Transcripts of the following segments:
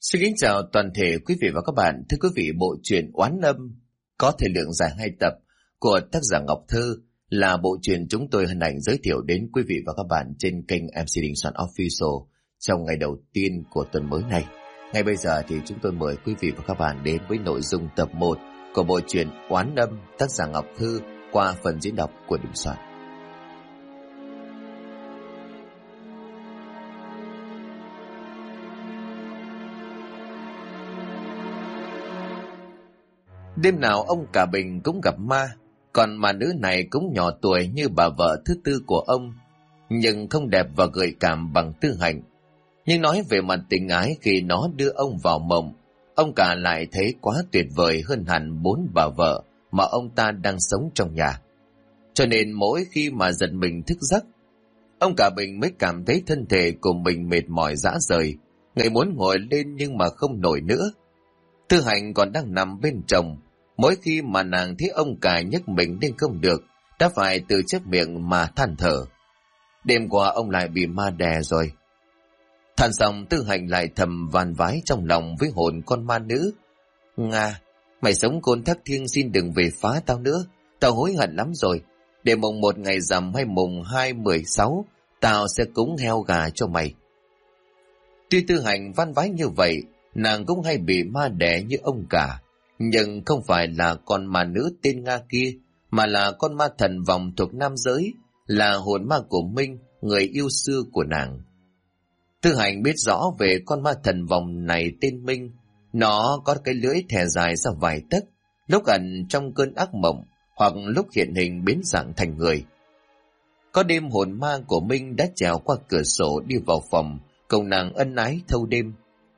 Xin kính chào toàn thể quý vị và các bạn. Thưa quý vị, bộ truyện Oán Âm có thời lượng dài 2 tập của tác giả Ngọc Thư là bộ truyện chúng tôi hân hạnh giới thiệu đến quý vị và các bạn trên kênh MC Đình Soạn Official trong ngày đầu tiên của tuần mới này. Ngay bây giờ thì chúng tôi mời quý vị và các bạn đến với nội dung tập 1 của bộ truyện Oán Âm tác giả Ngọc Thư qua phần diễn đọc của Đình Soạn. Đêm nào ông Cả Bình cũng gặp ma, còn mà nữ này cũng nhỏ tuổi như bà vợ thứ tư của ông, nhưng không đẹp và gợi cảm bằng Tư Hạnh. Nhưng nói về mặt tình ái, khi nó đưa ông vào mộng, ông Cả lại thấy quá tuyệt vời hơn hẳn 4 bà vợ mà ông ta đang sống trong nhà. Cho nên mỗi khi mà giật mình thức giấc, ông Cả Bình mới cảm thấy thân thể của mình mệt mỏi rã rời, người muốn ngồi lên nhưng mà không nổi nữa. Tư Hạnh còn đang nằm bên chồng, mỗi khi mà nàng thấy ông Cả nhấc mình lên không được, đã phải từ chiếc miệng mà than thở. Đêm qua ông lại bị ma đè rồi. Than xong, Tư Hạnh lại thầm van vái trong lòng với hồn con ma nữ. Nga, mày sống côn thác thiêng, xin đừng về phá tao nữa, tao hối hận lắm rồi. Để mùng 1 ngày rằm hay mùng 2/16, tao sẽ cúng heo gà cho mày. Tuy Tư Hạnh van vái như vậy, nàng cũng hay bị ma đè như ông Cả, nhưng không phải là con ma nữ tên Nga kia, mà là con ma thần vòng thuộc nam giới, là hồn ma của Minh, người yêu xưa của nàng. Tư Hạnh biết rõ về con ma thần vòng này tên Minh. Nó có cái lưỡi thè dài ra vài tấc, lúc ẩn trong cơn ác mộng, hoặc lúc hiện hình biến dạng thành người. Có đêm hồn ma của Minh đã trèo qua cửa sổ đi vào phòng, cùng nàng ân ái thâu đêm.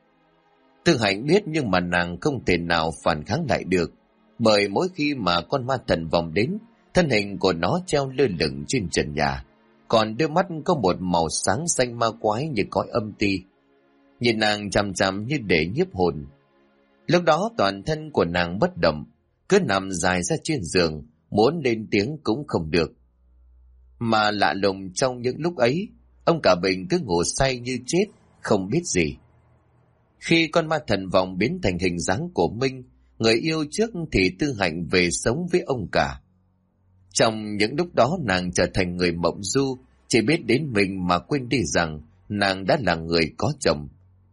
Tư Hạnh biết nhưng mà nàng không thể nào phản kháng lại được, bởi mỗi khi mà con ma thần vòng đến, thân hình của nó treo lơ lửng trên trần nhà, còn đôi mắt có một màu sáng xanh ma quái như cõi âm ti, nhìn nàng chằm chằm như để nhiếp hồn. Lúc đó toàn thân của nàng bất động, cứ nằm dài ra trên giường, muốn lên tiếng cũng không được. Mà lạ lùng trong những lúc ấy, ông Cả Bình cứ ngủ say như chết, không biết gì. Khi con ma thần vòng biến thành hình dáng của Minh, người yêu trước, thì Tư Hạnh về sống với ông Cả. Trong những lúc đó nàng trở thành người mộng du, chỉ biết đến mình mà quên đi rằng nàng đã là người có chồng.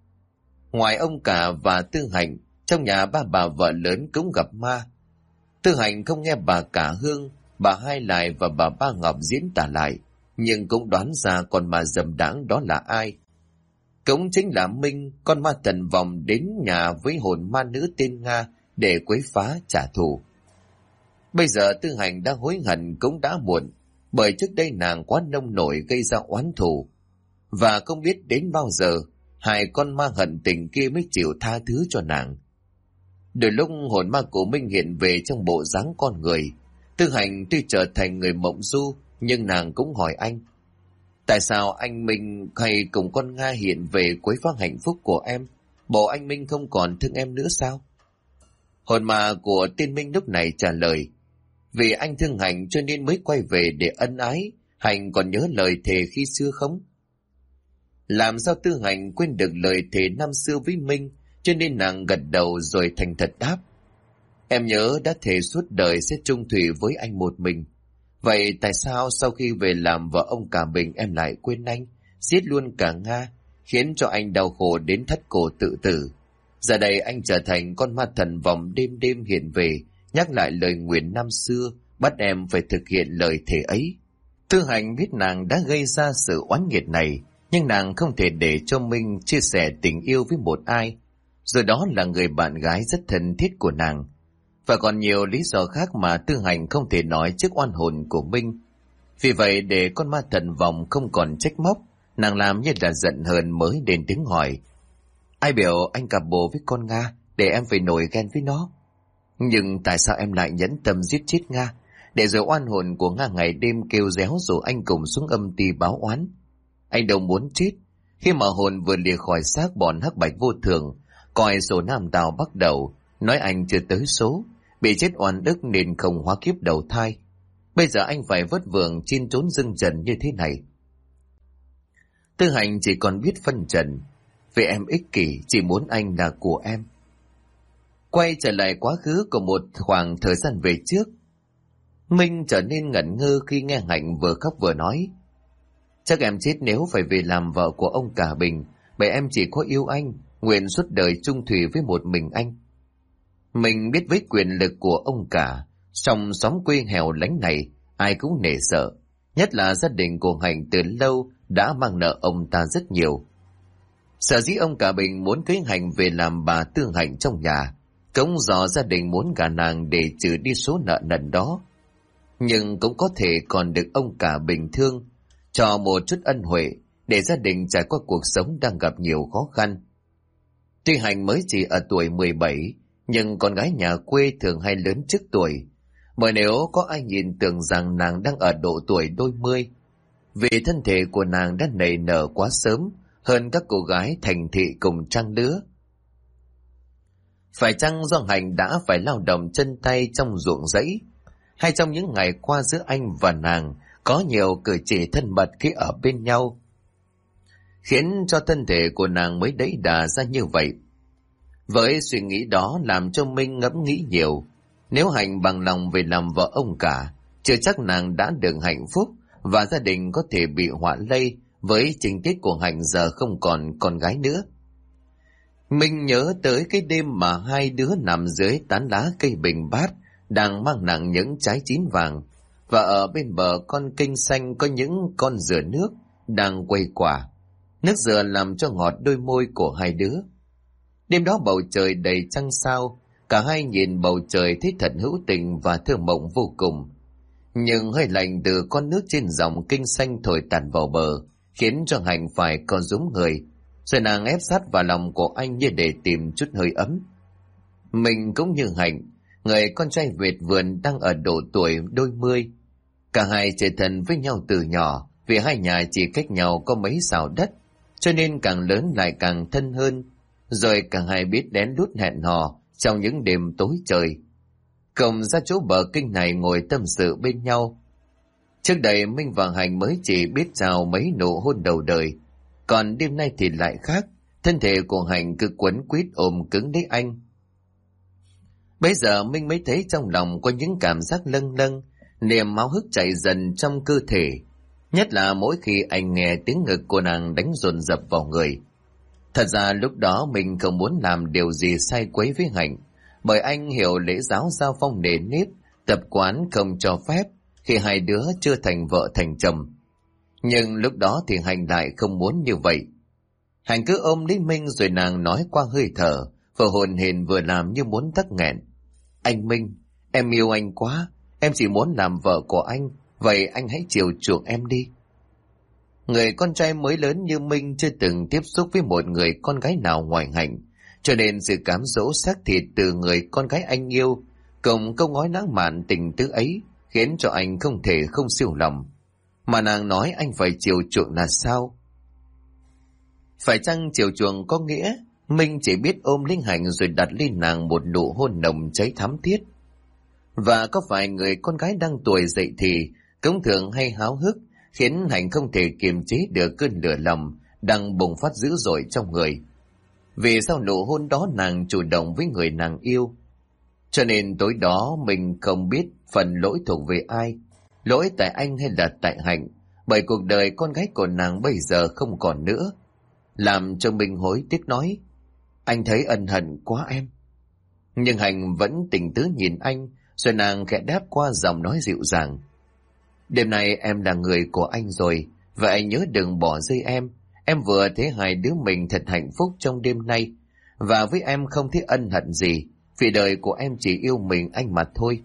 Ngoài ông Cả và Tư Hạnh, trong nhà 3 bà vợ lớn cũng gặp ma. Tư Hạnh không nghe bà Cả Hương, bà Hai Lại và bà Ba Ngọc diễn tả lại, nhưng cũng đoán ra con ma dâm đãng đó là ai. Cũng chính là Minh, con ma thần vòng đến nhà với hồn ma nữ tên Nga để quấy phá trả thù. Bây giờ Tư Hạnh đã hối hận cũng đã muộn, bởi trước đây nàng quá nông nổi gây ra oán thù, và không biết đến bao giờ hai con ma hận tình kia mới chịu tha thứ cho nàng. Đôi lúc hồn ma của Minh hiện về trong bộ dáng con người, Tư Hạnh tuy trở thành người mộng du, nhưng nàng cũng hỏi anh: tại sao anh Minh hay cùng con Nga hiện về quấy phá hạnh phúc của em? Bộ anh Minh không còn thương em nữa sao? Hồn ma của tên Minh lúc này trả lời: vì anh thương Hạnh cho nên mới quay về để ân ái. Hạnh còn nhớ lời thề khi xưa không? Làm sao Tư Hạnh quên được lời thề năm xưa với Minh, cho nên nàng gật đầu rồi thành thật đáp: em nhớ đã thề suốt đời sẽ chung thủy với anh một mình. Vậy tại sao sau khi về làm vợ ông Cả Bình em lại quên anh, giết luôn cả Nga, khiến cho anh đau khổ đến thắt cổ tự tử? Giờ đây anh trở thành con ma thần vòng đêm đêm hiện về, nhắc lại lời nguyền năm xưa, bắt em phải thực hiện lời thề ấy. Tư Hạnh biết nàng đã gây ra sự oán nghiệt này, nhưng nàng không thể để cho Minh chia sẻ tình yêu với một ai, rồi đó là người bạn gái rất thân thiết của nàng. Và còn nhiều lý do khác mà Tư Hạnh không thể nói trước oan hồn của Minh. Vì vậy để con ma thần vòng không còn trách móc, nàng làm như là giận hờn mới đến tiếng hỏi: ai biểu anh cặp bồ với con Nga để em phải nổi ghen với nó? Nhưng tại sao em lại nhẫn tâm giết chết Nga, để rồi oan hồn của Nga ngày đêm kêu réo rủ anh cùng xuống âm ty báo oán? Anh đâu muốn chết. Khi mà hồn vừa lìa khỏi xác bọn hắc bạch vô thường, coi số nam tào bắt đầu, nói anh chưa tới số, bị chết oan ức nên không hóa kiếp đầu thai. Bây giờ anh phải vất vưởng xin trốn dưng trần như thế này. Tư Hạnh chỉ còn biết phân trần. vì em ích kỷ, chỉ muốn anh là của em. Quay trở lại quá khứ của một khoảng thời gian về trước, Minh trở nên ngẩn ngơ khi nghe Hạnh vừa khóc vừa nói. Chắc em chết nếu phải về làm vợ của ông Cả Bình, bởi em chỉ có yêu anh, nguyện suốt đời chung thủy với một mình anh. Mình biết với quyền lực của ông Cả, song xóm quê hẻo lánh này ai cũng nể sợ, nhất là gia đình của Hạnh từ lâu đã mang nợ ông ta rất nhiều. Sở dĩ ông Cả Bình muốn cưới Hạnh về làm bà tư Hạnh trong nhà, cũng do gia đình muốn gả nàng để trừ đi số nợ nần đó. Nhưng cũng có thể còn được ông Cả Bình thương, cho một chút ân huệ để gia đình trải qua cuộc sống đang gặp nhiều khó khăn. Tuy Hạnh mới chỉ ở tuổi 17, nhưng con gái nhà quê thường hay lớn trước tuổi, bởi nếu có ai nhìn tưởng rằng nàng đang ở độ tuổi đôi mươi, vì thân thể của nàng đã nảy nở quá sớm hơn các cô gái thành thị cùng trang lứa. Phải chăng do Hạnh đã phải lao động chân tay trong ruộng rẫy, hay trong những ngày qua giữa anh và nàng có nhiều cử chỉ thân mật khi ở bên nhau, khiến cho thân thể của nàng mới đẫy đà ra như vậy? Với suy nghĩ đó làm cho Minh ngẫm nghĩ nhiều. Nếu Hạnh bằng lòng về làm vợ ông Cả, chưa chắc nàng đã được hạnh phúc, và gia đình có thể bị họa lây với tình tiết của Hạnh giờ không còn con gái nữa. Minh nhớ tới cái đêm mà hai đứa nằm dưới tán lá cây bình bát, đang mang nặng những trái chín vàng, và ở bên bờ con kênh xanh có những con dừa nước đang quay quả. Nước dừa làm cho ngọt đôi môi của hai đứa. Đêm đó bầu trời đầy trăng sao, cả hai nhìn bầu trời thấy thật hữu tình và thơ mộng vô cùng. Nhưng hơi lạnh từ con nước trên dòng kênh xanh thổi tạt vào bờ, khiến cho Hạnh phải co rúm người, rồi nàng ép sát vào lòng của anh như để tìm chút hơi ấm. Mình cũng như Hạnh, người con trai Việt vườn đang ở độ tuổi đôi mươi. Cả hai chơi thân với nhau từ nhỏ, vì hai nhà chỉ cách nhau có mấy sào đất, cho nên càng lớn lại càng thân hơn. Rồi cả hai biết lén lút hẹn hò trong những đêm tối trời, cùng ra chỗ bờ kênh này ngồi tâm sự bên nhau. Trước đây Minh và Hạnh mới chỉ biết chào mấy nụ hôn đầu đời, còn đêm nay thì lại khác. Thân thể của Hạnh cứ quấn quýt ôm cứng lấy anh. Bây giờ Minh mới thấy trong lòng có những cảm giác lâng lâng, niềm máu hức chảy dần trong cơ thể, nhất là mỗi khi anh nghe tiếng ngực của nàng đánh dồn dập vào người. Thật ra lúc đó mình không muốn làm điều gì sai quấy với Hạnh, bởi anh hiểu lễ giáo giao phong nề nếp, tập quán không cho phép khi hai đứa chưa thành vợ thành chồng. Nhưng lúc đó thì Hạnh lại không muốn như vậy. Hạnh cứ ôm lấy Minh rồi nàng nói qua hơi thở, vừa hồn hển vừa làm như muốn tắc nghẹn. Anh Minh, em yêu anh quá, em chỉ muốn làm vợ của anh, vậy anh hãy chiều chuộng em đi. Người con trai mới lớn như Minh chưa từng tiếp xúc với một người con gái nào ngoài Hạnh, cho nên sự cám dỗ xác thịt từ người con gái anh yêu, cùng câu nói lãng mạn tình tứ ấy, khiến cho anh không thể không siêu lòng. Mà nàng nói anh phải chiều chuộng là sao? Phải chăng chiều chuộng có nghĩa Minh chỉ biết ôm Linh Hạnh rồi đặt lên nàng một nụ hôn nồng cháy thắm thiết? Và có phải người con gái đang tuổi dậy thì cũng thường hay háo hức, khiến Hạnh không thể kiềm chế được cơn lửa lòng đang bùng phát dữ dội trong người? Vì sau nụ hôn đó nàng chủ động với người nàng yêu. Cho nên tối đó mình không biết phần lỗi thuộc về ai, lỗi tại anh hay là tại Hạnh, bởi cuộc đời con gái của nàng bây giờ không còn nữa. Làm cho mình hối tiếc nói, anh thấy ân hận quá em. Nhưng Hạnh vẫn tình tứ nhìn anh, rồi nàng khẽ đáp qua giọng nói dịu dàng. Đêm nay em là người của anh rồi, và anh nhớ đừng bỏ rơi em. Em vừa thấy hai đứa mình thật hạnh phúc trong đêm nay, và với em không thấy ân hận gì, vì đời của em chỉ yêu mình anh mà thôi.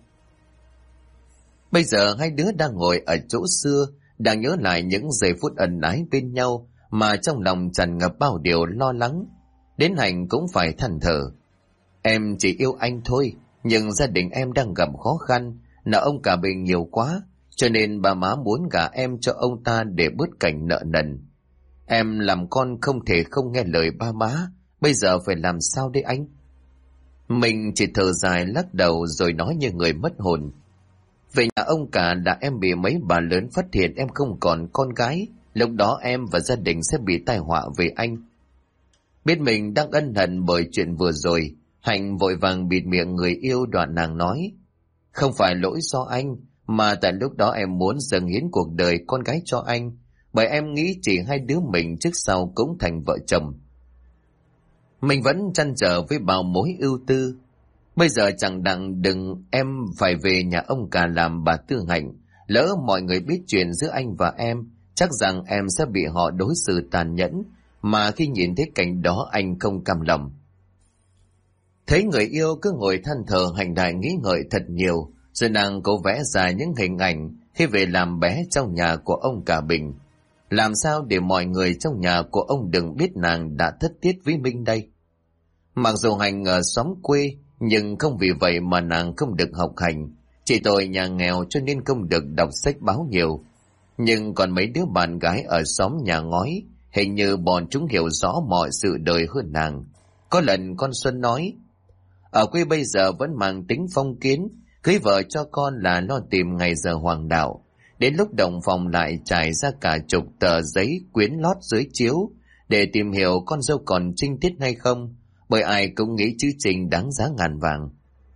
Bây giờ hai đứa đang ngồi ở chỗ xưa, đang nhớ lại những giây phút ân ái bên nhau, mà trong lòng tràn ngập bao điều lo lắng. Đến Hạnh cũng phải than thở. Em chỉ yêu anh thôi, nhưng gia đình em đang gặp khó khăn, nợ ông Cả Bình nhiều quá, cho nên bà má muốn gả em cho ông ta để bớt cảnh nợ nần. Em làm con không thể không nghe lời ba má, bây giờ phải làm sao đây anh? Mình chỉ thở dài lắc đầu rồi nói như người mất hồn. Về nhà ông Cả đã em bị mấy bà lớn phát hiện em không còn con gái, lúc đó em và gia đình sẽ bị tai họa về anh. Biết mình đang ân hận bởi chuyện vừa rồi, Hạnh vội vàng bịt miệng người yêu, đoạn nàng nói: Không phải lỗi do anh, mà tại lúc đó em muốn dâng hiến cuộc đời con gái cho anh, bởi em nghĩ chỉ hai đứa mình trước sau cũng thành vợ chồng. Mình vẫn trăn trở với bao mối ưu tư. Bây giờ chẳng đặng đừng em phải về nhà ông cả làm bà Tư Hạnh. Lỡ mọi người biết chuyện giữa anh và em, chắc rằng em sẽ bị họ đối xử tàn nhẫn, mà khi nhìn thấy cảnh đó anh không cam lòng. Thấy người yêu cứ ngồi than thở, Hạnh Đại nghĩ ngợi thật nhiều, rồi nàng cố vẽ ra những hình ảnh khi về làm bé trong nhà của ông cả Bình. Làm sao để mọi người trong nhà của ông đừng biết nàng đã thất tiết với Minh đây? Mặc dù Hạnh ở xóm quê, nhưng không vì vậy mà nàng không được học hành. Chỉ tội nhà nghèo cho nên không được đọc sách báo nhiều. Nhưng còn mấy đứa bạn gái ở xóm nhà ngói, hình như bọn chúng hiểu rõ mọi sự đời hơn nàng. Có lần con Xuân nói, ở quê bây giờ vẫn mang tính phong kiến, cưới vợ cho con là lo tìm ngày giờ hoàng đạo. Đến lúc động phòng lại trải ra cả chục tờ giấy quyến lót dưới chiếu để tìm hiểu con dâu còn trinh tiết hay không, bởi ai cũng nghĩ chữ trình đáng giá ngàn vàng.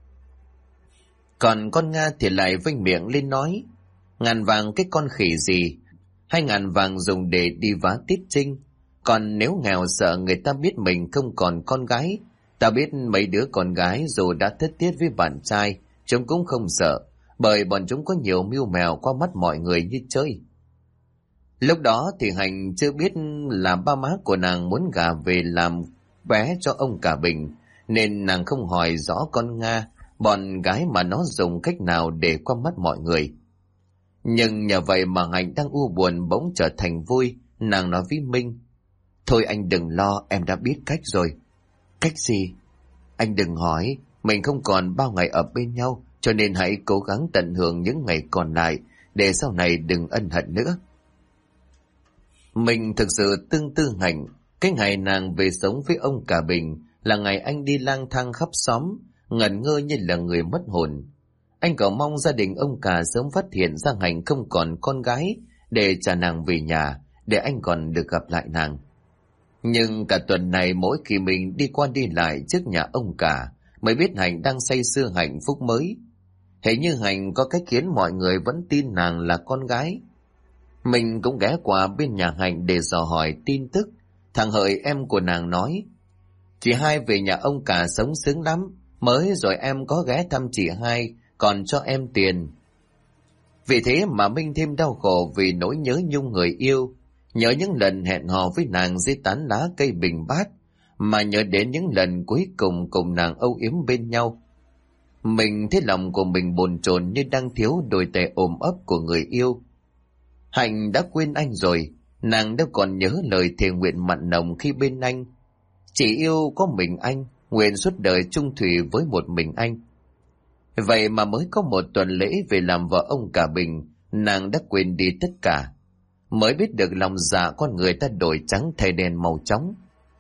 Còn con Nga thì lại vênh miệng lên nói, ngàn vàng cái con khỉ gì, 2.000 vàng dùng để đi vá tiết trinh. Còn nếu nghèo sợ người ta biết mình không còn con gái, ta biết mấy đứa con gái dù đã thất tiết với bạn trai, chúng cũng không sợ, bởi bọn chúng có nhiều mưu mèo qua mắt mọi người như chơi. Lúc đó thì Hạnh chưa biết là ba má của nàng muốn gả về làm bé cho ông cả Bình, nên nàng không hỏi rõ con Nga, bọn gái mà nó dùng cách nào để qua mắt mọi người. Nhưng nhờ vậy mà Hạnh đang u buồn bỗng trở thành vui, nàng nói với Minh, thôi anh đừng lo, em đã biết cách rồi. Cách gì? Anh đừng hỏi, mình không còn bao ngày ở bên nhau, cho nên hãy cố gắng tận hưởng những ngày còn lại, để sau này đừng ân hận nữa. Mình thực sự tương tư Hạnh. Cái ngày nàng về sống với ông cả Bình là ngày anh đi lang thang khắp xóm, ngẩn ngơ như là người mất hồn. Anh cầu mong gia đình ông cả sớm phát hiện ra Hạnh không còn con gái, để trả nàng về nhà, để anh còn được gặp lại nàng. Nhưng cả tuần này mỗi khi mình đi qua đi lại trước nhà ông cả, mới biết Hạnh đang say sưa hạnh phúc mới. Hình như Hạnh có cách khiến mọi người vẫn tin nàng là con gái. Mình cũng ghé qua bên nhà Hạnh để dò hỏi tin tức. Thằng Hợi em của nàng nói, chị hai về nhà ông cả sống sướng lắm, mới rồi em có ghé thăm chị hai, còn cho em tiền. Vì thế mà Minh thêm đau khổ vì nỗi nhớ nhung người yêu, nhớ những lần hẹn hò với nàng dưới tán lá cây bình bát, mà nhớ đến những lần cuối cùng cùng nàng âu yếm bên nhau. Mình thấy lòng của mình bồn chồn như đang thiếu đôi tay ôm ấp của người yêu. Hạnh đã quên anh rồi, nàng đâu còn nhớ lời thề nguyện mặn nồng khi bên anh. Chỉ yêu có mình anh, nguyện suốt đời chung thủy với một mình anh. Vậy mà mới có một tuần lễ về làm vợ ông cả Bình, nàng đã quên đi tất cả. Mới biết được lòng dạ con người ta đổi trắng thay đen màu chóng.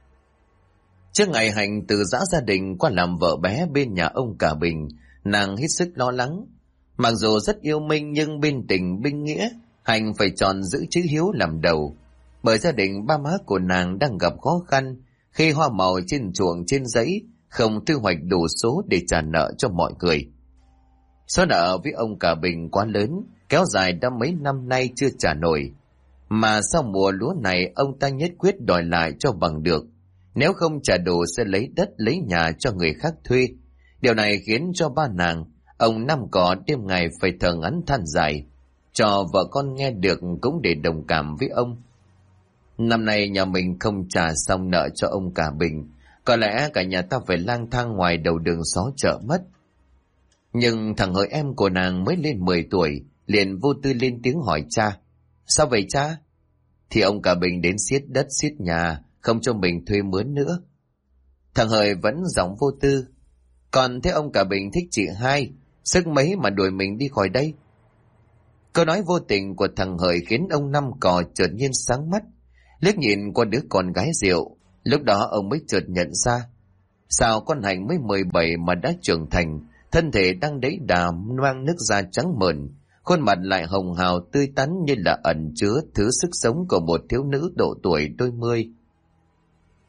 Trước ngày Hạnh từ giã gia đình qua làm vợ bé bên nhà ông cả Bình, nàng hết sức lo lắng. Mặc dù rất yêu Minh nhưng bên tình bên nghĩa, Hạnh phải chọn giữ chữ hiếu làm đầu. Bởi gia đình ba má của nàng đang gặp khó khăn khi hoa màu trên ruộng trên dãy không thu hoạch đủ số để trả nợ cho mọi người. Số nợ với ông cả Bình quá lớn, kéo dài đã mấy năm nay chưa trả nổi. Mà sau mùa lúa này ông ta nhất quyết đòi lại cho bằng được. Nếu không trả đủ sẽ lấy đất lấy nhà cho người khác thuê. Điều này khiến cho ba nàng, ông năm cỏ đêm ngày phải thở ngắn than dài. Cho vợ con nghe được cũng để đồng cảm với ông. Năm nay nhà mình không trả xong nợ cho ông cả Bình, có lẽ cả nhà ta phải lang thang ngoài đầu đường xó chợ mất. Nhưng thằng Hợi em của nàng mới lên 10 tuổi, liền vô tư lên tiếng hỏi cha. Sao vậy cha? Thì ông cả Bình đến xiết đất xiết nhà, không cho mình thuê mướn nữa. Thằng Hợi vẫn giọng vô tư. Còn thế ông cả Bình thích chị hai, sức mấy mà đuổi mình đi khỏi đây? Câu nói vô tình của thằng Hợi khiến ông năm cò chợt nhiên sáng mắt, liếc nhìn qua đứa con gái rượu. Lúc đó ông mới chợt nhận ra, sao con Hạnh mới 17 mà đã trưởng thành, thân thể đang đẫy đà mang nước da trắng mởn, khuôn mặt lại hồng hào tươi tắn như là ẩn chứa thứ sức sống của một thiếu nữ độ tuổi đôi mươi.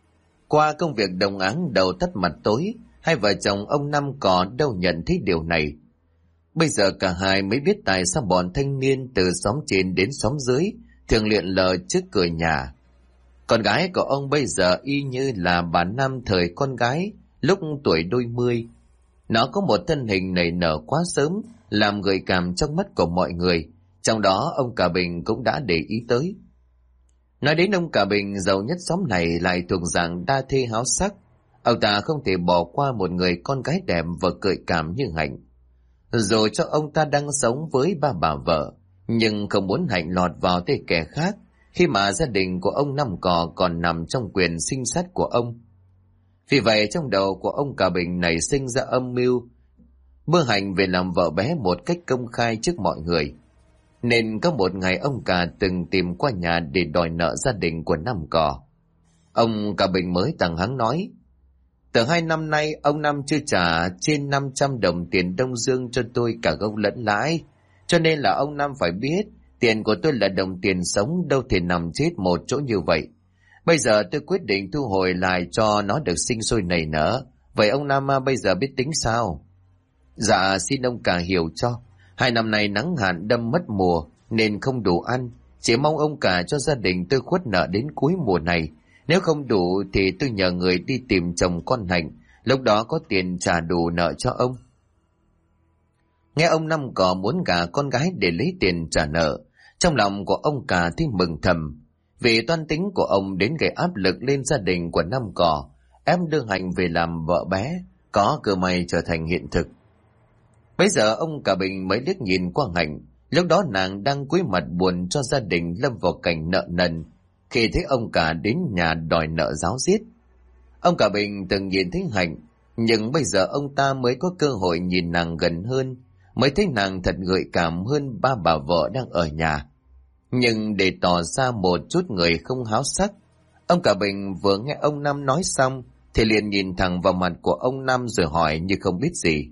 Qua công việc đồng áng đầu tắt mặt tối, hai vợ chồng ông Năm Cò đâu nhận thấy điều này. Bây giờ cả hai mới biết tại sao bọn thanh niên từ xóm trên đến xóm dưới thường luyện lờ trước cửa nhà. Con gái của ông bây giờ y như là bà Năm thời con gái lúc tuổi đôi mươi. Nó có một thân hình nảy nở quá sớm, làm gợi cảm trong mắt của mọi người, trong đó ông Cả Bình cũng đã để ý tới. Nói đến ông Cả Bình, giàu nhất xóm này lại thuộc dạng đa thê háo sắc. Ông ta không thể bỏ qua một người con gái đẹp và gợi cảm như Hạnh. Dù cho ông ta đang sống với ba bà vợ, nhưng không muốn Hạnh lọt vào tay kẻ khác, khi mà gia đình của ông Năm Cò còn nằm trong quyền sinh sát của ông. Vì vậy trong đầu của ông Cả Bình nảy sinh ra âm mưu đưa Hạnh về làm vợ bé một cách công khai trước mọi người. Nên có một ngày ông Cả từng tìm qua nhà để đòi nợ gia đình của Năm Cò. Ông Cả Bình mới tằng hắng nói: từ 2 năm nay ông Năm chưa trả trên 500 đồng tiền Đông Dương cho tôi cả gốc lẫn lãi, cho nên là ông Năm phải biết tiền của tôi là đồng tiền sống, đâu thể nằm chết một chỗ như vậy. Bây giờ tôi quyết định thu hồi lại cho nó được sinh sôi nảy nở. Vậy ông Năm bây giờ biết tính sao? Dạ xin ông Cả hiểu cho. 2 năm nay nắng hạn đâm mất mùa nên không đủ ăn. Chỉ mong ông Cả cho gia đình tôi khuất nợ đến cuối mùa này. Nếu không đủ thì tôi nhờ người đi tìm chồng con Hạnh, lúc đó có tiền trả đủ nợ cho ông. Nghe ông Năm Cò muốn gả con gái để lấy tiền trả nợ, trong lòng của ông Cả thì mừng thầm. Vì toan tính của ông đến gây áp lực lên gia đình của Năm Cò, em đưa Hạnh về làm vợ bé, có cơ may trở thành hiện thực. Bây giờ ông Cả Bình mới liếc nhìn qua Hạnh, lúc đó nàng đang cúi mặt buồn cho gia đình lâm vào cảnh nợ nần, khi thấy ông Cả đến nhà đòi nợ ráo riết. Ông Cả Bình từng nhìn thấy Hạnh, nhưng bây giờ ông ta mới có cơ hội nhìn nàng gần hơn, mới thấy nàng thật gợi cảm hơn ba bà vợ đang ở nhà. Nhưng để tỏ ra một chút người không háo sắc, ông Cả Bình vừa nghe ông Năm nói xong thì liền nhìn thẳng vào mặt của ông Năm rồi hỏi như không biết gì: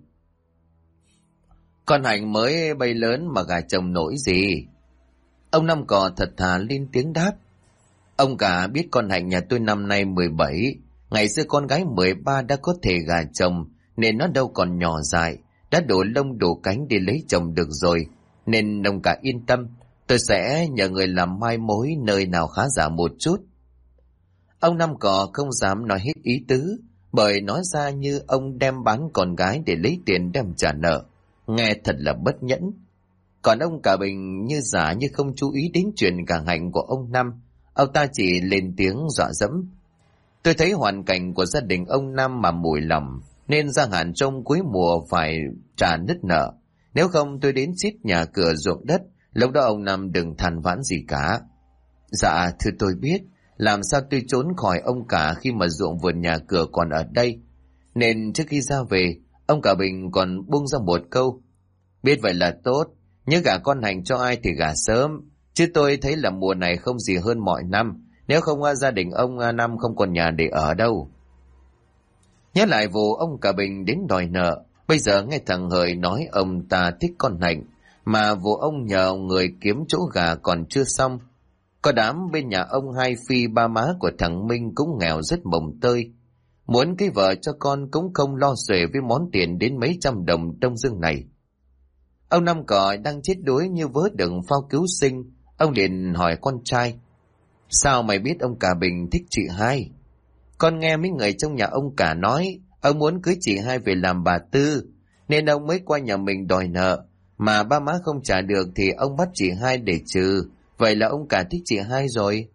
con Hạnh mới bay lớn mà gả chồng nổi gì? Ông Năm Cò thật thà lên tiếng đáp: ông Cả biết con Hạnh nhà tôi năm nay 17, ngày xưa con gái 13 đã có thể gả chồng, nên nó đâu còn nhỏ dại, đã đủ lông đủ cánh để lấy chồng được rồi, nên ông Cả yên tâm, tôi sẽ nhờ người làm mai mối nơi nào khá giả một chút. Ông Năm Cò không dám nói hết ý tứ, bởi nói ra như ông đem bán con gái để lấy tiền đem trả nợ, nghe thật là bất nhẫn. Còn ông Cả Bình như giả như không chú ý đến chuyện gả Hạnh của ông Năm, ông ta chỉ lên tiếng dọa dẫm: tôi thấy hoàn cảnh của gia đình ông Năm mà mùi lòng, nên gia hạn trong cuối mùa phải trả nứt nợ, nếu không tôi đến xít nhà cửa ruộng đất, lúc đó ông Năm đừng than vãn gì cả. Dạ thưa tôi biết, làm sao tôi trốn khỏi ông Cả khi mà ruộng vườn nhà cửa còn ở đây. Nên trước khi ra về, ông Cả Bình còn buông ra một câu: biết vậy là tốt, nhớ gả con Hạnh cho ai thì gả sớm, chứ tôi thấy là mùa này không gì hơn mọi năm, nếu không gia đình ông Năm không còn nhà để ở đâu. Nhớ lại vụ ông Cả Bình đến đòi nợ, bây giờ nghe thằng Hợi nói ông ta thích con Hạnh, mà vụ ông nhờ người kiếm chỗ gà còn chưa xong. Có đám bên nhà ông Hai Phi ba má của thằng Minh cũng nghèo rất mồng tơi, muốn cái vợ cho con cũng không lo xuể với món tiền đến mấy trăm đồng Đông Dương này. Ông Năm Cò đang chết đuối như vớ đựng phao cứu sinh, ông liền hỏi con trai: sao mày biết ông Cả Bình thích chị Hai? Con nghe mấy người trong nhà ông Cả nói ông muốn cưới chị Hai về làm bà Tư, nên ông mới qua nhà mình đòi nợ, mà ba má không trả được thì ông bắt chị Hai để trừ, vậy là ông Cả thích chị Hai rồi.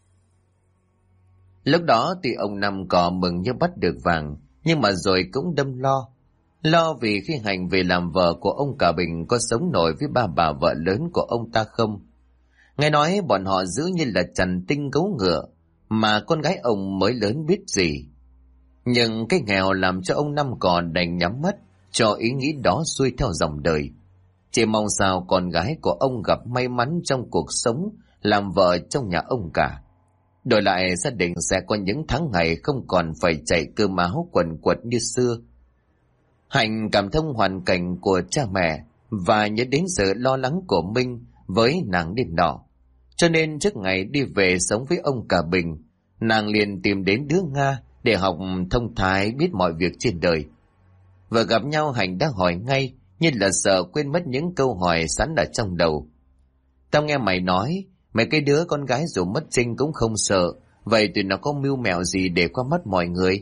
Lúc đó thì ông Năm Cò mừng như bắt được vàng, nhưng mà rồi cũng đâm lo vì khi Hạnh về làm vợ của ông Cả Bình có sống nổi với ba bà vợ lớn của ông ta không. Nghe nói bọn họ giữ như là chằn tinh gấu ngựa, mà con gái ông mới lớn biết gì. Nhưng cái nghèo làm cho ông Năm Cò đành nhắm mắt cho ý nghĩ đó xuôi theo dòng đời. Chỉ mong sao con gái của ông gặp may mắn trong cuộc sống, làm vợ trong nhà ông Cả. Đổi lại gia đình sẽ có những tháng ngày không còn phải chạy cơm áo quần quật như xưa. Hạnh cảm thông hoàn cảnh của cha mẹ và nhớ đến sự lo lắng của Minh với nàng đêm nọ. Cho nên trước ngày đi về sống với ông Cả Bình, nàng liền tìm đến đứa Nga để học thông thái biết mọi việc trên đời. Vừa gặp nhau Hạnh đã hỏi ngay, như là sợ quên mất những câu hỏi sẵn ở trong đầu. Tao nghe mày nói, mấy cái đứa con gái dù mất trinh cũng không sợ, vậy tụi nó có mưu mẹo gì để qua mắt mọi người?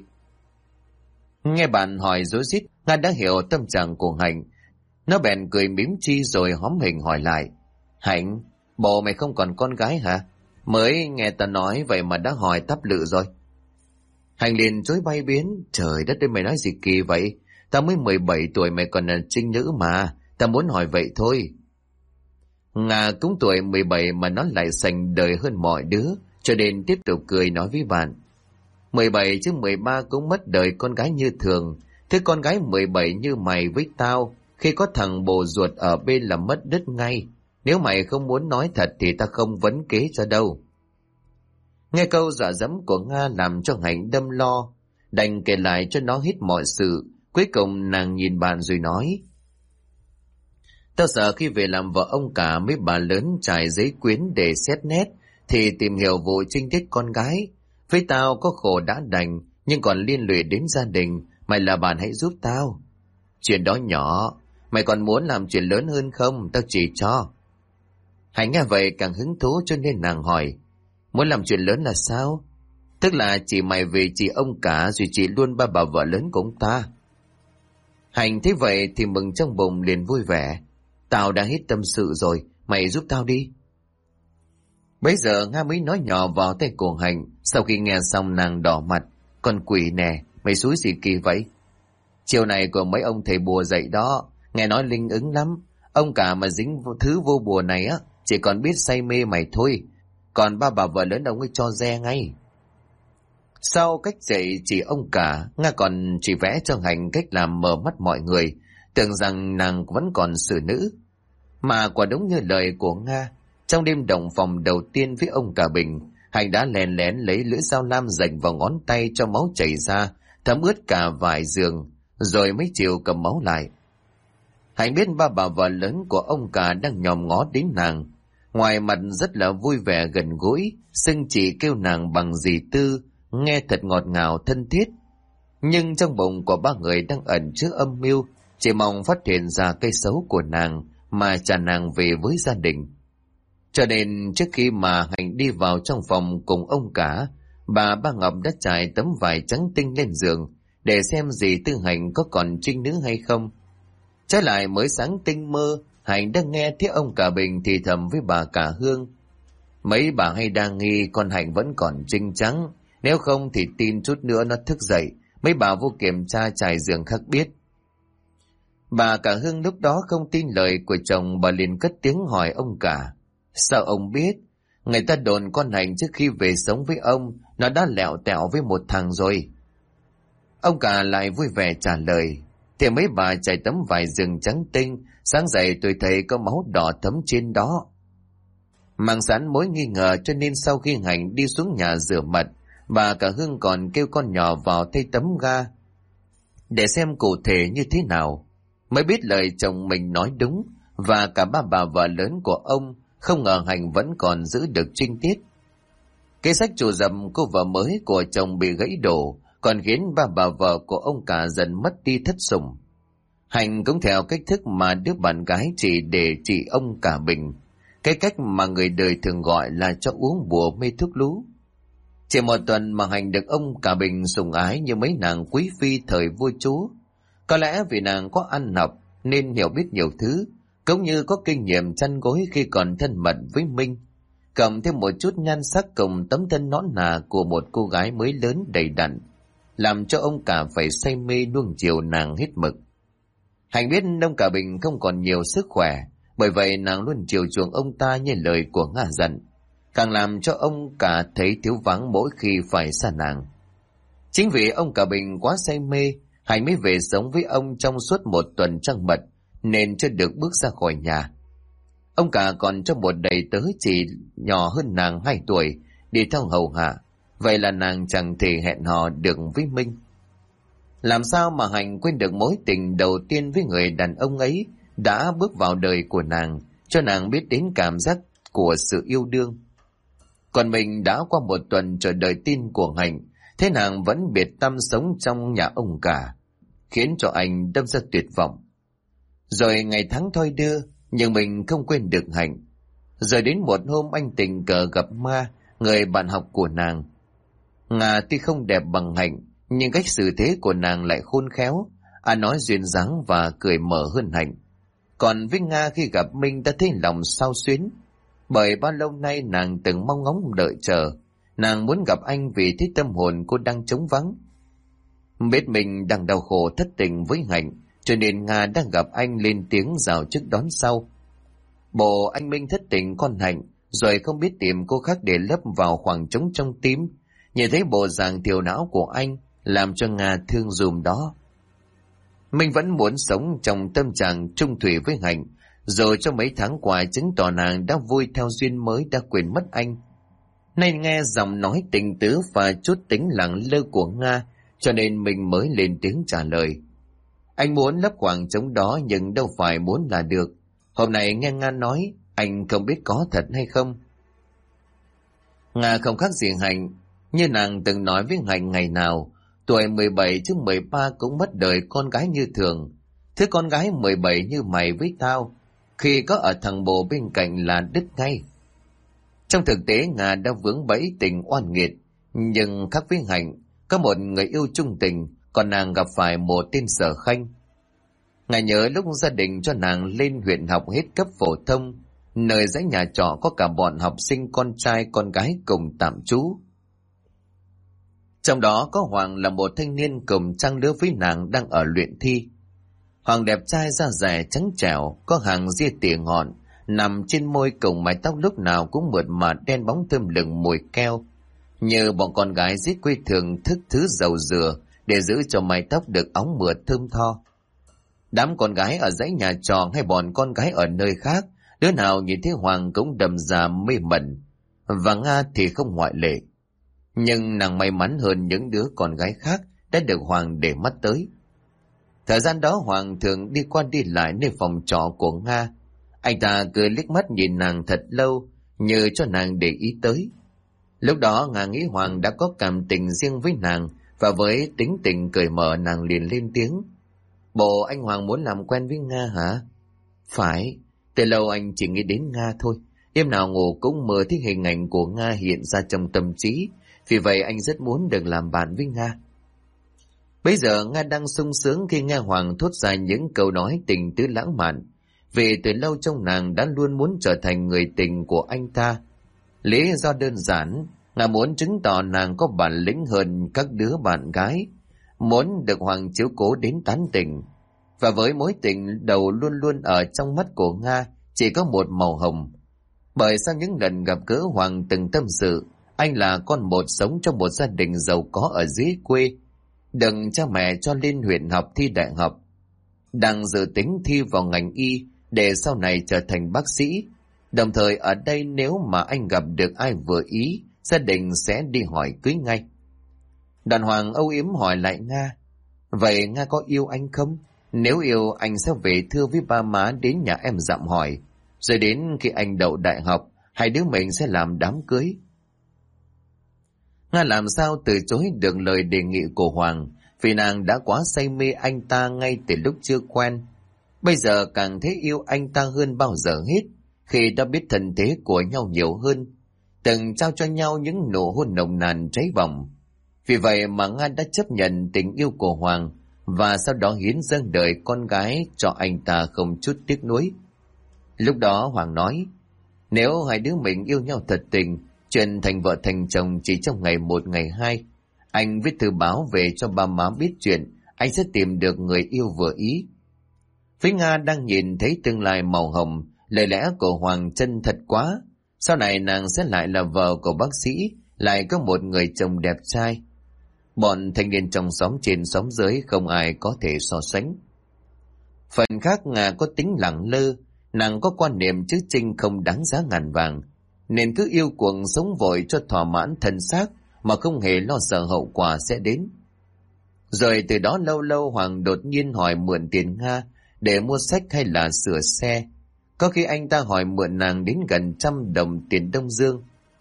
Nghe bạn hỏi rối rít, Nga đã hiểu tâm trạng của Hạnh. Nó bèn cười mím chi rồi hóm hình hỏi lại. Hạnh, bộ mày không còn con gái hả? Mới nghe ta nói vậy mà đã hỏi tắp lự rồi. Hạnh liền chối bay biến. Trời đất ơi, mày nói gì kỳ vậy? Tao mới 17 tuổi, mày còn là trinh nữ mà. Tao muốn hỏi vậy thôi. Nga cũng tuổi 17 mà nó lại sành đời hơn mọi đứa, cho nên tiếp tục cười nói với bạn. 17 chứ 13 cũng mất đời con gái như thường. Thế con gái 17 như mày với tao, khi có thằng bồ ruột ở bên là mất đứt ngay. Nếu mày không muốn nói thật thì ta không vấn kế cho đâu. Nghe câu dọa dẫm của Nga làm cho Hạnh đâm lo, đành kể lại cho nó hết mọi sự. Cuối cùng nàng nhìn bạn rồi nói. Tao sợ khi về làm vợ ông cả mấy bà lớn trải giấy quyến để xét nét thì tìm hiểu vụ trinh tiết con gái. Với tao có khổ đã đành, nhưng còn liên lụy đến gia đình, mày là bạn hãy giúp tao. Chuyện đó nhỏ, mày còn muốn làm chuyện lớn hơn không? Tao chỉ cho. Hạnh nghe vậy càng hứng thú cho nên nàng hỏi. Muốn làm chuyện lớn là sao? Tức là chỉ mày về chị ông cả rồi chị luôn ba bà vợ lớn của ông ta. Hạnh thấy vậy thì mừng trong bụng liền vui vẻ. Tao đã hết tâm sự rồi, mày giúp tao đi. Bấy giờ Nga mới nói nhỏ vào tay của Hạnh. Sau khi nghe xong nàng đỏ mặt. Con quỷ nè, mày xúi gì kỳ vậy? Chiều này của mấy ông thầy bùa dạy đó, nghe nói linh ứng lắm. Ông cả mà dính thứ vô bùa này á, chỉ còn biết say mê mày thôi. Còn ba bà vợ lớn ông ấy cho re ngay. Sau cách dạy chỉ ông cả, Nga còn chỉ vẽ cho Hạnh cách làm mờ mắt mọi người, tưởng rằng nàng vẫn còn xử nữ. Mà quả đúng như lời của Nga, trong đêm động phòng đầu tiên với ông cả Bình, Hạnh đã lén lén lấy lưỡi dao lam rạch vào ngón tay cho máu chảy ra, thấm ướt cả vải giường, rồi mấy chiều cầm máu lại. Hạnh biết ba bà vợ lớn của ông cả đang nhòm ngó đến nàng, ngoài mặt rất là vui vẻ gần gũi, xưng chỉ kêu nàng bằng dì Tư, nghe thật ngọt ngào thân thiết. Nhưng trong bụng của ba người đang ẩn chứa âm mưu, chỉ mong phát hiện ra cái xấu của nàng mà trả nàng về với gia đình. Cho nên trước khi mà Hạnh đi vào trong phòng cùng ông cả, bà Ba Ngọc đã trải tấm vải trắng tinh lên giường để xem dì Tư Hạnh có còn trinh nữ hay không. Trái lại mới sáng tinh mơ, Hạnh đã nghe thấy ông cả Bình thì thầm với bà cả Hương. Mấy bà hay đang nghi con Hạnh vẫn còn trinh trắng, nếu không thì tin chút nữa nó thức dậy, mấy bà vô kiểm tra trải giường khắc biết. Bà cả Hương lúc đó không tin lời của chồng, bà liền cất tiếng hỏi ông cả. Sao ông biết? Người ta đồn con Hạnh trước khi về sống với ông, nó đã lẹo tẹo với một thằng rồi. Ông cả lại vui vẻ trả lời. Thì mấy bà trải tấm vải giường trắng tinh, sáng dậy tôi thấy có máu đỏ thấm trên đó. Mang sẵn mối nghi ngờ cho nên sau khi Hạnh đi xuống nhà rửa mặt, bà cả Hương còn kêu con nhỏ vào thay tấm ga để xem cụ thể như thế nào. Mới biết lời chồng mình nói đúng, và cả ba bà vợ lớn của ông không ngờ Hạnh vẫn còn giữ được trinh tiết. Kế sách trù dầm cô vợ mới của chồng bị gãy đổ, còn khiến ba bà vợ của ông cả dần mất đi thất sủng. Hạnh cũng theo cách thức mà đứa bạn gái chỉ để trị ông cả Bình, cái cách mà người đời thường gọi là cho uống bùa mê thuốc lú. Chỉ một tuần mà Hạnh được ông cả Bình sủng ái như mấy nàng quý phi thời vua chúa. Có lẽ vì nàng có ăn học nên hiểu biết nhiều thứ, cũng như có kinh nghiệm chăn gối khi còn thân mật với Minh, cộng thêm một chút nhan sắc cùng tấm thân nõn nà của một cô gái mới lớn đầy đặn, làm cho ông cả phải say mê nuông chiều nàng hết mực. Hạnh biết ông cả Bình không còn nhiều sức khỏe, bởi vậy nàng luôn chiều chuộng ông ta như lời của Nga dặn, càng làm cho ông cả thấy thiếu vắng mỗi khi phải xa nàng. Chính vì ông cả Bình quá say mê, Hạnh mới về sống với ông trong suốt một tuần trăng mật, nên chưa được bước ra khỏi nhà. Ông cả còn cho một đầy tớ chỉ nhỏ hơn nàng 2 tuổi đi theo hầu hạ, vậy là nàng chẳng thể hẹn hò được với Minh. Làm sao mà Hạnh quên được mối tình đầu tiên với người đàn ông ấy đã bước vào đời của nàng, cho nàng biết đến cảm giác của sự yêu đương. Còn mình đã qua một tuần chờ đợi tin của Hạnh, thế nàng vẫn biệt tâm sống trong nhà ông cả, khiến cho anh đâm ra tuyệt vọng. Rồi ngày tháng thoi đưa, nhưng mình không quên được Hạnh. Rồi đến một hôm anh tình cờ gặp Ma, người bạn học của nàng. Nga tuy không đẹp bằng Hạnh, nhưng cách xử thế của nàng lại khôn khéo, nói duyên dáng và cười mở hơn Hạnh. Còn với Nga, khi gặp Minh đã thấy lòng xao xuyến, bởi bao lâu nay nàng từng mong ngóng đợi chờ. Nàng muốn gặp anh vì thấy tâm hồn cô đang trống vắng. Biết mình đang đau khổ thất tình với Hạnh, cho nên Nga đang gặp anh lên tiếng rào trước đón sau. Bộ anh Minh thất tình con Hạnh, rồi không biết tìm cô khác để lấp vào khoảng trống trong tim. Nhìn thấy bộ dạng thiểu não của anh, làm cho Nga thương dùm đó. Minh vẫn muốn sống trong tâm trạng trung thủy với Hạnh, rồi trong mấy tháng qua chứng tỏ nàng đã vui theo duyên mới, đã quên mất anh. Nay nghe giọng nói tình tứ và chút tính lặng lơ của Nga, cho nên mình mới lên tiếng trả lời. Anh muốn lấp khoảng trống đó, nhưng đâu phải muốn là được. Hôm nay nghe Nga nói, anh không biết có thật hay không. Nga không khác gì Hạnh, như nàng từng nói với Hạnh ngày nào, tuổi 17 chứ 13 cũng mất đời con gái như thường. Thứ con gái 17 như mày với tao, khi có ở thằng bồ bên cạnh là đứt ngay. Trong thực tế Nga đã vướng bẫy tình oan nghiệt, nhưng khác với Hạnh, có một người yêu trung tình, còn nàng gặp phải một tên Sở Khanh. Nga nhớ lúc gia đình cho nàng lên huyện học hết cấp phổ thông, nơi dãy nhà trọ có cả bọn học sinh con trai con gái cùng tạm trú. Trong đó có Hoàng là một thanh niên cùng trang lứa với nàng đang ở luyện thi. Hoàng đẹp trai da dẻ trắng trẻo, có hàng ria tỉa ngọn, nằm trên môi cùng mái tóc lúc nào cũng mượt mà đen bóng thơm lừng mùi keo. Như bọn con gái dưới quê thường thức thứ dầu dừa để giữ cho mái tóc được óng mượt thơm tho. Đám con gái ở dãy nhà trọ hay bọn con gái ở nơi khác, đứa nào nhìn thấy Hoàng cũng đầm ra mê mẩn, và Nga thì không ngoại lệ. Nhưng nàng may mắn hơn những đứa con gái khác đã được Hoàng để mắt tới. Thời gian đó Hoàng thường đi qua đi lại nơi phòng trọ của Nga. Anh ta cứ liếc mắt nhìn nàng thật lâu, như cho nàng để ý tới. Lúc đó Nga nghĩ Hoàng đã có cảm tình riêng với nàng, và với tính tình cởi mở nàng liền lên tiếng. Bộ anh Hoàng muốn làm quen với Nga hả? Phải, từ lâu anh chỉ nghĩ đến Nga thôi. Đêm nào ngủ cũng mơ thấy hình ảnh của Nga hiện ra trong tâm trí. Vì vậy anh rất muốn được làm bạn với Nga. Bây giờ Nga đang sung sướng khi nghe Hoàng thốt ra những câu nói tình tứ lãng mạn. Vì từ lâu trong nàng đã luôn muốn trở thành người tình của anh ta. Lý do đơn giản, Nga muốn chứng tỏ nàng có bản lĩnh hơn các đứa bạn gái, muốn được Hoàng chiếu cố đến tán tỉnh. Và với mối tình đầu luôn luôn ở trong mắt của Nga chỉ có một màu hồng. Bởi sau những lần gặp gỡ Hoàng từng tâm sự, anh là con một sống trong một gia đình giàu có ở dưới quê, đừng cha mẹ cho lên huyện học thi đại học, đang dự tính thi vào ngành y để sau này trở thành bác sĩ. Đồng thời ở đây nếu mà anh gặp được ai vừa ý, gia đình sẽ đi hỏi cưới ngay. Đàn Hoàng âu yếm hỏi lại Nga, vậy Nga có yêu anh không? Nếu yêu anh sẽ về thưa với ba má đến nhà em dặm hỏi, rồi đến khi anh đậu đại học, hai đứa mình sẽ làm đám cưới. Nga làm sao từ chối được lời đề nghị của Hoàng, vì nàng đã quá say mê anh ta ngay từ lúc chưa quen. Bây giờ càng thấy yêu anh ta hơn bao giờ hết, khi đã biết thân thế của nhau nhiều hơn, từng trao cho nhau những nụ hôn nồng nàn cháy bỏng. Vì vậy mà Nga đã chấp nhận tình yêu của Hoàng, và sau đó hiến dâng đời con gái cho anh ta không chút tiếc nuối. Lúc đó Hoàng nói, nếu hai đứa mình yêu nhau thật tình, chuyện thành vợ thành chồng chỉ trong ngày một ngày hai. Anh viết thư báo về cho ba má biết chuyện, anh sẽ tìm được người yêu vừa ý. Với Nga đang nhìn thấy tương lai màu hồng, lời lẽ của Hoàng chân thật quá. Sau này nàng sẽ lại là vợ của bác sĩ, lại có một người chồng đẹp trai. Bọn thanh niên trong xóm trên xóm dưới không ai có thể so sánh. Phần khác Nga có tính lẳng lơ, nàng có quan niệm chữ trinh không đáng giá ngàn vàng, nên cứ yêu cuồng sống vội cho thỏa mãn thân xác mà không hề lo sợ hậu quả sẽ đến. Rồi từ đó lâu lâu Hoàng đột nhiên hỏi mượn tiền Nga để mua sách hay là sửa xe. Có khi anh ta hỏi mượn nàng đến gần 100 đồng tiền Đông Dương.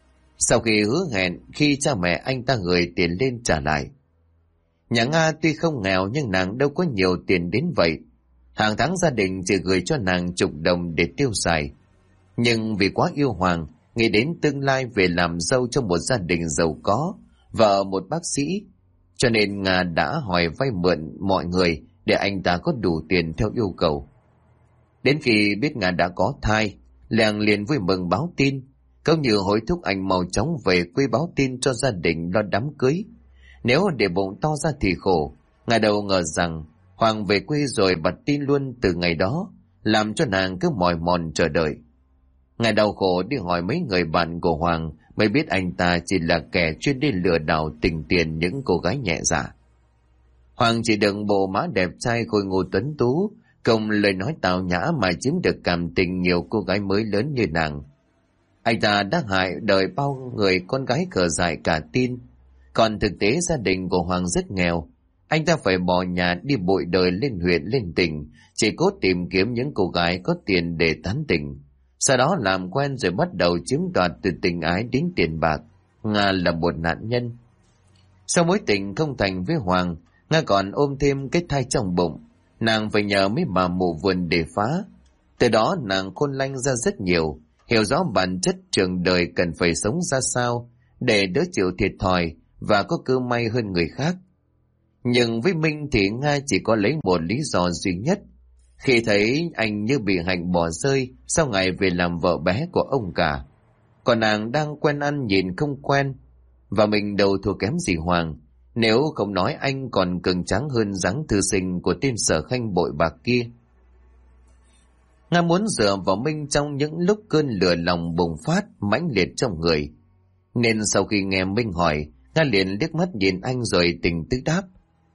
Sau khi hứa hẹn khi cha mẹ anh ta gửi tiền lên trả lại. Nhà Nga tuy không nghèo nhưng nàng đâu có nhiều tiền đến vậy. Hàng tháng gia đình chỉ gửi cho nàng chục đồng để tiêu xài. Nhưng vì quá yêu Hoàng, nghĩ đến tương lai về làm dâu cho một gia đình giàu có, vợ một bác sĩ, cho nên Nga đã hỏi vay mượn mọi người để anh ta có đủ tiền theo yêu cầu. Đến khi biết Nga đã có thai, làng liền vui mừng báo tin, cũng như hối thúc anh mau chóng về quê báo tin cho gia đình lo đám cưới. Nếu để bụng to ra thì khổ. Nga đâu ngờ rằng Hoàng về quê rồi bật tin luôn từ ngày đó, làm cho nàng cứ mỏi mòn chờ đợi. Nga đau khổ đi hỏi mấy người bạn của Hoàng mới biết anh ta chỉ là kẻ chuyên đi lừa đảo tình tiền những cô gái nhẹ dạ. Hoàng chỉ đựng bộ mã đẹp trai khôi ngô tuấn tú, cùng lời nói tào nhã mà chiếm được cảm tình nhiều cô gái mới lớn như nàng. Anh ta đã hại đời bao người con gái cờ dại cả tin. Còn thực tế gia đình của Hoàng rất nghèo. Anh ta phải bỏ nhà đi bội đời lên huyện lên tỉnh, chỉ cốt tìm kiếm những cô gái có tiền để tán tỉnh. Sau đó làm quen rồi bắt đầu chiếm đoạt từ tình ái đến tiền bạc. Nga là một nạn nhân. Sau mối tình không thành với Hoàng, Nga còn ôm thêm cái thai trong bụng. Nàng phải nhờ mấy bà mụ vườn để phá. Từ đó nàng khôn lanh ra rất nhiều, hiểu rõ bản chất trường đời cần phải sống ra sao để đỡ chịu thiệt thòi và có cơ may hơn người khác. Nhưng với Minh thì Nga chỉ có lấy một lý do duy nhất. Khi thấy anh như bị Hạnh bỏ rơi sau ngày về làm vợ bé của ông cả. Còn nàng đang quen ăn nhìn không quen, và mình đâu thua kém gì Hoàng. Nếu không nói anh còn cường tráng hơn dáng thư sinh của tên Sở Khanh bội bạc kia. Nga muốn dựa vào Minh trong những lúc cơn lửa lòng bùng phát mãnh liệt trong người. Nên sau khi nghe Minh hỏi, Nga liền liếc mắt nhìn anh rồi tình tứ đáp.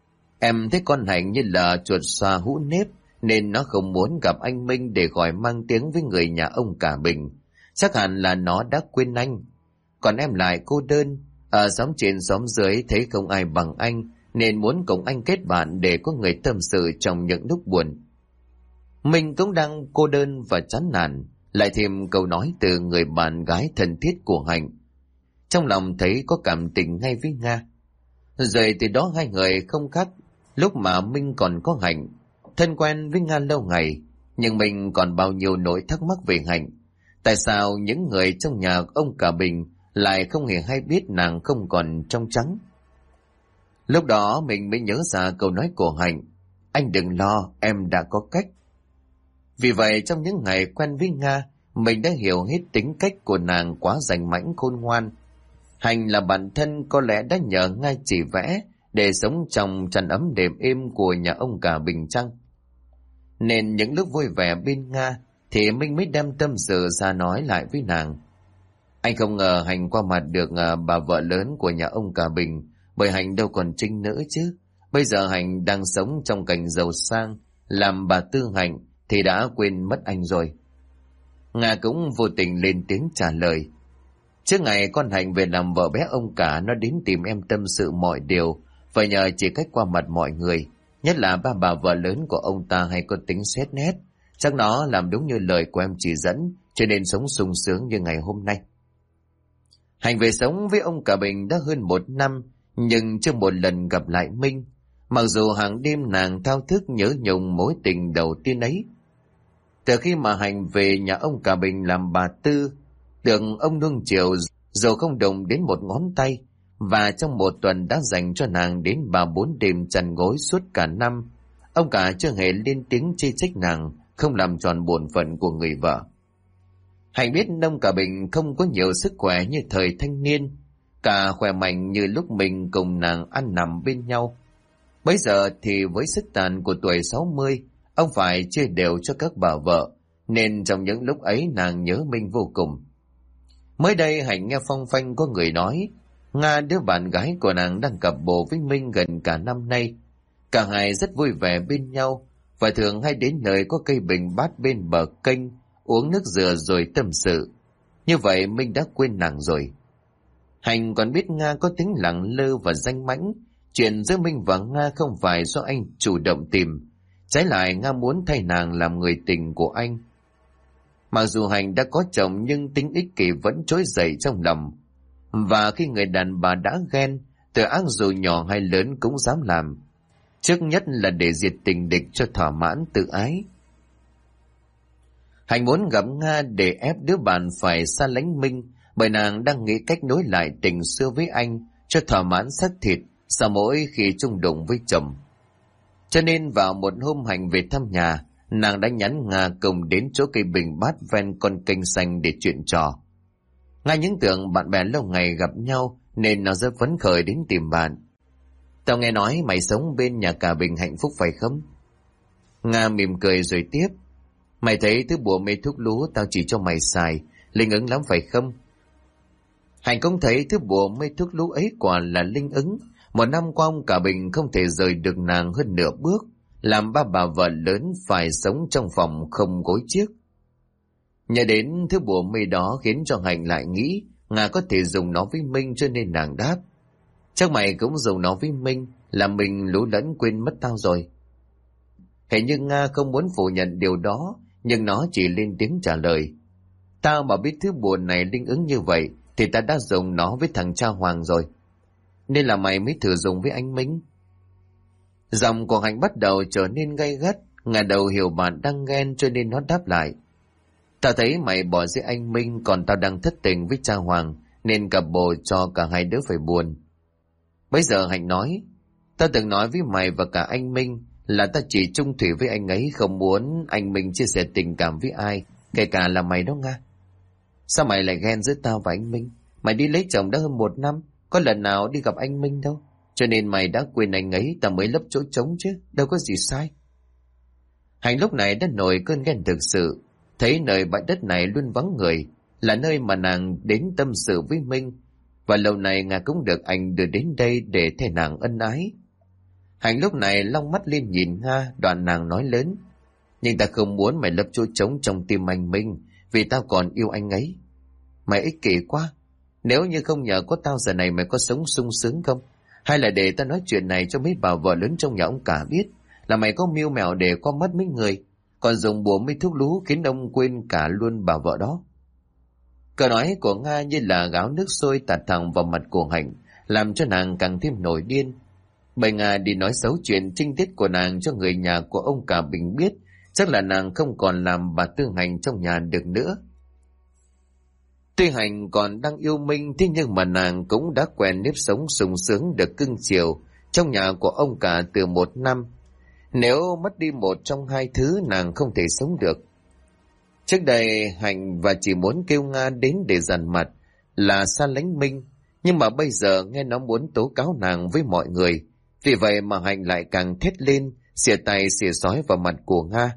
Em thấy con Hạnh như là chuột xoa hũ nếp, nên nó không muốn gặp anh Minh để gọi mang tiếng với người nhà ông cả Bình. Chắc hẳn là nó đã quên anh. Còn em lại cô đơn, ở xóm trên xóm dưới thấy không ai bằng anh, nên muốn cùng anh kết bạn để có người tâm sự trong những lúc buồn. Mình cũng đang cô đơn và chán nản, lại thêm câu nói từ người bạn gái thân thiết của Hạnh. Trong lòng thấy có cảm tình ngay với Nga. Rồi từ đó hai người không khác lúc mà Minh còn có Hạnh. Thân quen với Nga lâu ngày, nhưng mình còn bao nhiêu nỗi thắc mắc về Hạnh. Tại sao những người trong nhà ông cả Bình lại không hề hay biết nàng không còn trong trắng? Lúc đó mình mới nhớ ra câu nói của Hạnh. Anh đừng lo, em đã có cách. Vì vậy trong những ngày quen với Nga, mình đã hiểu hết tính cách của nàng quá rành mãnh khôn ngoan. Hạnh là bạn thân có lẽ đã nhờ Nga chỉ vẽ để sống trong chăn ấm đệm êm của nhà ông cả Bình chăng? Nên những lúc vui vẻ bên Nga thì Minh mới đem tâm sự ra nói lại với nàng. Anh không ngờ Hạnh qua mặt được bà vợ lớn của nhà ông cả Bình, bởi Hạnh đâu còn trinh nữa chứ. Bây giờ Hạnh đang sống trong cảnh giàu sang, làm bà Tư Hạnh thì đã quên mất anh rồi. Nga cũng vô tình lên tiếng trả lời. Trước ngày con Hạnh về làm vợ bé ông cả, nó đến tìm em tâm sự mọi điều, phải nhờ chỉ cách qua mặt mọi người. Nhất là ba bà vợ lớn của ông ta hay có tính xét nét. Chắc nó làm đúng như lời của em chỉ dẫn, cho nên sống sung sướng như ngày hôm nay. Hạnh về sống với ông cả Bình đã hơn 1 năm, nhưng chưa một lần gặp lại Minh. Mặc dù hàng đêm nàng thao thức nhớ nhung mối tình đầu tiên ấy. Từ khi mà Hạnh về nhà ông cả Bình làm bà Tư, tưởng ông nuông chiều dù không đồng đến một ngón tay, và trong 1 tuần đã dành cho nàng đến 3-4 đêm chăn gối suốt cả năm. Ông cả chưa hề lên tiếng chê trách nàng không làm tròn bổn phận của người vợ. Hạnh biết ông cả Bình không có nhiều sức khỏe như thời thanh niên, cả khỏe mạnh như lúc mình cùng nàng ăn nằm bên nhau. Bây giờ thì với sức tàn của tuổi 60, ông phải chia đều cho các bà vợ, nên trong những lúc ấy nàng nhớ Minh vô cùng. Mới đây Hạnh nghe phong phanh có người nói, Nga đứa bạn gái của nàng đang cặp bồ với Minh gần cả năm nay. Cả hai rất vui vẻ bên nhau, và thường hay đến nơi có cây bình bát bên bờ kênh, uống nước dừa rồi tâm sự. Như vậy Minh đã quên nàng rồi. Hạnh còn biết Nga có tính lẳng lơ và danh mãnh. Chuyện giữa Minh và Nga không phải do anh chủ động tìm, trái lại Nga muốn thay nàng làm người tình của anh. Mặc dù Hạnh đã có chồng nhưng tính ích kỷ vẫn trỗi dậy trong lòng. Và khi người đàn bà đã ghen, tội ác dù nhỏ hay lớn cũng dám làm. Trước nhất là để diệt tình địch cho thỏa mãn tự ái. Hạnh muốn gặp Nga để ép đứa bạn phải xa lánh Minh, bởi nàng đang nghĩ cách nối lại tình xưa với anh cho thỏa mãn xác thịt sau mỗi khi chung đụng với chồng. Cho nên vào một hôm Hạnh về thăm nhà, nàng đã nhắn Nga cùng đến chỗ cây bình bát ven con kênh xanh để chuyện trò. Nga những tưởng bạn bè lâu ngày gặp nhau nên nó rất phấn khởi đến tìm bạn. Tao nghe nói mày sống bên nhà cả Bình hạnh phúc phải không? Nga mỉm cười rồi tiếp. Mày thấy thứ bùa mê thuốc lú tao chỉ cho mày xài, linh ứng lắm phải không? Hạnh cũng thấy thứ bùa mê thuốc lú ấy quả là linh ứng. Một năm qua ông cả Bình không thể rời được nàng hơn nửa bước, làm ba bà vợ lớn phải sống trong phòng không gối chiếc. Nhớ đến thứ bùa mê đó khiến cho Hạnh lại nghĩ Nga có thể dùng nó với Minh, cho nên nàng đáp. Chắc mày cũng dùng nó với Minh, là mình lú lẫn quên mất tao rồi. Hình như Nga không muốn phủ nhận điều đó, nhưng nó chỉ lên tiếng trả lời. Tao mà biết thứ bùa này linh ứng như vậy thì ta đã dùng nó với thằng cha Hoàng rồi. Nên là mày mới thử dùng với anh Minh. Giọng của Hạnh bắt đầu trở nên gay gắt. Nga đầu hiểu bạn đang ghen cho nên nó đáp lại. Tao thấy mày bỏ rơi anh Minh, còn tao đang thất tình với cha Hoàng, nên cặp bồ cho cả hai đứa phải buồn. Bây giờ Hạnh nói, tao từng nói với mày và cả anh Minh là ta chỉ chung thủy với anh ấy, không muốn anh Minh chia sẻ tình cảm với ai, kể cả là mày đó Nga. Sao mày lại ghen giữa tao và anh Minh? Mày đi lấy chồng đã hơn 1 năm, có lần nào đi gặp anh Minh đâu, cho nên mày đã quên anh ấy, tao mới lấp chỗ trống chứ, đâu có gì sai. Hạnh lúc này đã nổi cơn ghen thực sự, thấy nơi bãi đất này luôn vắng người, là nơi mà nàng đến tâm sự với Minh, và lâu nay Nga cũng được anh đưa đến đây để thay nàng ân ái. Hạnh lúc này long mắt lên nhìn Nga, đoạn nàng nói lớn. Nhưng ta không muốn mày lấp chỗ trống trong tim anh Minh, vì tao còn yêu anh ấy. Mày ích kỷ quá, nếu như không nhờ có tao giờ này mày có sống sung sướng không? Hay là để tao nói chuyện này cho mấy bà vợ lớn trong nhà ông cả biết, là mày có mưu mẹo để qua mắt mấy người, còn dùng bùa mê thuốc lú khiến ông quên cả luôn bà vợ đó. Câu nói của Nga như là gáo nước sôi tạt thẳng vào mặt của Hạnh, làm cho nàng càng thêm nổi điên. Bởi Nga đi nói xấu chuyện trinh tiết của nàng cho người nhà của ông cả Bình biết, chắc là nàng không còn làm bà tư hành trong nhà được nữa. Tuy Hạnh còn đang yêu Minh, thế nhưng mà nàng cũng đã quen nếp sống sung sướng được cưng chiều trong nhà của ông cả từ 1 năm. Nếu mất đi một trong hai thứ, nàng không thể sống được. Trước đây Hạnh và chỉ muốn kêu Nga đến để dằn mặt, là xa lánh Minh, nhưng mà bây giờ nghe nó muốn tố cáo nàng với mọi người. Vì vậy mà Hạnh lại càng thét lên, xìa tay xìa xói vào mặt của Nga.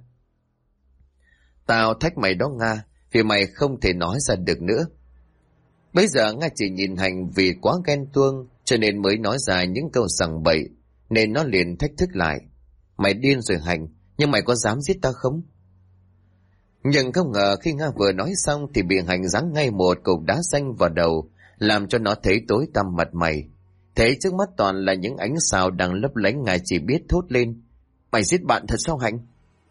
Tao thách mày đó Nga, vì mày không thể nói ra được nữa. Bây giờ Nga chỉ nhìn Hạnh vì quá ghen tuông, cho nên mới nói ra những câu sằng bậy, nên nó liền thách thức lại. Mày điên rồi Hạnh, nhưng mày có dám giết tao không? Nhưng không ngờ khi Nga vừa nói xong thì bị Hạnh giáng ngay một cục đá xanh vào đầu, làm cho nó thấy tối tăm mặt mày. Thấy trước mắt toàn là những ánh sao đang lấp lánh, Nga chỉ biết thốt lên. Mày giết bạn thật sao Hạnh?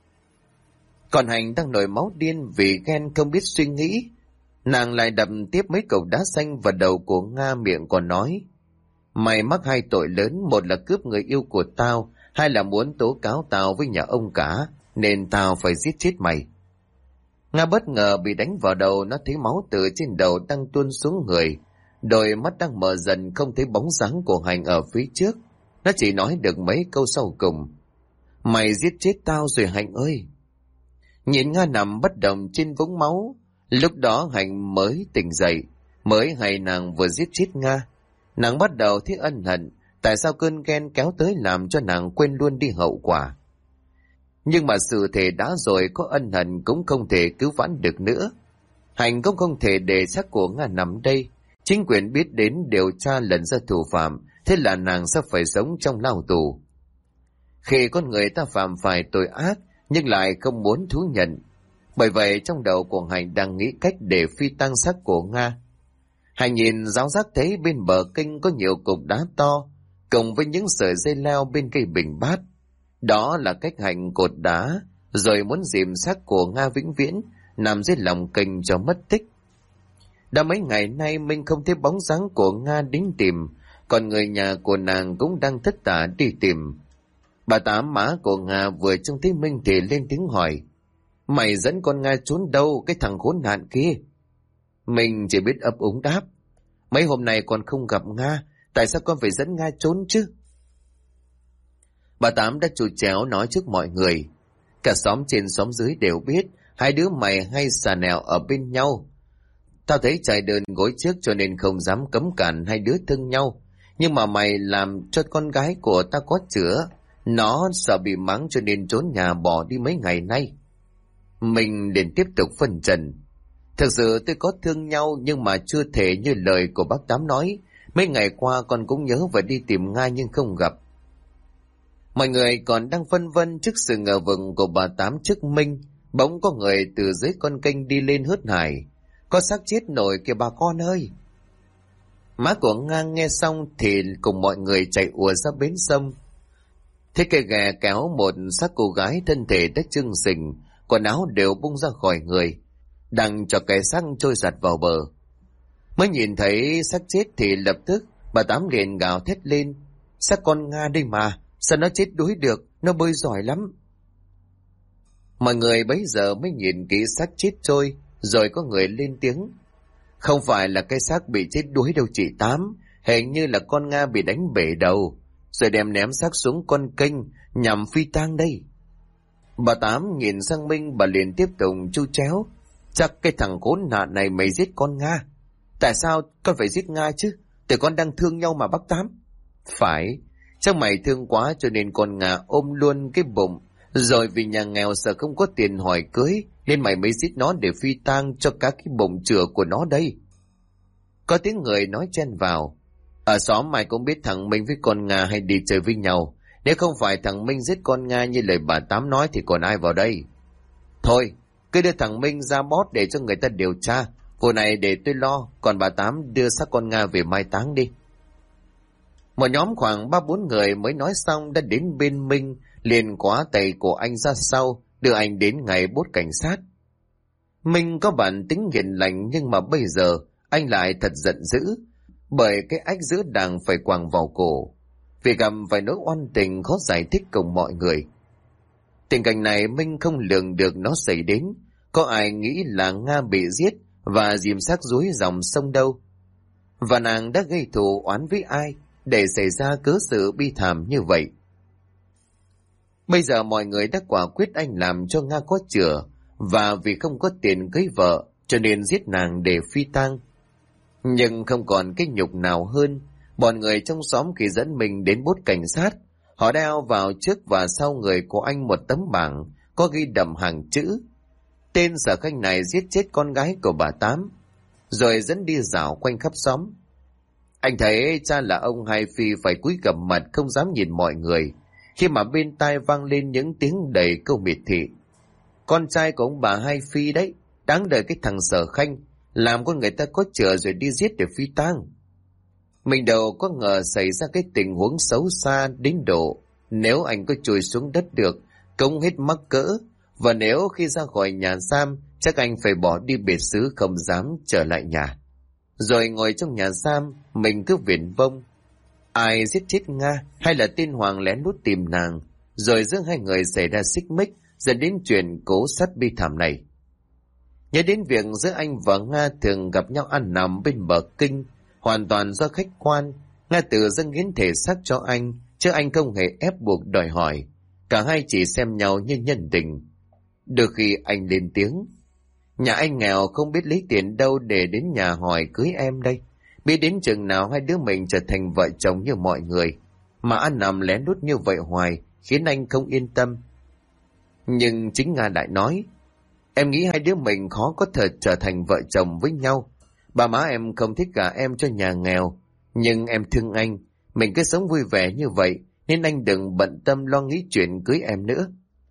Còn Hạnh đang nổi máu điên vì ghen không biết suy nghĩ. Nàng lại đập tiếp mấy cục đá xanh vào đầu của Nga, miệng còn nói. Mày mắc 2 tội lớn, một là cướp người yêu của tao, 2 là muốn tố cáo tao với nhà ông cả, nên tao phải giết chết mày. Nga bất ngờ bị đánh vào đầu, nó thấy máu từ trên đầu đang tuôn xuống người. Đôi mắt đang mờ dần, không thấy bóng dáng của Hạnh ở phía trước. Nó chỉ nói được mấy câu sau cùng. Mày giết chết tao rồi Hạnh ơi. Nhìn Nga nằm bất động trên vũng máu, lúc đó Hạnh mới tỉnh dậy, mới hay nàng vừa giết chết Nga. Nàng bắt đầu thấy ân hận, tại sao cơn ghen kéo tới làm cho nàng quên luôn đi hậu quả. Nhưng mà sự thể đã rồi, có ân hận cũng không thể cứu vãn được nữa. Hạnh cũng không thể để xác của Nga nằm đây. Chính quyền biết đến điều tra lần ra thủ phạm, thế là nàng sẽ phải sống trong lao tù. Khi con người ta phạm phải tội ác nhưng lại không muốn thú nhận, bởi vậy trong đầu của Hạnh đang nghĩ cách để phi tang xác của Nga. Hạnh nhìn giáo giác thấy bên bờ kênh có nhiều cục đá to, cùng với những sợi dây leo bên cây bình bát. Đó là cách Hạnh cột đá, rồi muốn dìm xác của Nga vĩnh viễn nằm dưới lòng kênh cho mất tích. Đã mấy ngày nay Minh không thấy bóng dáng của Nga đến tìm, còn người nhà của nàng cũng đang thất tả đi tìm. Bà Tám, má của Nga, vừa trông thấy Minh thì lên tiếng hỏi: "Mày dẫn con Nga trốn đâu, cái thằng khốn nạn kia?" Minh chỉ biết ấp úng đáp: "Mấy hôm nay con không gặp Nga, tại sao con phải dẫn Nga trốn chứ?" Bà Tám đã chù chéo nói trước mọi người: "Cả xóm trên xóm dưới đều biết hai đứa mày hay xà nẹo ở bên nhau. Tao thấy trời đơn gối trước cho nên không dám cấm cản hai đứa thương nhau. Nhưng mà mày làm cho con gái của tao có chữa. Nó sợ bị mắng cho nên trốn nhà bỏ đi mấy ngày nay." Mình liền tiếp tục phân trần: "Thực sự tôi có thương nhau, nhưng mà chưa thể như lời của bác Tám nói. Mấy ngày qua con cũng nhớ và đi tìm Nga nhưng không gặp." Mọi người còn đang phân vân trước sự ngờ vực của bà Tám trước Minh, bỗng có người từ dưới con kênh đi lên hớt hải: "Có xác chết nổi kìa bà con ơi!" Má của Nga nghe xong thì cùng mọi người chạy ùa ra bến sông. Thế cây ghè kéo một xác cô gái, thân thể đã chưng xình, quần áo đều bung ra khỏi người, đang cho cái xác trôi giặt vào bờ. Mới nhìn thấy xác chết thì lập tức bà Tám liền gào thét lên: "Xác con Nga đây mà, sao nó chết đuối được, nó bơi giỏi lắm!" Mọi người bấy giờ mới nhìn kỹ xác chết trôi, rồi có người lên tiếng: "Không phải là cái xác bị chết đuối đâu chị Tám, hình như là con Nga bị đánh bể đầu, rồi đem ném xác xuống con kênh nhằm phi tang đây." Bà Tám nhìn sang Minh, bà liền tiếp tục chu chéo: "Chắc cái thằng khốn nạn này mày giết con Nga." "Tại sao con phải giết Nga chứ? Tụi con đang thương nhau mà bác Tám." "Phải, chắc mày thương quá cho nên con Nga ôm luôn cái bụng, rồi vì nhà nghèo sợ không có tiền hỏi cưới nên mày mới giết nó để phi tang cho các cái bụng chửa của nó đây." Có tiếng người nói chen vào: "Ở xóm mày cũng biết thằng Minh với con Nga hay đi chơi với nhau. Nếu không phải thằng Minh giết con Nga như lời bà Tám nói thì còn ai vào đây? Thôi, cứ đưa thằng Minh ra bót để cho người ta điều tra. Vụ này để tôi lo, còn bà Tám đưa xác con Nga về mai táng đi." Một nhóm khoảng 3-4 người mới nói xong đã đến bên Minh, liền khóa tay của anh ra sau, đưa anh đến ngay bốt cảnh sát. Minh có bản tính hiền lành, nhưng mà bây giờ anh lại thật giận dữ, bởi cái ách giữa đàng phải quàng vào cổ, vì gặp phải nỗi oan tình khó giải thích cùng mọi người. Tình cảnh này Minh không lường được nó xảy đến. Có ai nghĩ là Nga bị giết và dìm xác dưới dòng sông đâu, và nàng đã gây thù oán với ai để xảy ra cớ sự bi thảm như vậy. Bây giờ mọi người đã quả quyết anh làm cho Nga có chữa, và vì không có tiền cưới vợ cho nên giết nàng để phi tang. Nhưng không còn cái nhục nào hơn, bọn người trong xóm khi dẫn mình đến bốt cảnh sát, họ đeo vào trước và sau người của anh một tấm bảng có ghi đậm hàng chữ: "Tên Sở Khanh này giết chết con gái của bà Tám", rồi dẫn đi dạo quanh khắp xóm. Anh thấy cha là ông Hai Phi phải cúi gằm mặt không dám nhìn mọi người, khi mà bên tai vang lên những tiếng đầy câu miệt thị: "Con trai của ông bà Hai Phi đấy, đáng đời cái thằng Sở Khanh, làm con người ta có chữa rồi đi giết để phi tang." Mình đâu có ngờ xảy ra cái tình huống xấu xa đến độ nếu anh có chui xuống đất được, cũng hết mắc cỡ, và nếu khi ra khỏi nhà giam chắc anh phải bỏ đi biệt xứ không dám trở lại nhà. Rồi ngồi trong nhà giam, mình cứ viển vông: ai giết chết Nga, hay là tên Hoàng lén lút tìm nàng, rồi giữa hai người xảy ra xích mích dẫn đến chuyện cố sát bi thảm này. Nhớ đến việc giữa anh và Nga thường gặp nhau ăn nằm bên bờ kênh, hoàn toàn do khách quan, Nga tự dâng hiến thể xác cho anh, chứ anh không hề ép buộc đòi hỏi. Cả hai chỉ xem nhau như nhân tình. Đôi khi anh lên tiếng: "Nhà anh nghèo, không biết lấy tiền đâu để đến nhà hỏi cưới em đây. Biết đến chừng nào hai đứa mình trở thành vợ chồng như mọi người, mà ăn nằm lén lút như vậy hoài khiến anh không yên tâm." Nhưng chính Nga lại nói: "Em nghĩ hai đứa mình khó có thể trở thành vợ chồng với nhau. Bà má em không thích gả em cho nhà nghèo, nhưng em thương anh. Mình cứ sống vui vẻ như vậy, nên anh đừng bận tâm lo nghĩ chuyện cưới em nữa."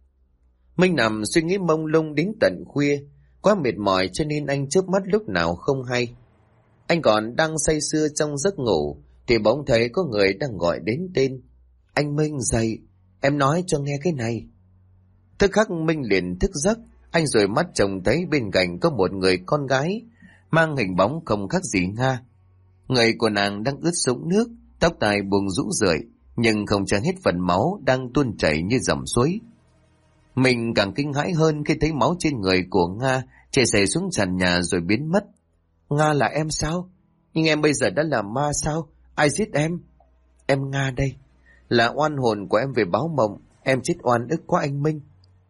Minh nằm suy nghĩ mông lung đến tận khuya, quá mệt mỏi cho nên anh chớp mắt lúc nào không hay. Anh còn đang say sưa trong giấc ngủ thì bỗng thấy có người đang gọi đến tên: "Anh Minh dậy, em nói cho nghe cái này." Tức khắc Minh liền thức giấc, anh rồi mắt trông thấy bên cạnh có một người con gái mang hình bóng không khác gì Nga. Người của nàng đang ướt sũng nước, tóc tai buông rũ rượi, nhưng không che hết phần máu đang tuôn chảy như dòng suối. Mình càng kinh hãi hơn khi thấy máu trên người của Nga chảy xệ xuống trần nhà rồi biến mất. Nga là em sao? Nhưng em bây giờ đã là ma sao? Ai giết em? Em Nga đây. Là oan hồn của em về báo mộng. Em chết oan ức quá anh Minh.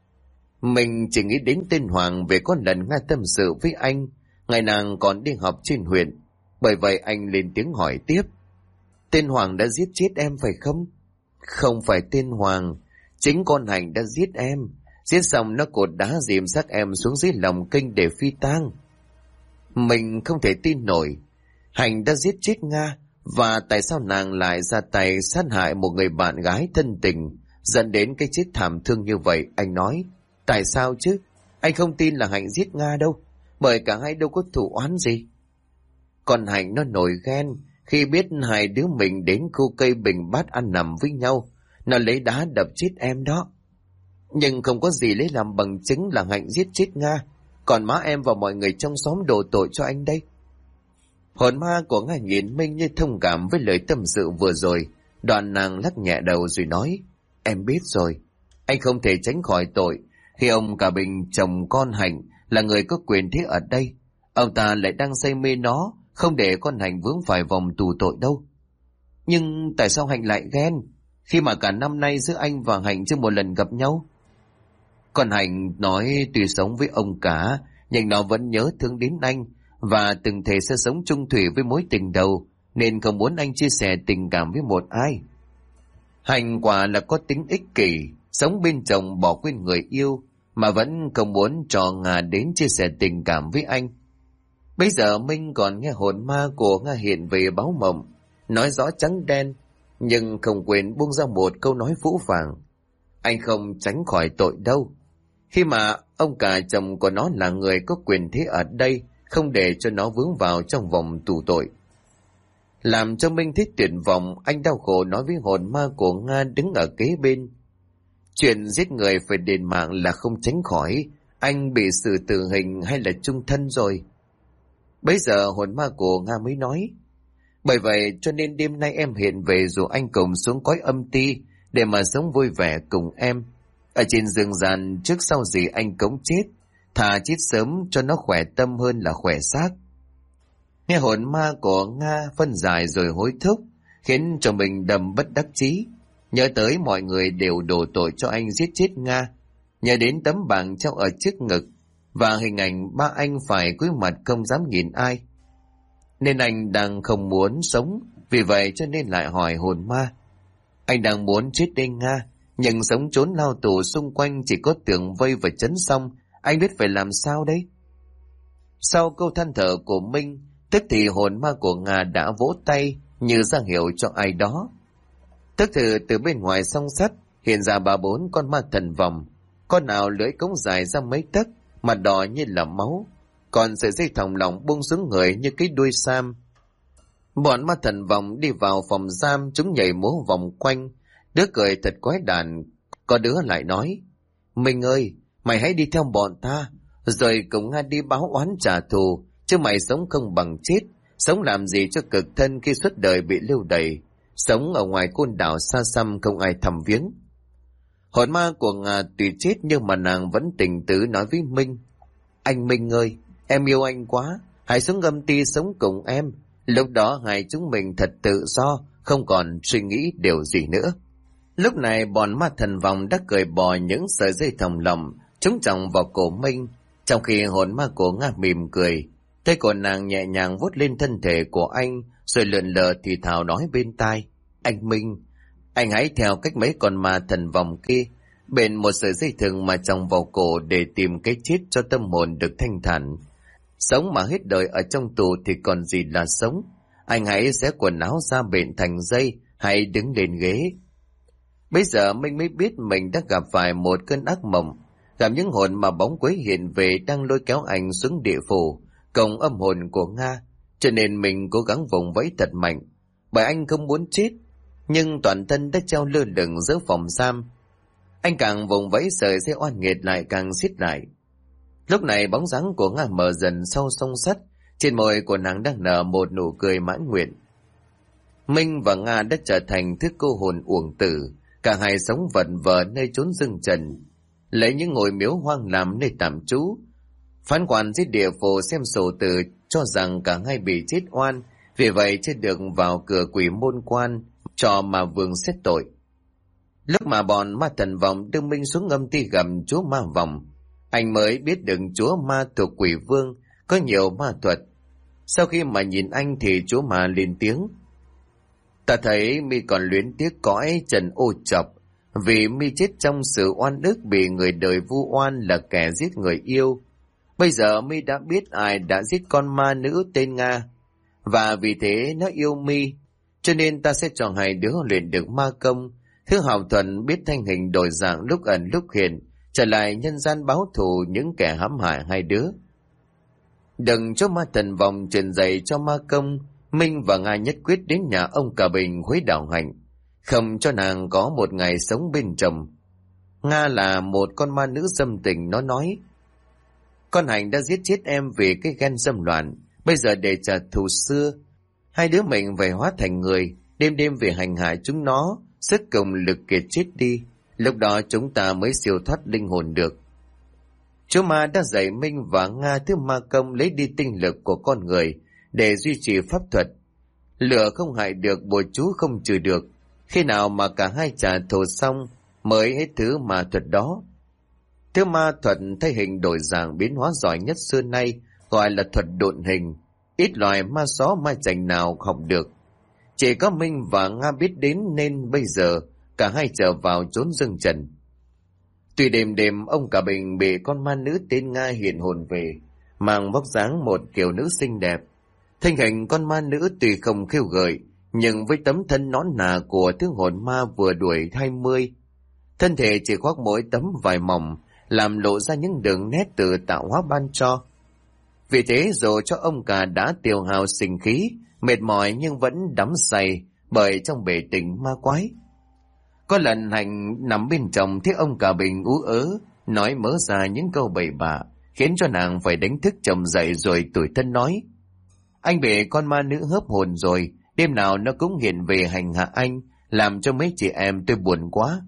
Mình chỉ nghĩ đến tên Hoàng về có lần Nga tâm sự với anh, ngày nàng còn đi học trên huyện. Bởi vậy anh lên tiếng hỏi tiếp. Tên Hoàng đã giết chết em phải không? Không phải tên Hoàng. Chính con Hành đã giết em. Giết xong nó cột đá dìm xác em xuống dưới lòng kênh để phi tang. Mình không thể tin nổi. Hành đã giết chết Nga. Và tại sao nàng lại ra tay sát hại một người bạn gái thân tình, dẫn đến cái chết thảm thương như vậy? Anh nói. Tại sao chứ? Anh không tin là Hạnh giết Nga đâu. Bởi cả hai đâu có thù oán gì. Còn Hạnh nó nổi ghen. Khi biết hai đứa mình đến khu cây bình bát ăn nằm với nhau, nó lấy đá đập chết em đó. Nhưng không có gì lấy làm bằng chứng là Hạnh giết chết Nga. Còn má em và mọi người trong xóm đổ tội cho anh đây. Hồn ma của Nga nhìn Minh như thông cảm với lời tâm sự vừa rồi. Đoạn nàng lắc nhẹ đầu rồi nói. Em biết rồi. Anh không thể tránh khỏi tội. Khi ông cả Bình chồng con Hạnh là người có quyền thế ở đây, ông ta lại đang say mê nó, không để con Hạnh vướng phải vòng tù tội đâu. Nhưng tại sao Hạnh lại ghen khi mà cả năm nay giữa anh và Hạnh chưa một lần gặp nhau? Con Hạnh nói tuy sống với ông cả, nhưng nó vẫn nhớ thương đến anh và từng thề sẽ sống chung thủy với mối tình đầu, nên không muốn anh chia sẻ tình cảm với một ai. Hạnh quả là có tính ích kỷ, sống bên chồng bỏ quên người yêu mà vẫn không muốn cho Nga đến chia sẻ tình cảm với anh. Bây giờ Minh còn nghe hồn ma của Nga hiện về báo mộng, nói rõ trắng đen, nhưng không quên buông ra một câu nói phũ phàng. Anh không tránh khỏi tội đâu. Khi mà ông cả chồng của nó là người có quyền thế ở đây, không để cho nó vướng vào trong vòng tù tội. Làm cho Minh thấy tuyệt vọng, anh đau khổ nói với hồn ma của Nga đứng ở kế bên. Chuyện giết người phải đền mạng là không tránh khỏi. Anh bị xử tử hình hay là chung thân rồi? Bây giờ hồn ma của Nga mới nói. Bởi vậy cho nên đêm nay em hiện về dù anh cùng xuống cõi âm ti để mà sống vui vẻ cùng em. Ở trên giường gian trước sau gì anh cũng chết. Thà chết sớm cho nó khỏe tâm hơn là khỏe xác. Nghe hồn ma của Nga phân dài rồi hối thúc, khiến cho mình đầm bất đắc chí. Nhớ tới mọi người đều đổ tội cho anh giết chết Nga. Nhớ đến tấm bảng treo ở trước ngực và hình ảnh ba anh phải cúi mặt không dám nhìn ai. Nên anh đang không muốn sống, vì vậy cho nên lại hỏi hồn ma. Anh đang muốn chết đây Nga, nhưng sống trốn lao tù xung quanh chỉ có tường vây và trấn song, anh biết phải làm sao đấy? Sau câu than thở của Minh, tức thì hồn ma của Nga đã vỗ tay như ra hiệu cho ai đó. Tức thì từ bên ngoài song sắt hiện ra 3-4 con ma thần vòng, con nào lưỡi cống dài ra mấy tấc, mặt đỏ như là máu, còn sợi dây thòng lọng buông xuống người như cái đuôi sam. Bọn ma thần vòng đi vào phòng giam, chúng nhảy múa vòng quanh, đứa cười thật quái đản. Có đứa lại nói, Minh ơi, mày hãy đi theo bọn ta, rồi cùng Nga đi báo oán trả thù, chứ mày sống không bằng chết, sống làm gì cho cực thân khi suốt đời bị lưu đày, sống ở ngoài côn đảo xa xăm không ai thăm viếng. Hồn ma của Nga tuy chết nhưng mà nàng vẫn tình tứ nói với Minh, anh Minh ơi, em yêu anh quá, hãy xuống âm ti sống cùng em, lúc đó hai chúng mình thật tự do, không còn suy nghĩ điều gì nữa. Lúc này bọn ma thần vòng đã cởi bỏ những sợi dây thòng lọng chúng chồng vào cổ Minh, trong khi hồn ma của Nga mỉm cười. Tay của nàng nhẹ nhàng vuốt lên thân thể của anh, rồi lượn lờ thì thào nói bên tai, anh Minh, anh hãy theo cách mấy con ma thần vòng kia, bền một sợi dây thừng mà chồng vào cổ để tìm cái chết cho tâm hồn được thanh thản. Sống mà hết đời ở trong tù thì còn gì là sống. Anh hãy xé quần áo ra bện thành dây, hãy đứng lên ghế. Bây giờ Minh mới biết mình đã gặp phải một cơn ác mộng, gặp những hồn mà bóng quế hiện về đang lôi kéo anh xuống địa phủ, cộng âm hồn của Nga, cho nên mình cố gắng vùng vẫy thật mạnh, bởi anh không muốn chết, nhưng toàn thân đã treo lơ lửng giữa phòng giam. Anh càng vùng vẫy sợi dây oan nghiệt lại càng siết lại. Lúc này bóng dáng của Nga mờ dần sau song sắt, Trên môi của nàng đang nở một nụ cười mãn nguyện. Minh và Nga đã trở thành thứ cô hồn uổng tử, cả hai sống vẩn vờ nơi chốn rừng trần, lấy những ngôi miếu hoang làm nơi tạm trú. Phán quan giết địa phủ xem sổ tử cho rằng cả hai bị chết oan, vì vậy chưa được vào cửa quỷ môn quan cho mà vương xét tội. Lúc mà bọn ma thần vòng đưa Minh xuống âm ti gầm chúa ma vòng, anh mới biết được chúa ma thuộc quỷ vương có nhiều ma thuật. Sau khi mà nhìn anh thì chúa ma lên tiếng: "Ta thấy mi còn luyến tiếc cõi trần ô trọc, vì mi chết trong sự oan ức bị người đời vu oan là kẻ giết người yêu. Bây giờ mi đã biết ai đã giết con ma nữ tên Nga, và vì thế nó yêu mi, cho nên ta sẽ cho hai đứa luyện được ma công, thứ học thuần biết thanh hình đổi dạng lúc ẩn lúc hiện, trở lại nhân gian báo thù những kẻ hãm hại hai đứa." Đừng cho ma thần vòng truyền dạy cho ma công, Minh và Nga nhất quyết đến nhà ông Cả Bình khuấy đạo hạnh, không cho nàng có một ngày sống bên chồng. Nga là một con ma nữ dâm tình, nó nói: "Con Hạnh đã giết chết em vì cái ghen dâm loạn, bây giờ để trả thù xưa, hai đứa mình phải hóa thành người, đêm đêm về hành hạ chúng nó, sức cùng lực kiệt chết đi, lúc đó chúng ta mới siêu thoát linh hồn được." Chúa ma đã dạy Minh và Nga thứ ma công lấy đi tinh lực của con người để duy trì pháp thuật. Lửa không hại được, bùa chú không trừ được, khi nào mà cả hai trả thù xong mới hết thứ ma thuật đó. Thứ ma thuật thay hình đổi dạng biến hóa giỏi nhất xưa nay gọi là thuật độn hình, ít loài ma xó ma chành nào học được. Chỉ có Minh và Nga biết đến, nên bây giờ cả hai trở vào chốn rừng trần. Tuy đêm đêm ông Cả Bình bị con ma nữ tên Nga hiện hồn về, mang vóc dáng một kiểu nữ xinh đẹp. Thanh hình con ma nữ tuy không khiêu gợi, nhưng với tấm thân nõn nà của thứ hồn ma vừa đuổi 20, thân thể chỉ khoác mỗi tấm vải mỏng, làm lộ ra những đường nét từ tạo hóa ban cho. Vì thế dù cho ông Cả đã tiêu hao sinh khí, mệt mỏi nhưng vẫn đắm say bởi trong bể tình ma quái. Có lần Hạnh nằm bên chồng thấy ông Cả Bình ú ớ, nói mớ ra những câu bậy bạ, khiến cho nàng phải đánh thức chồng dậy rồi tủi thân nói: "Anh bị con ma nữ hớp hồn rồi, đêm nào nó cũng hiện về hành hạ anh, làm cho mấy chị em tôi buồn quá.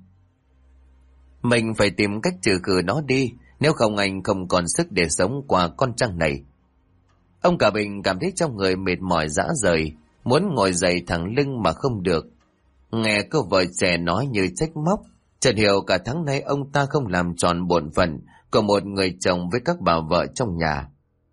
Mình phải tìm cách trừ khử nó đi, nếu không anh không còn sức để sống qua con trăng này." Ông Cả Bình cảm thấy trong người mệt mỏi rã rời, muốn ngồi dậy thẳng lưng mà không được. Nghe câu vợ trẻ nói như trách móc, chợt hiểu cả tháng nay ông ta không làm tròn bổn phận của một người chồng với các bà vợ trong nhà.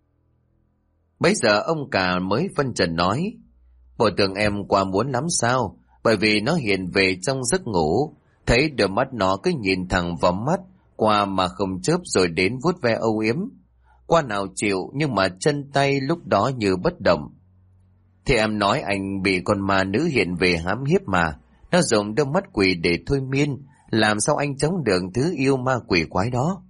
Bấy giờ ông Cả mới phân trần nói: "Bộ tưởng em qua muốn lắm sao? Bởi vì nó hiện về trong giấc ngủ, thấy đôi mắt nó cứ nhìn thẳng vào mắt, qua mà không chớp rồi đến vuốt ve âu yếm. Qua nào chịu, nhưng mà chân tay lúc đó như bất động. Thì em nói anh bị con ma nữ hiện về hãm hiếp mà, nó dùng đôi mắt quỷ để thôi miên, làm sao anh chống được thứ yêu ma quỷ quái đó?"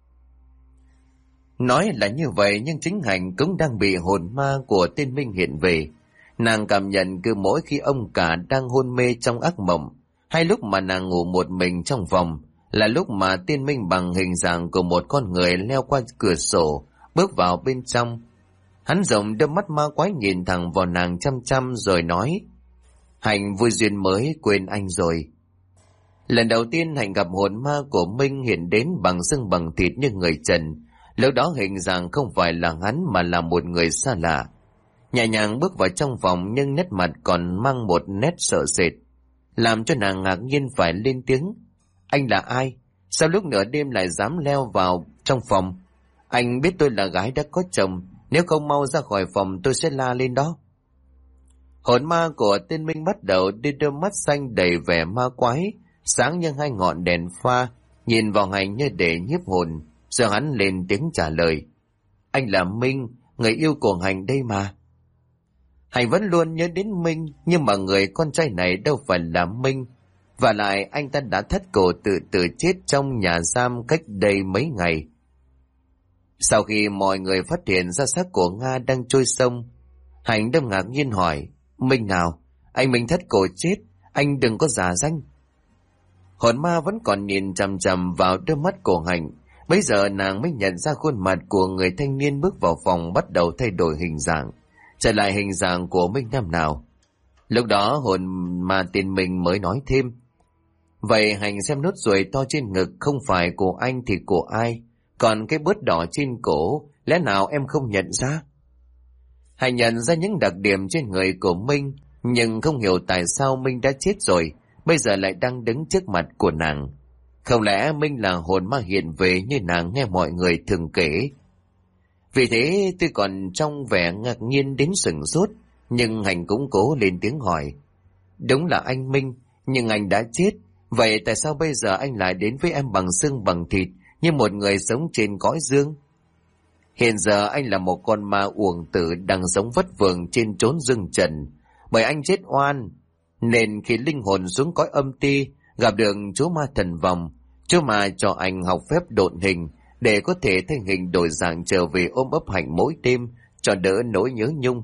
Nói là như vậy, nhưng chính Hạnh cũng đang bị hồn ma của tên Minh hiện về. Nàng cảm nhận cứ mỗi khi ông Cả đang hôn mê trong ác mộng, hay lúc mà nàng ngủ một mình trong phòng, là lúc mà tên Minh bằng hình dạng của một con người leo qua cửa sổ, bước vào bên trong. Hắn dùng đôi mắt ma quái nhìn thẳng vào nàng chăm chăm rồi nói: "Hạnh vui duyên mới, quên anh rồi." Lần đầu tiên Hạnh gặp hồn ma của Minh hiện đến bằng xương bằng thịt như người trần. Lúc đó hình dạng không phải là hắn mà là một người xa lạ. Nhẹ nhàng bước vào trong phòng nhưng nét mặt còn mang một nét sợ sệt, làm cho nàng ngạc nhiên phải lên tiếng: "Anh là ai? Sao lúc nửa đêm lại dám leo vào trong phòng? Anh biết tôi là gái đã có chồng, nếu không mau ra khỏi phòng tôi sẽ la lên đó." Hồn ma của tên Minh bắt đầu đưa đôi mắt xanh đầy vẻ ma quái, sáng như hai ngọn đèn pha, nhìn vào Hạnh như để nhiếp hồn. Rồi hắn lên tiếng trả lời: "Anh là Minh, người yêu của Hạnh đây mà." Hạnh vẫn luôn nhớ đến Minh, nhưng mà người con trai này đâu phải là Minh. Và lại anh ta đã thất cổ tự tử chết trong nhà giam cách đây mấy ngày. Sau khi mọi người phát hiện ra xác của Nga đang trôi sông, Hạnh đông ngạc nhiên hỏi: "Minh nào? Anh Minh thất cổ chết, anh đừng có giả danh." Hồn ma vẫn còn nhìn chằm chằm vào đôi mắt của Hạnh, Bây giờ nàng mới nhận ra khuôn mặt của người thanh niên bước vào phòng bắt đầu thay đổi hình dạng, trở lại hình dạng của Minh năm nào. Lúc đó hồn ma tiên minh mới nói thêm: vậy Hành xem nốt ruồi to trên ngực không phải của anh thì của ai? Còn cái bớt đỏ trên cổ, lẽ nào em không nhận ra? Hành nhận ra những đặc điểm trên người của Minh, nhưng không hiểu tại sao Minh đã chết rồi, bây giờ lại đang đứng trước mặt của nàng. Không lẽ Minh là hồn ma hiện về như nàng nghe mọi người thường kể? Vì thế tôi còn trong vẻ ngạc nhiên đến sửng sốt, nhưng Hành cũng cố lên tiếng hỏi: đúng là anh Minh, nhưng anh đã chết. Vậy tại sao bây giờ anh lại đến với em bằng xương bằng thịt, như một người sống trên cõi dương? Hiện giờ anh là một con ma uổng tử đang sống vất vưởng trên chốn dương trần. Bởi anh chết oan, nên khi linh hồn xuống cõi âm ti, gặp được chúa ma thần vòng, chúa ma cho anh học phép độn hình, để có thể thay hình đổi dạng trở về ôm ấp Hạnh mỗi đêm, cho đỡ nỗi nhớ nhung.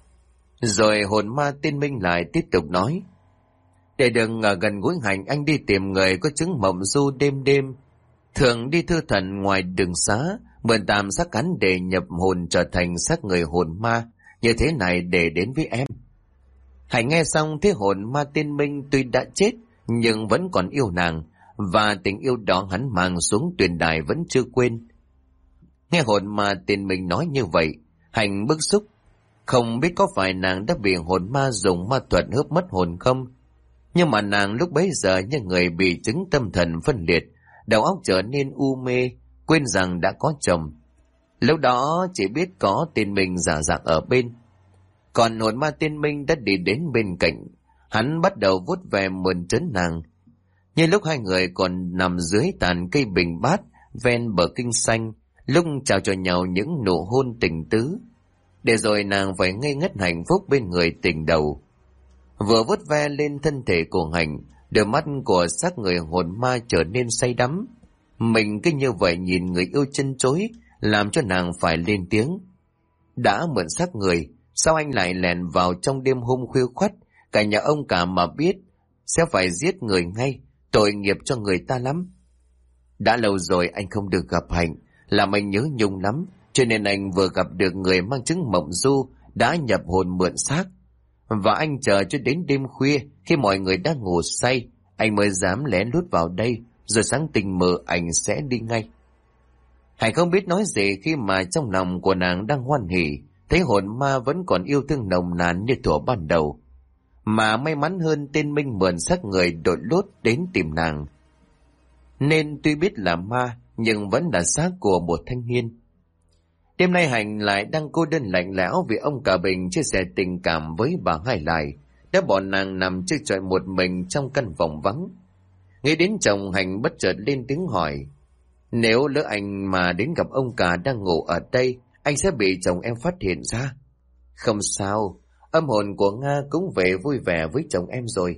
Rồi hồn ma tiên Minh lại tiếp tục nói: để đừng ở gần gũi Hạnh, anh đi tìm người có chứng mộng du đêm đêm, thường đi thư thần ngoài đường xá, mượn tạm xác hắn để nhập hồn trở thành xác người hồn ma, như thế này để đến với em. Hạnh nghe xong thế hồn ma tiên Minh tuy đã chết nhưng vẫn còn yêu nàng, và tình yêu đó hắn mang xuống tuyền đài vẫn chưa quên. Nghe hồn ma tiên Minh nói như vậy, Hạnh bức xúc, không biết có phải nàng đã bị hồn ma dùng ma thuật hớp mất hồn không. Nhưng mà nàng lúc bấy giờ như người bị chứng tâm thần phân liệt, đầu óc trở nên u mê, quên rằng đã có chồng. Lúc đó chỉ biết có tên mình giả dạng ở bên. Còn hồn ma tiên Minh đã đi đến bên cạnh, hắn bắt đầu vuốt về mượn trấn nàng. Như lúc hai người còn nằm dưới tàn cây bình bát ven bờ kinh xanh, lúc chào cho nhau những nụ hôn tình tứ, để rồi nàng phải ngây ngất hạnh phúc bên người tình đầu. Vừa vuốt ve lên thân thể của Hạnh, đôi mắt của xác người hồn ma trở nên say đắm. Mình cứ như vậy nhìn người yêu chân chối, làm cho nàng phải lên tiếng: đã mượn xác người, sao anh lại lèn vào trong đêm hôm khuya khoắt, cả nhà ông cả mà biết sẽ phải giết người ngay, tội nghiệp cho người ta lắm. Đã lâu rồi anh không được gặp Hạnh, làm anh nhớ nhung lắm, cho nên anh vừa gặp được người mang chứng mộng du đã nhập hồn mượn xác. Và anh chờ cho đến đêm khuya, khi mọi người đang ngủ say, anh mới dám lén lút vào đây, rồi sáng tình mơ anh sẽ đi ngay. Hạnh không biết nói gì khi mà trong lòng của nàng đang hoan hỉ, thấy hồn ma vẫn còn yêu thương nồng nàn như thuở ban đầu. Mà may mắn hơn tên Minh mượn xác người đội lốt đến tìm nàng, nên tuy biết là ma nhưng vẫn là xác của một thanh niên. Đêm nay Hạnh lại đang cô đơn lạnh lẽo vì ông cả Bình chia sẻ tình cảm với bà Hai Lại, đã bỏ nàng nằm chơi trọi một mình trong căn phòng vắng. Nghĩ đến chồng, Hạnh bất chợt lên tiếng hỏi: nếu lỡ anh mà đến gặp ông cả đang ngủ ở đây, anh sẽ bị chồng em phát hiện ra. Không sao, âm hồn của Nga cũng về vui vẻ với chồng em rồi.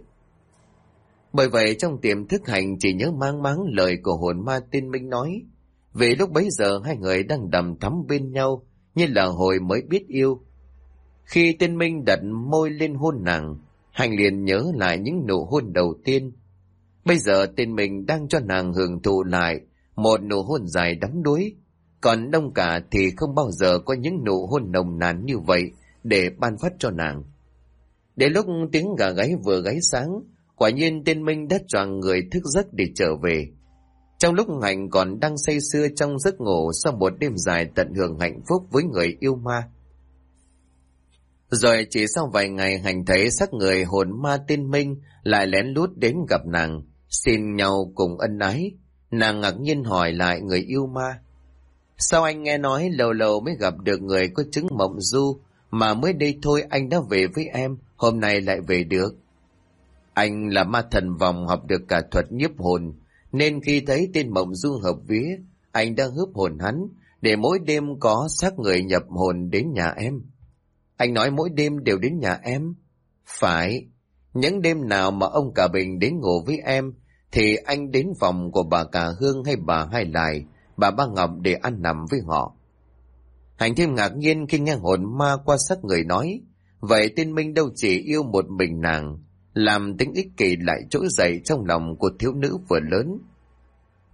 Bởi vậy trong tiềm thức Hạnh chỉ nhớ mang máng lời của hồn ma tiên Minh nói. Vì lúc bấy giờ hai người đang đằm thắm bên nhau, như là hồi mới biết yêu. Khi tên Minh đặt môi lên hôn nàng, Hạnh liền nhớ lại những nụ hôn đầu tiên. Bây giờ tên Minh đang cho nàng hưởng thụ lại một nụ hôn dài đắm đuối, còn ông cả thì không bao giờ có những nụ hôn nồng nàn như vậy để ban phát cho nàng. Đến lúc tiếng gà gáy vừa gáy sáng, quả nhiên tên Minh đã choàng người thức giấc để trở về. Trong lúc Hạnh còn đang say sưa trong giấc ngủ sau một đêm dài tận hưởng hạnh phúc với người yêu ma. Rồi chỉ sau vài ngày Hạnh thấy xác người hồn ma tên Minh lại lén lút đến gặp nàng, xin nhau cùng ân ái. Nàng ngạc nhiên hỏi lại người yêu ma: sao anh nghe nói lâu lâu mới gặp được người có chứng mộng du, mà mới đây thôi anh đã về với em, hôm nay lại về được? Anh là ma thần vòng học được cả thuật nhiếp hồn, nên khi thấy tên mộng du hợp vía, anh đang hớp hồn hắn, để mỗi đêm có xác người nhập hồn đến nhà em. Anh nói mỗi đêm đều đến nhà em? Phải, những đêm nào mà ông cả Bình đến ngủ với em, thì anh đến phòng của bà cả Hương hay bà Hai Lại, bà Ba Ngọc để ăn nằm với họ. Hạnh thêm ngạc nhiên khi nghe hồn ma qua xác người nói, vậy tên Minh đâu chỉ yêu một mình nàng, làm tính ích kỷ lại trỗi dậy trong lòng của thiếu nữ vừa lớn.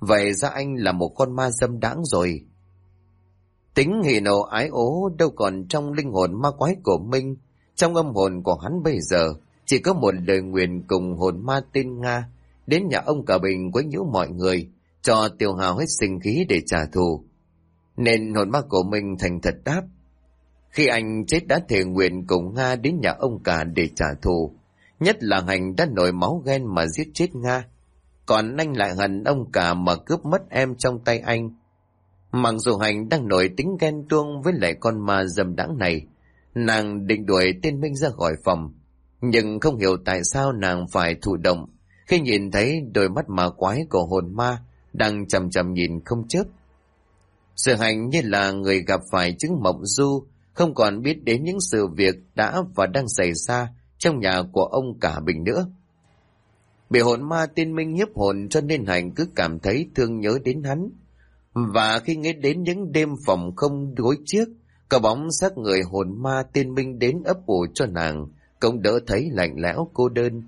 vậy ra anh là một con ma dâm đãng rồi. Tính hỉ nộ ái ố đâu còn trong linh hồn ma quái của Minh. Trong âm hồn của hắn bây giờ chỉ có một lời nguyền cùng hồn ma tên Nga đến nhà ông Cả Bình quấy nhiễu mọi người, cho tiêu hao hết sinh khí để trả thù. Nên hồn ma của Minh thành thật đáp: khi anh chết đã thề nguyện cùng Nga đến nhà ông Cả để trả thù. Nhất là Hành đã nổi máu ghen mà giết chết Nga, còn anh lại hận ông Cả mà cướp mất em trong tay anh. Mặc dù Hành đang nổi tính ghen tuông với lại con ma dâm đãng này, nàng định đuổi tên Minh ra khỏi phòng, nhưng không hiểu tại sao nàng phải thụ động khi nhìn thấy đôi mắt ma quái của hồn ma đang chằm chằm nhìn không chớp. Sự Hành như là người gặp phải chứng mộng du, không còn biết đến những sự việc đã và đang xảy ra trong nhà của ông Cả Bình nữa. Bị hồn ma tên Minh hiếp hồn cho nên Hành cứ cảm thấy thương nhớ đến hắn. Và khi nghĩ đến những đêm phòng không gối chiếc, cả bóng xác người hồn ma tên Minh đến ấp ủ cho nàng, cũng đỡ thấy lạnh lẽo cô đơn.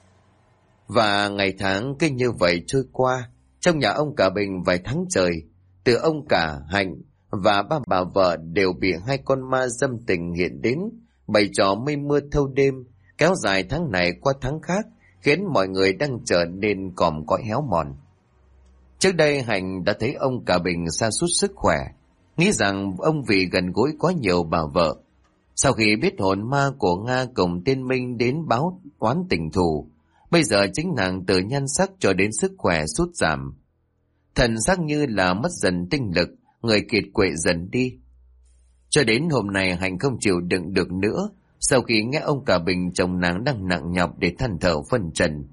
Và ngày tháng cứ như vậy trôi qua, trong nhà ông Cả Bình vài tháng trời, từ ông Cả, Hạnh và ba bà vợ đều bị hai con ma dâm tình hiện đến, bày trò mây mưa thâu đêm, kéo dài tháng này qua tháng khác, khiến mọi người đang trở nên còm cõi héo mòn. Trước đây Hạnh đã thấy ông Cả Bình sa sút sức khỏe, nghĩ rằng ông vì gần gũi quá nhiều bà vợ. Sau khi biết hồn ma của Nga cùng tên Minh đến báo oán tình thù, bây giờ chính nàng từ nhan sắc cho đến sức khỏe sút giảm. Thần sắc như là mất dần tinh lực, người kiệt quệ dần đi. Cho đến hôm nay Hạnh không chịu đựng được nữa, sau khi nghe ông Cả Bình chồng nàng đang nặng nhọc để than thở phân trần.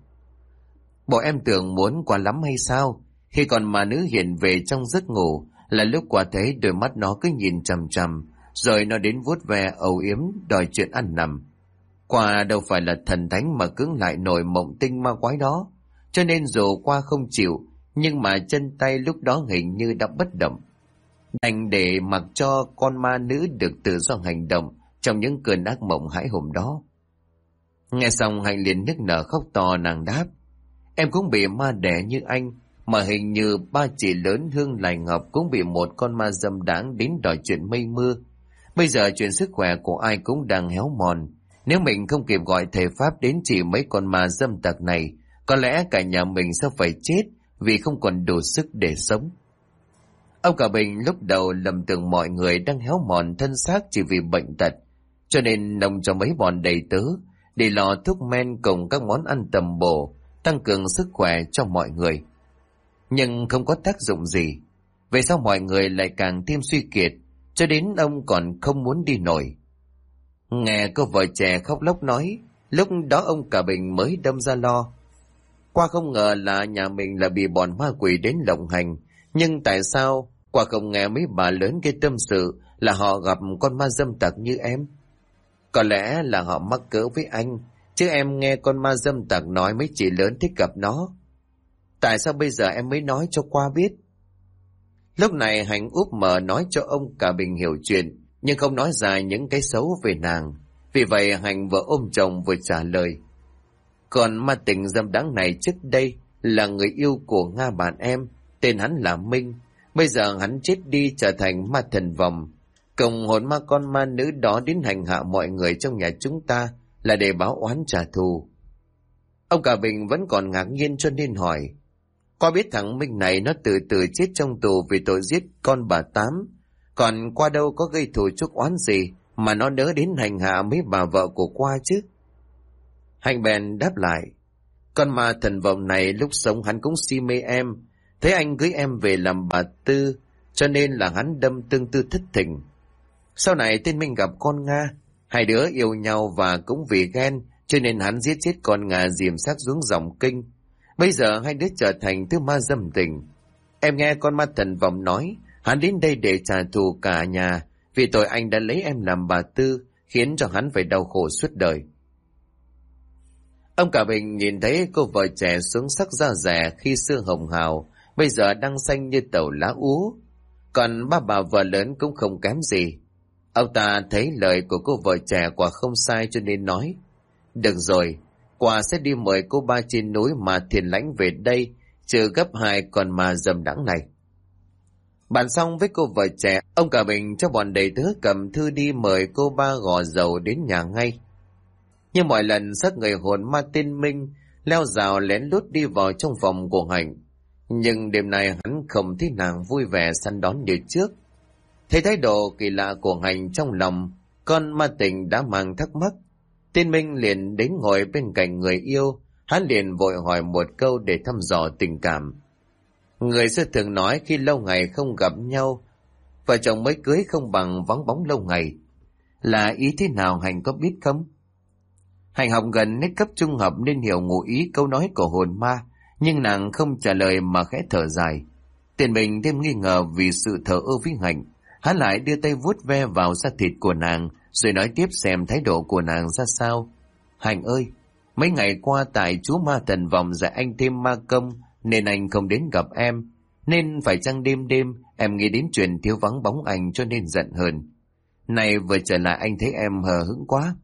Bộ em tưởng muốn quá lắm hay sao? Khi còn mà nữ hiện về trong giấc ngủ là lúc quả thấy đôi mắt nó cứ nhìn chằm chằm, rồi nó đến vuốt ve âu yếm đòi chuyện ăn nằm. Quả đâu phải là thần thánh mà cưỡng lại nổi mộng tinh ma quái đó, cho nên dù qua không chịu, nhưng mà chân tay lúc đó hình như đã bất động, đành để mặc cho con ma nữ được tự do hành động trong những cơn ác mộng hãi hùng đó. Nghe xong Hạnh liền nức nở khóc to. Nàng đáp: em cũng bị ma đẻ như anh, mà hình như ba chị lớn Hương Lài Ngọc cũng bị một con ma dâm đáng đến đòi chuyện mây mưa. Bây giờ chuyện sức khỏe của ai cũng đang héo mòn, nếu mình không kịp gọi thầy Pháp đến chỉ mấy con ma dâm tặc này, có lẽ cả nhà mình sẽ phải chết vì không còn đủ sức để sống. Ông Cả Bình lúc đầu lầm tưởng mọi người đang héo mòn thân xác chỉ vì bệnh tật, cho nên nông cho mấy bọn đầy tớ để lò thuốc men cùng các món ăn tầm bổ, tăng cường sức khỏe cho mọi người. Nhưng không có tác dụng gì. Về sau mọi người lại càng thêm suy kiệt, cho đến ông còn không muốn đi nổi. Nghe cô vợ trẻ khóc lóc nói, lúc đó ông Cả Bình mới đâm ra lo. Qua không ngờ là nhà mình là bị bọn ma quỷ đến lộng hành, nhưng tại sao Qua không nghe mấy bà lớn kia tâm sự là họ gặp con ma dâm tặc như em? Có lẽ là họ mắc cỡ với anh, chứ em nghe con ma dâm tặc nói mấy chị lớn thích gặp nó. Tại sao bây giờ em mới nói cho Qua biết? Lúc này Hạnh úp mở nói cho ông Cả Bình hiểu chuyện, nhưng không nói ra những cái xấu về nàng. Vì vậy Hạnh vừa ôm chồng vừa trả lời: còn ma tình dâm đáng này trước đây là người yêu của Nga bạn em, tên hắn là Minh. Bây giờ hắn chết đi trở thành ma thần vòng, cùng hồn ma con ma nữ đó đến hành hạ mọi người trong nhà chúng ta là để báo oán trả thù. Ông Cả Bình vẫn còn ngạc nhiên cho nên hỏi: Qua biết thằng Minh này nó từ từ chết trong tù vì tội giết con bà Tám, còn Qua đâu có gây thù chuốc oán gì mà nó đỡ đến hành hạ mấy bà vợ của Qua chứ? Hạnh bèn đáp lại: con ma thần vọng này lúc sống hắn cũng si mê em, thấy anh cưới em về làm bà Tư, cho nên là hắn đâm tương tư thất tình. Sau này tên Minh gặp con Nga, hai đứa yêu nhau và cũng vì ghen, cho nên hắn giết chết con Nga diềm xác xuống dòng Kinh. Bây giờ hai đứa trở thành thứ ma dâm tình. Em nghe con ma thần vọng nói hắn đến đây để trả thù cả nhà vì tội anh đã lấy em làm bà Tư, khiến cho hắn phải đau khổ suốt đời. Ông Cả Bình nhìn thấy cô vợ trẻ xuống sắc da rẻ khi xưa hồng hào, bây giờ đang xanh như tàu lá úa. Còn ba bà vợ lớn cũng không kém gì. Ông ta thấy lời của cô vợ trẻ quả không sai cho nên nói: được rồi, Quả sẽ đi mời cô ba trên núi mà Thiền Lãnh về đây, trừ gấp 2 con ma dâm đãng này. Bàn xong với cô vợ trẻ, ông cả Bình cho bọn đầy tớ cầm thư đi mời cô ba gò dầu đến nhà ngay. Như mọi lần, xác người hồn ma tên Minh leo rào lén lút đi vào trong phòng của Hạnh. Nhưng đêm nay hắn không thấy nàng vui vẻ săn đón như trước. Thấy thái độ kỳ lạ của Hạnh, trong lòng con ma tình đã mang thắc mắc. Tên Minh liền đến ngồi bên cạnh người yêu. Hắn liền vội hỏi một câu để thăm dò tình cảm. Người xưa thường nói khi lâu ngày không gặp nhau, vợ chồng mới cưới không bằng vắng bóng lâu ngày. Là ý thế nào Hạnh có biết không? Hạnh học gần nết cấp trung học nên hiểu ngụ ý câu nói của hồn ma, nhưng nàng không trả lời mà khẽ thở dài. Tiền Bình thêm nghi ngờ vì sự thờ ơ với Hạnh. Hắn lại đưa tay vuốt ve vào da thịt của nàng, rồi nói tiếp xem thái độ của nàng ra sao. Hạnh ơi, mấy ngày qua tại chú ma thần vòng dạy anh thêm ma công, nên anh không đến gặp em. Nên phải chăng đêm đêm em nghĩ đến chuyện thiếu vắng bóng anh cho nên giận hờn. Này vừa trở lại anh thấy em hờ hững quá.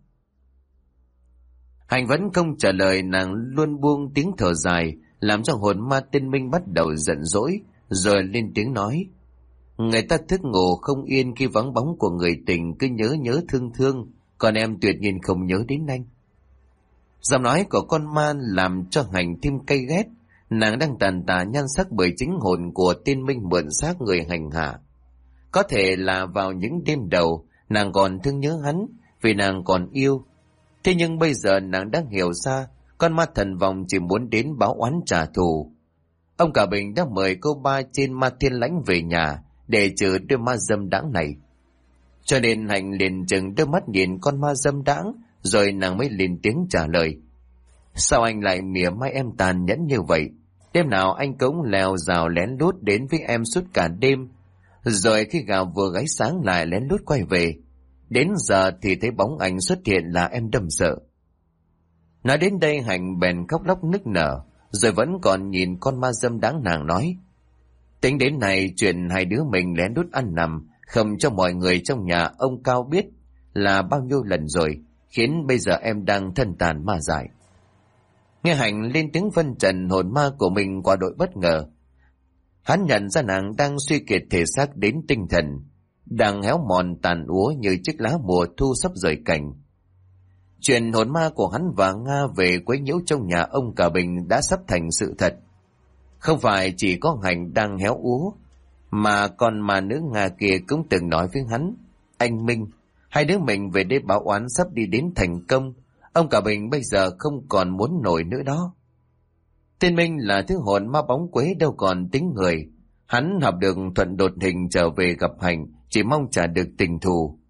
Hạnh vẫn không trả lời, nàng luôn buông tiếng thở dài, làm cho hồn ma tên Minh bắt đầu giận dỗi, rồi lên tiếng nói. Người ta thức ngủ không yên khi vắng bóng của người tình, cứ nhớ thương thương, còn em tuyệt nhiên không nhớ đến anh. Giọng nói của con ma làm cho Hạnh thêm cay ghét. Nàng đang tàn tạ nhan sắc bởi chính hồn của tên Minh mượn xác người hành hạ. Có thể là vào những đêm đầu nàng còn thương nhớ hắn vì nàng còn yêu. Thế nhưng bây giờ nàng đã hiểu ra con ma thần vòng chỉ muốn đến báo oán trả thù. Ông cả Bình đã mời cô ba trên ma thiên lãnh về nhà để trừ đôi ma dâm đãng này. Cho nên Hạnh liền chừng đôi mắt nhìn con ma dâm đãng, rồi nàng mới lên tiếng trả lời. Sao anh lại mỉa mai em tàn nhẫn như vậy? Đêm nào anh cũng leo rào lén lút đến với em suốt cả đêm, rồi khi gào vừa gáy sáng lại lén lút quay về. Đến giờ thì thấy bóng anh xuất hiện là em đâm sợ. Nói đến đây Hạnh bèn khóc lóc nức nở, rồi vẫn còn nhìn con ma dâm đáng nàng nói. Tính đến này chuyện hai đứa mình lén lút ăn nằm, không cho mọi người trong nhà ông Cao biết là bao nhiêu lần rồi, khiến bây giờ em đang thân tàn ma dại. Nghe Hạnh lên tiếng phân trần, hồn ma của mình qua đội bất ngờ. Hắn nhận ra nàng đang suy kiệt thể xác đến tinh thần, đang héo mòn tàn úa như chiếc lá mùa thu sắp rời cành. Chuyện hồn ma của hắn và Nga về quấy nhiễu trong nhà ông cả Bình đã sắp thành sự thật. Không phải chỉ có Hạnh đang héo úa, mà còn mà nữ Nga kia cũng từng nói với hắn. Anh Minh, hai đứa mình về đây báo oán sắp đi đến thành công. Ông cả Bình bây giờ không còn muốn nổi nữa đó. Tên Minh là thứ hồn ma bóng quế đâu còn tính người. Hắn học được thuận đột hình trở về gặp Hạnh, chỉ mong trả được tình thù.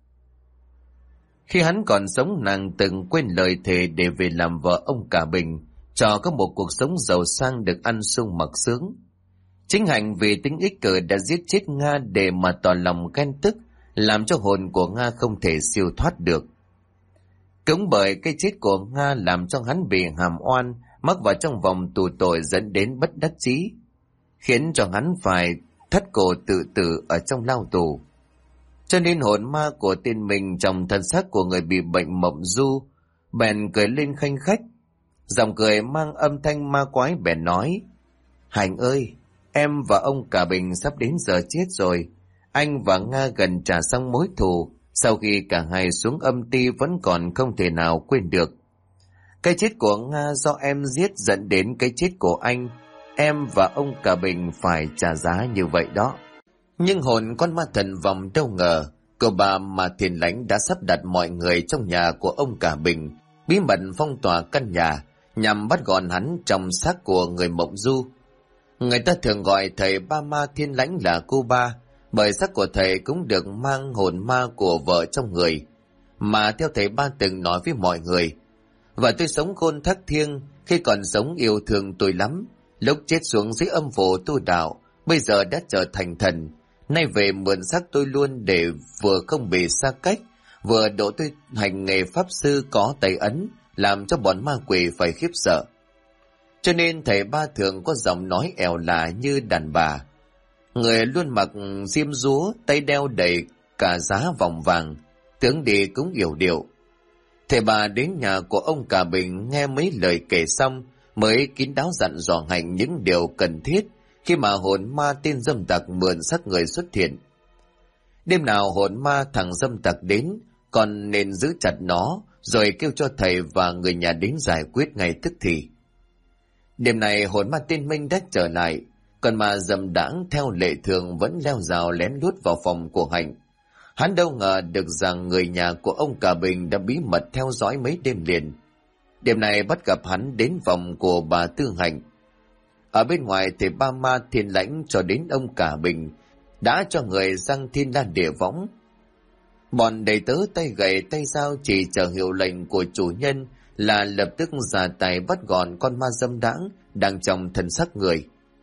Khi hắn còn sống, nàng từng quên lời thề để về làm vợ ông cả Bình, cho có một cuộc sống giàu sang được ăn sung mặc sướng. Chính Hạnh vì tính ích kỷ đã giết chết Nga để mà tỏ lòng ghen tức, làm cho hồn của Nga không thể siêu thoát được. Cũng bởi cái chết của Nga làm cho hắn bị hàm oan, mắc vào trong vòng tù tội dẫn đến bất đắc chí, khiến cho hắn phải thắt cổ tự tử ở trong lao tù. Cho nên hồn ma của tên mình trong thân xác của người bị bệnh mộng du bèn cười lên khanh khách. Giọng cười mang âm thanh ma quái bèn nói. Hạnh ơi, em và ông cả Bình sắp đến giờ chết rồi. Anh và Nga gần trả xong mối thù, sau khi cả hai xuống âm ti vẫn còn không thể nào quên được. Cái chết của Nga do em giết dẫn đến cái chết của anh. Em và ông cả Bình phải trả giá như vậy đó. Nhưng hồn con ma thần vòng đâu ngờ, cô bà mà thiền lãnh đã sắp đặt mọi người trong nhà của ông cả Bình bí mật phong tỏa căn nhà nhằm bắt gọn hắn trong xác của người mộng du. Người ta thường gọi thầy ba ma thiên lãnh là cô ba, bởi xác của thầy cũng được mang hồn ma của vợ trong người. Mà theo thầy ba từng nói với mọi người, và tôi sống khôn thác thiêng, khi còn sống yêu thương tôi lắm, lúc chết xuống dưới âm phủ tu đạo, bây giờ đã trở thành thần. Nay về mượn xác tôi luôn để vừa không bị xa cách, vừa độ tôi hành nghề pháp sư có tay ấn, làm cho bọn ma quỷ phải khiếp sợ. Cho nên thầy ba thường có giọng nói ẻo lả như đàn bà. Người luôn mặc diêm dúa, tay đeo đầy cả giá vòng vàng, tướng đi cũng yểu điệu. Thầy bà đến nhà của ông cả Bình nghe mấy lời kể xong, mới kín đáo dặn dò Hạnh những điều cần thiết khi mà hồn ma tên dâm tặc mượn xác người xuất hiện. Đêm nào hồn ma thằng dâm tặc đến, còn nên giữ chặt nó, rồi kêu cho thầy và người nhà đến giải quyết ngay tức thì. Đêm này hồn ma tên Minh đã trở lại, còn ma dâm đãng theo lệ thường vẫn leo rào lén lút vào phòng của Hạnh. Hắn đâu ngờ được rằng người nhà của ông Cả Bình đã bí mật theo dõi mấy đêm liền. Đêm này bắt gặp hắn đến phòng của bà Tư Hạnh. Ở bên ngoài thì ba ma Thiên Lãnh cho đến ông Cả Bình đã cho người giăng thiên la địa võng. Bọn đầy tớ tay gậy tay dao chỉ chờ hiệu lệnh của chủ nhân là lập tức ra tay bắt gọn con ma dâm đãng đang trong thân xác người.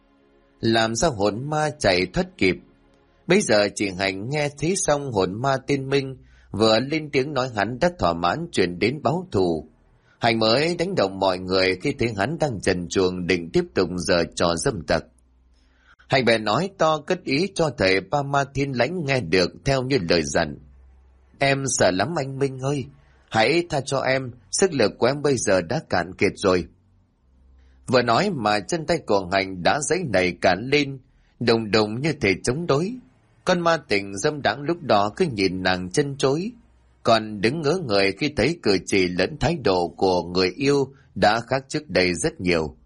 Làm sao hồn ma chạy thoát kịp. Bây giờ chị Hạnh nghe thấy xong hồn ma tên Minh vừa lên tiếng nói hắn đã thỏa mãn chuyển đến báo thù. Hạnh mới đánh động mọi người khi thấy hắn đang trần truồng định tiếp tục giở trò dâm tặc. Hạnh bèn nói to cất ý cho thầy ba ma Thiên Lãnh nghe được theo như lời dặn. Em sợ lắm anh Minh ơi, hãy tha cho em, sức lực của em bây giờ đã cạn kiệt rồi. Vừa nói mà chân tay của Hạnh đã giãy nảy cản lên, đùng đùng như thể chống đối. Con ma tình dâm đãng lúc đó cứ nhìn nàng chân chối, còn đứng ngớ người khi thấy cử chỉ lẫn thái độ của người yêu đã khác trước đây rất nhiều.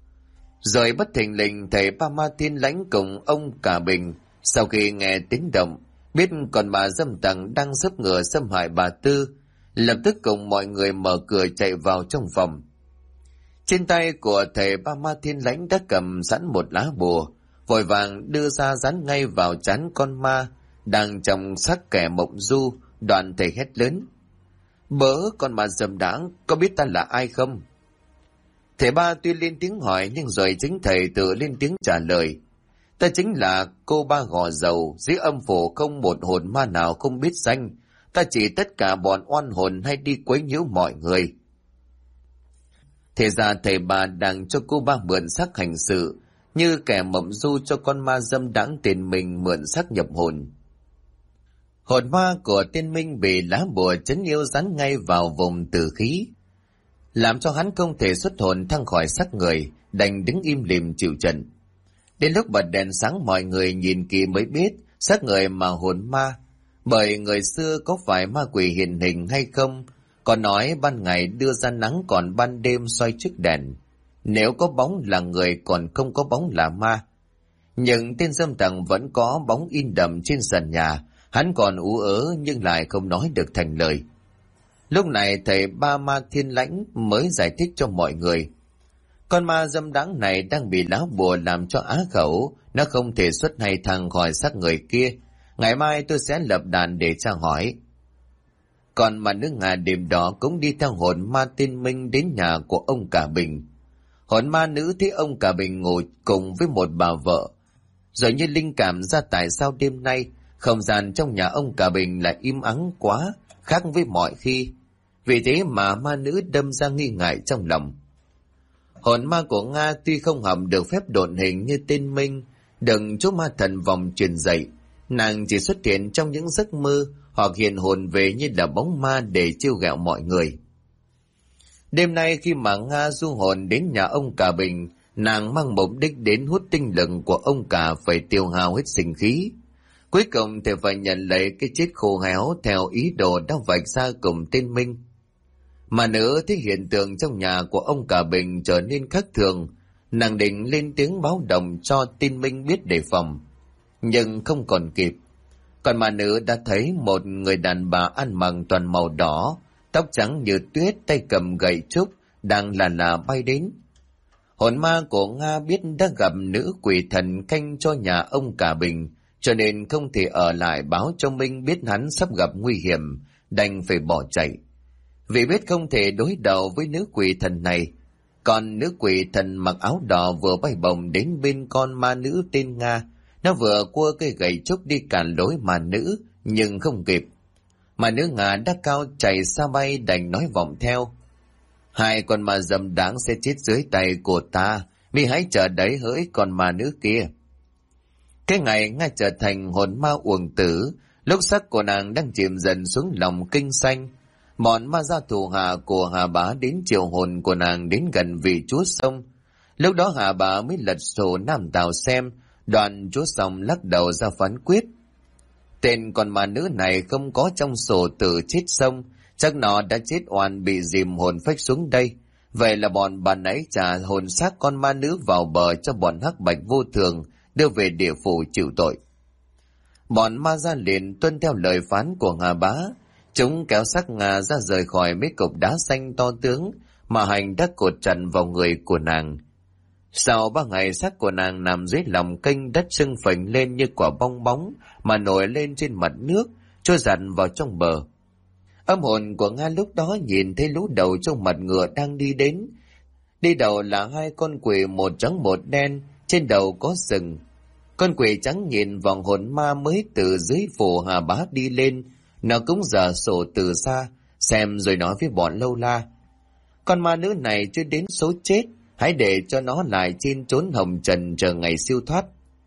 Rồi bất thình lình thầy ba ma Thiên Lãnh cùng ông Cả Bình sau khi nghe tiếng động, biết con ma dâm tặc đang sấp ngựa xâm hại bà Tư, lập tức cùng mọi người mở cửa chạy vào trong phòng. Trên tay của thầy ba ma Thiên Lãnh đã cầm sẵn một lá bùa, vội vàng đưa ra dán ngay vào trán con ma đang trong xác kẻ mộng du. Đoạn thầy hét lớn: Bớ con ma dâm đãng, có biết ta là ai không? Thầy ba tuy lên tiếng hỏi nhưng rồi chính thầy tự lên tiếng trả lời: Ta chính là cô ba gò dầu, dưới âm phủ không một hồn ma nào không biết danh, ta chỉ tất cả bọn oan hồn hay đi quấy nhiễu mọi người. Thế ra thầy ba đang cho cô ba mượn xác hành sự, như kẻ mộng du cho con ma dâm đãng tên mình mượn xác nhập hồn. Hồn ma của tên Minh bị lá bùa trấn yêu dán ngay vào vùng tử khí, làm cho hắn không thể xuất hồn thăng khỏi xác người, đành đứng im lìm chịu trận. Đến lúc bật đèn sáng mọi người nhìn kỹ mới biết xác người mà hồn ma, bởi người xưa có phải ma quỷ hiện hình hay không, còn nói ban ngày đưa ra nắng còn ban đêm soi trước đèn. Nếu có bóng là người còn không có bóng là ma. Nhưng tên dâm tặc vẫn có bóng in đậm trên sàn nhà, hắn còn ú ớ nhưng lại không nói được thành lời. Lúc này thầy ba ma Thiên Lãnh mới giải thích cho mọi người. Con ma dâm đãng này đang bị lá bùa làm cho á khẩu, nó không thể xuất hay thăng khỏi xác người kia. Ngày mai tôi sẽ lập đàn để tra hỏi. Còn mà nước Nga đêm đó cũng đi theo hồn ma tên Minh đến nhà của ông Cả Bình. Hồn ma nữ thấy ông Cả Bình ngủ cùng với một bà vợ, rồi như linh cảm ra tại sao đêm nay không gian trong nhà ông Cả Bình lại im ắng quá, khác với mọi khi. Vì thế mà ma nữ đâm ra nghi ngại trong lòng. Hồn ma của Nga tuy không hầm được phép độn hình như tên Minh, đừng chỗ ma thần vòng truyền dạy, nàng chỉ xuất hiện trong những giấc mơ hoặc hiện hồn về như là bóng ma để trêu ghẹo mọi người. Đêm nay khi mà Nga du hồn đến nhà ông Cả Bình, nàng mang mục đích đến hút tinh lực của ông Cả phải tiêu hao hết sinh khí. Cuối cùng thì phải nhận lấy cái chết khô héo theo ý đồ đã vạch ra cùng tên Minh. Mà nữa thấy hiện tượng trong nhà của ông Cả Bình trở nên khác thường, nàng định lên tiếng báo động cho tên Minh biết đề phòng. Nhưng không còn kịp. Còn mà nữ đã thấy một người đàn bà ăn mặc toàn màu đỏ, tóc trắng như tuyết, tay cầm gậy trúc, đang là bay đến. Hồn ma của Nga biết đã gặp nữ quỷ thần canh cho nhà ông Cả Bình, cho nên không thể ở lại báo cho Minh biết hắn sắp gặp nguy hiểm, đành phải bỏ chạy. Vì biết không thể đối đầu với nữ quỷ thần này, còn nữ quỷ thần mặc áo đỏ vừa bay bổng đến bên con ma nữ tên Nga, nó vừa cua cây gậy trúc đi cản lối ma nữ, nhưng không kịp. Mà nữ Nga đã cao chạy xa bay đành nói vọng theo: Hai con ma dâm đáng sẽ chết dưới tay của ta, mi hãy chờ đấy hỡi con ma nữ kia. Cái ngày Nga trở thành hồn ma uổng tử, lúc sắc của nàng đang chìm dần xuống lòng kinh xanh, Bọn ma gia thủ hạ của Hà Bá đến triệu hồn của nàng đến gần vị chúa sông. Lúc đó Hà Bá mới lật sổ Nam Tào xem, đoạn chúa xong lắc đầu ra phán quyết. Tên con ma nữ này không có trong sổ tử chết sông, chắc nó đã chết oan bị dìm hồn phách xuống đây. Vậy là bọn bà nãy trả hồn xác con ma nữ vào bờ cho bọn hắc bạch vô thường đưa về địa phủ chịu tội. Bọn ma gia liền tuân theo lời phán của Hà Bá. Chúng kéo xác Nga ra rời khỏi mấy cục đá xanh to tướng mà Hành đã cột chặt vào người của nàng. Sau 3 ngày xác của nàng nằm dưới lòng kênh đất sưng phình lên như quả bong bóng mà nổi lên trên mặt nước, trôi dần vào trong bờ. Âm hồn của Nga lúc đó nhìn thấy lũ đầu trong mặt ngựa đang đi đến. Đi đầu là 2 con quỷ, một trắng một đen, trên đầu có sừng. Con quỷ trắng nhìn vào hồn ma mới từ dưới phủ Hà Bá đi lên, nó cũng giở sổ từ xa, xem rồi nói với bọn lâu la. Con ma nữ này chưa đến số chết, hãy để cho nó lại trên trốn hồng trần chờ ngày siêu thoát.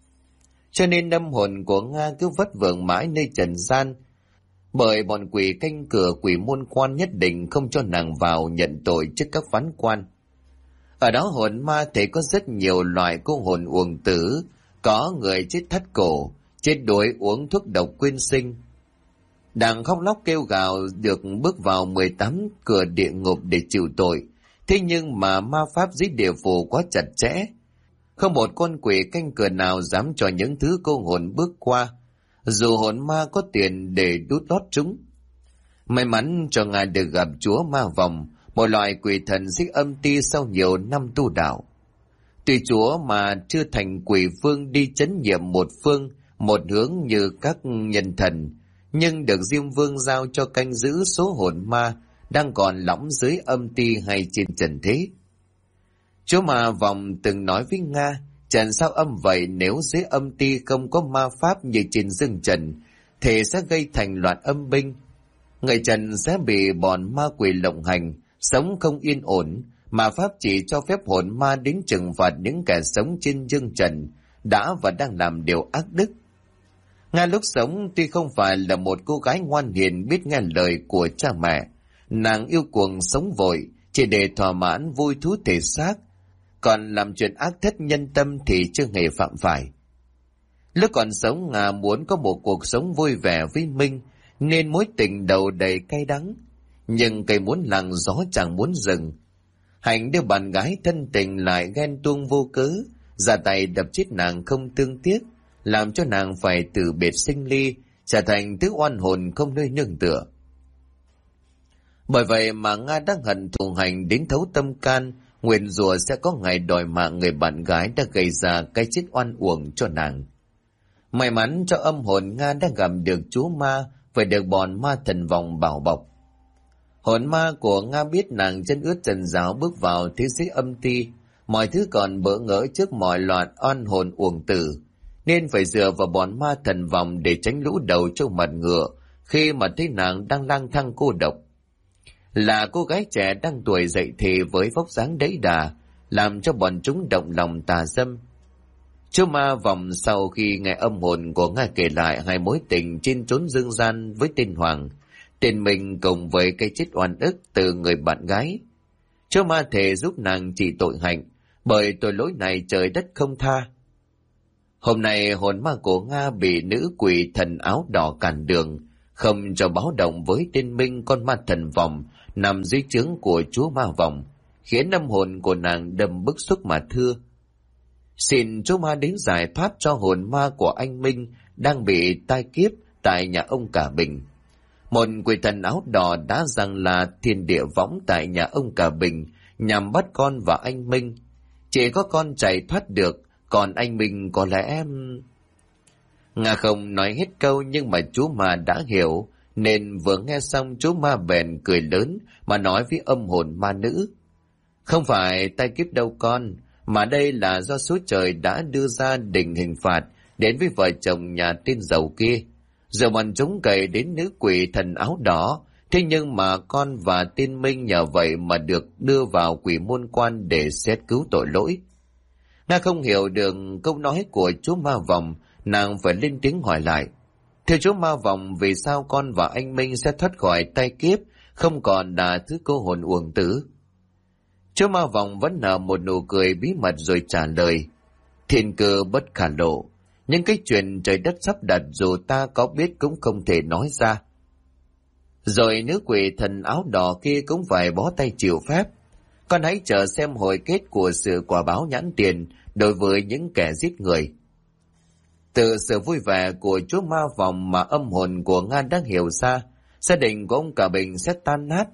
Cho nên âm hồn của Nga cứ vất vưởng mãi nơi trần gian, bởi bọn quỷ canh cửa quỷ môn quan nhất định không cho nàng vào nhận tội trước các phán quan. Ở đó hồn ma thể có rất nhiều loại cô hồn uổng tử, có người chết thắt cổ, chết đuối uống thuốc độc quyên sinh. Đang khóc lóc kêu gào được bước vào 18 cửa địa ngục để chịu tội. Thế nhưng mà ma pháp dưới địa phủ quá chặt chẽ. Không một con quỷ canh cửa nào dám cho những thứ cô hồn bước qua, dù hồn ma có tiền để đút lót chúng. May mắn cho ngài được gặp chúa Ma Vòng, một loại quỷ thần xích âm ti sau nhiều năm tu đạo. Tuy chúa mà chưa thành quỷ vương đi trấn nhiệm một phương, một hướng như các nhân thần, nhưng được Diêm Vương giao cho canh giữ số hồn ma đang còn lõng dưới âm ti hay trên trần thế. Chúa Ma Vòng từng nói với Nga, trần sao âm vậy, nếu dưới âm ti không có ma pháp như trên dương trần, thì sẽ gây thành loạt âm binh. Người trần sẽ bị bọn ma quỷ lộng hành, sống không yên ổn, mà pháp chỉ cho phép hồn ma đến trừng phạt những kẻ sống trên dương trần, đã và đang làm điều ác đức. Nga lúc sống tuy không phải là một cô gái ngoan hiền biết nghe lời của cha mẹ, nàng yêu cuồng sống vội chỉ để thỏa mãn vui thú thể xác, còn làm chuyện ác thất nhân tâm thì chưa hề phạm phải. Lúc còn sống Nga muốn có một cuộc sống vui vẻ với Minh, nên mối tình đầu đầy cay đắng, nhưng cây muốn lặng gió chẳng muốn dừng. Hạnh đưa bạn gái thân tình lại ghen tuông vô cớ, ra tay đập chết nàng không thương tiếc, làm cho nàng phải từ biệt sinh ly, trở thành thứ oan hồn không nơi nương tựa. Bởi vậy mà Nga đang hận thù Hành đến thấu tâm can, nguyền rủa sẽ có ngày đòi mạng người bạn gái đã gây ra cái chết oan uổng cho nàng. May mắn cho âm hồn Nga đã gặp được chúa ma, phải được bọn ma thần vòng bảo bọc. Hồn ma của Nga biết nàng chân ướt trần giáo bước vào thế giới âm ti, mọi thứ còn bỡ ngỡ trước mọi loạt oan hồn uổng tử, nên phải dựa vào bọn ma thần vòng để tránh lũ đầu trong mặt ngựa khi mà thấy nàng đang lang thang cô độc. Là cô gái trẻ đang tuổi dậy thì với vóc dáng đẫy đà, làm cho bọn chúng động lòng tà dâm. Chú Ma Vòng sau khi nghe âm hồn của Nga kể lại hai mối tình trên chốn dương gian với tên Hoàng, tên mình cùng với cái chết oan ức từ người bạn gái, chú ma thề giúp nàng trị tội Hạnh, bởi tội lỗi này trời đất không tha. Hôm nay hồn ma của Nga bị nữ quỷ thần áo đỏ cản đường, không cho báo động với tên Minh, con ma thần Vòng nằm dưới trướng của chúa Ma Vòng, khiến âm hồn của nàng đâm bức xúc mà thưa: xin chúa ma đến giải thoát cho hồn ma của anh Minh đang bị tai kiếp tại nhà ông Cả Bình. Một quỷ thần áo đỏ đã rằng là thiên địa võng tại nhà ông Cả Bình nhằm bắt con và anh Minh. Chỉ có con chạy thoát được, còn anh Minh có lẽ... Nga không nói hết câu, nhưng mà chú ma đã hiểu, nên vừa nghe xong chú ma bèn cười lớn mà nói với âm hồn ma nữ: không phải tai kiếp đâu con, mà đây là do số trời đã đưa ra định hình phạt đến với vợ chồng nhà tên giàu kia. Giờ bọn chúng cày đến nữ quỷ thần áo đỏ, thế nhưng mà con và tên Minh nhờ vậy mà được đưa vào quỷ môn quan để xét cứu tội lỗi. Nga không hiểu được câu nói của chú Ma Vòng, nàng phải lên tiếng hỏi lại: thưa chú Ma Vòng, vì sao con và anh Minh sẽ thoát khỏi tai kiếp không còn là thứ cô hồn uổng tử. Chú ma vòng vẫn nở một nụ cười bí mật rồi trả lời: thiên cơ bất khả lộ, những cái chuyện trời đất sắp đặt dù ta có biết cũng không thể nói ra. Rồi nữ quỷ thần áo đỏ kia cũng phải bó tay chịu phép. Con hãy chờ xem hồi kết của sự quả báo nhãn tiền đối với những kẻ giết người. Từ sự vui vẻ của chú ma vòng mà âm hồn của Nga đã hiểu ra, gia đình của ông Cả Bình sẽ tan nát.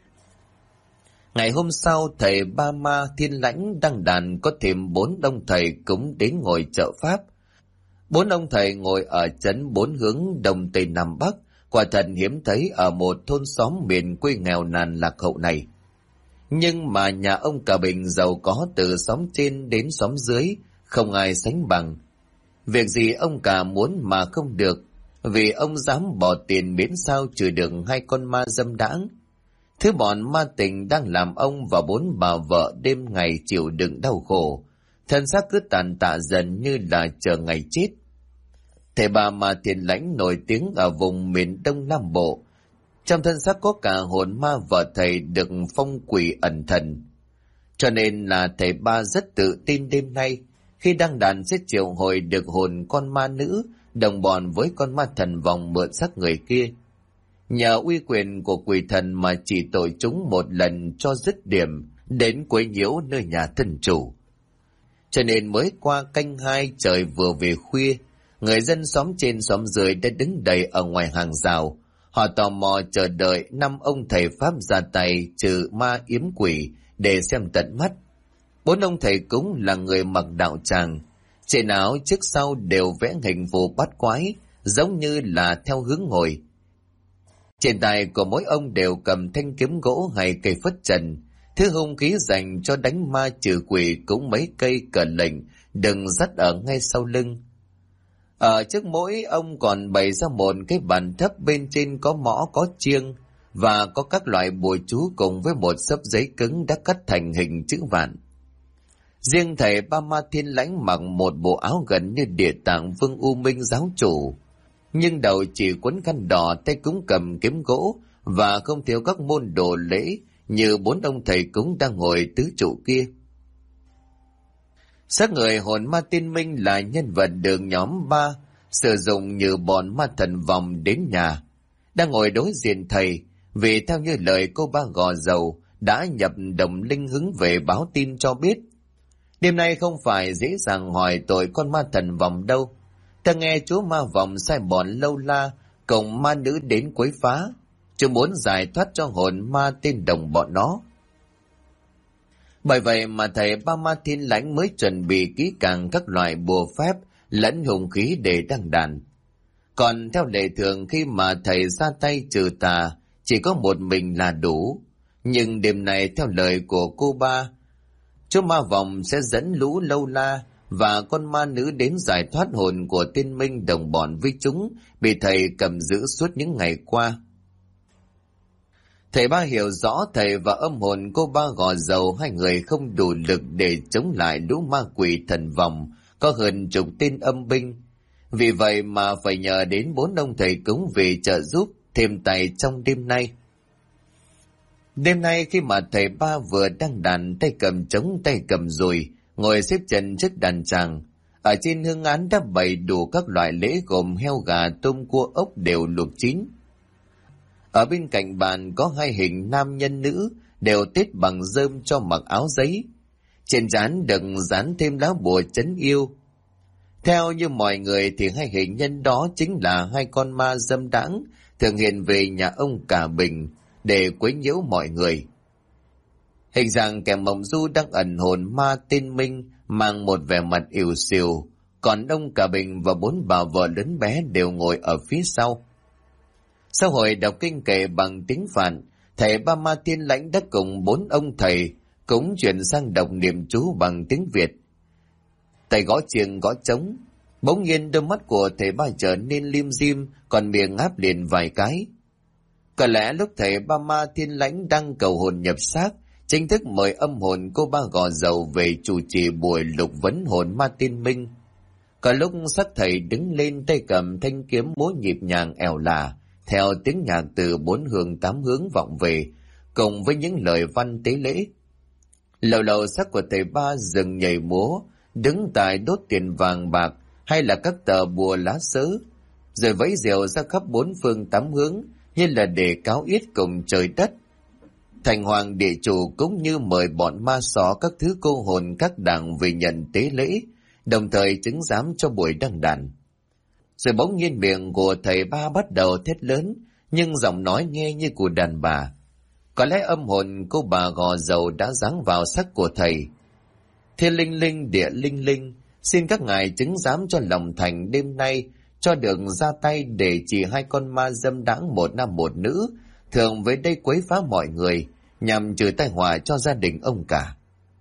Ngày hôm sau, thầy Ba Ma Thiên Lãnh đăng đàn có thêm 4 ông thầy cũng đến ngồi trợ pháp. 4 ông thầy ngồi ở trấn 4 hướng đông tây nam bắc, quả thật hiếm thấy ở một thôn xóm miền quê nghèo nàn lạc hậu này. Nhưng mà nhà ông Cả Bình giàu có từ xóm trên đến xóm dưới, không ai sánh bằng. Việc gì ông Cả muốn mà không được, vì ông dám bỏ tiền miễn sao trừ được 2 con ma dâm đãng. Thứ bọn ma tình đang làm ông và 4 bà vợ đêm ngày chịu đựng đau khổ, thân xác cứ tàn tạ dần như là chờ ngày chết. Thầy Ba Ma Thiên Lãnh nổi tiếng ở vùng miền Đông Nam Bộ. Trong thân xác có cả hồn ma vợ thầy được phong quỷ ẩn thần. Cho nên là thầy Ba rất tự tin đêm nay, khi đăng đàn sẽ triệu hồi được hồn con ma nữ, đồng bọn với con ma thần vòng mượn xác người kia. Nhờ uy quyền của quỷ thần mà chỉ tội chúng một lần cho dứt điểm, đến quấy nhiễu nơi nhà thân chủ. Cho nên mới qua canh 2 trời vừa về khuya, người dân xóm trên xóm dưới đã đứng đầy ở ngoài hàng rào. Họ tò mò chờ đợi 5 ông thầy Pháp ra tay trừ ma yếm quỷ để xem tận mắt. 4 ông thầy cúng là người mặc đạo tràng, trên áo trước sau đều vẽ hình phù bát quái, giống như là theo hướng ngồi. Trên tay của mỗi ông đều cầm thanh kiếm gỗ hay cây phất trần, thứ hung khí dành cho đánh ma trừ quỷ cũng mấy cây cờ lệnh đừng dắt ở ngay sau lưng. Ở trước mỗi ông còn bày ra một cái bàn thấp, bên trên có mõ có chiêng và có các loại bùa chú cùng với một xấp giấy cứng đã cắt thành hình chữ vạn. Riêng thầy Ba Ma Thiên Lãnh mặc một bộ áo gần như Địa Tạng Vương U Minh giáo chủ, nhưng đầu chỉ quấn khăn đỏ, tay cũng cầm kiếm gỗ và không thiếu các môn đồ lễ như 4 ông thầy cúng đang ngồi tứ trụ kia. Xác người hồn ma tiên minh là nhân vật được nhóm 3 sử dụng như bọn ma thần vòng đến nhà, đang ngồi đối diện thầy, vì theo như lời cô Ba Gò Dầu đã nhập đồng linh hứng về báo tin cho biết. Đêm nay không phải dễ dàng hỏi tội con ma thần vòng đâu. Ta nghe chú ma vòng sai bọn lâu la cùng ma nữ đến quấy phá, chú muốn giải thoát cho hồn ma tên đồng bọn nó. Bởi vậy mà thầy Ba Ma Thiên Lãnh mới chuẩn bị kỹ càng các loại bùa phép lẫn hung khí để đăng đàn. Còn theo lệ thường, khi mà thầy ra tay trừ tà chỉ có một mình là đủ. Nhưng đêm này theo lời của cô Ba, chú ma vòng sẽ dẫn lũ lâu la và con ma nữ đến giải thoát hồn của tên Minh đồng bọn với chúng bị thầy cầm giữ suốt những ngày qua. Thầy Ba hiểu rõ thầy và âm hồn cô Ba Gò Dầu, hai người không đủ lực để chống lại lũ ma quỷ thần vòng có hơn chục tên âm binh. Vì vậy mà phải nhờ đến 4 ông thầy cúng về trợ giúp thêm tay trong đêm nay. Đêm nay khi mà thầy Ba vừa đăng đàn, tay cầm trống tay cầm dùi, ngồi xếp chân trước đàn tràng. Ở trên hương án đã bày đủ các loại lễ gồm heo gà tôm cua ốc đều luộc chín. Ở bên cạnh bàn có 2 hình nam nhân nữ đều tết bằng rơm cho mặc áo giấy. Trên trán được dán thêm lá bùa trấn yêu. Theo như mọi người thì 2 hình nhân đó chính là 2 con ma dâm đãng thường hiện về nhà ông Cả Bình để quấy nhiễu mọi người. Hình dạng kẻ mộng du đang ẩn hồn ma tên Minh mang một vẻ mặt ỉu xìu, còn ông Cả Bình và 4 bà vợ lớn bé đều ngồi ở phía sau. Sau hồi đọc kinh kệ bằng tiếng Phạn, thầy Ba Ma Thiên Lãnh đã cùng 4 ông thầy cũng chuyển sang đọc niệm chú bằng tiếng Việt. Thầy gõ chiêng gõ trống, bỗng nhiên đôi mắt của thầy Ba trở nên lim dim, còn miệng ngáp liền vài cái. Có lẽ lúc thầy Ba Ma Thiên Lãnh đang cầu hồn nhập xác, chính thức mời âm hồn cô Ba Gò Dầu về chủ trì buổi lục vấn hồn ma tiên Minh. Có lúc sắc thầy đứng lên, tay cầm thanh kiếm múa nhịp nhàng ẻo lả, theo tiếng nhạc từ bốn hướng tám hướng vọng về, cùng với những lời văn tế lễ. Lầu lầu sắc của thầy Ba dừng nhảy múa, đứng tại đốt tiền vàng bạc hay là các tờ bùa lá sớ, rồi vẫy rìu ra khắp bốn phương tám hướng như là để cáo yết cùng trời đất. Thành hoàng địa chủ cũng như mời bọn ma só các thứ cô hồn các đảng về nhận tế lễ, đồng thời chứng giám cho buổi đăng đàn. Rồi bỗng nhiên miệng của thầy Ba bắt đầu thét lớn, nhưng giọng nói nghe như của đàn bà. Có lẽ âm hồn cô bà gò dầu đã giáng vào sắc của thầy. Thiên linh linh địa linh linh, xin các ngài chứng giám cho lòng thành đêm nay cho được ra tay để chỉ hai con ma dâm đãng một nam một nữ, thường với đây quấy phá mọi người, nhằm trừ tai họa cho gia đình ông cả.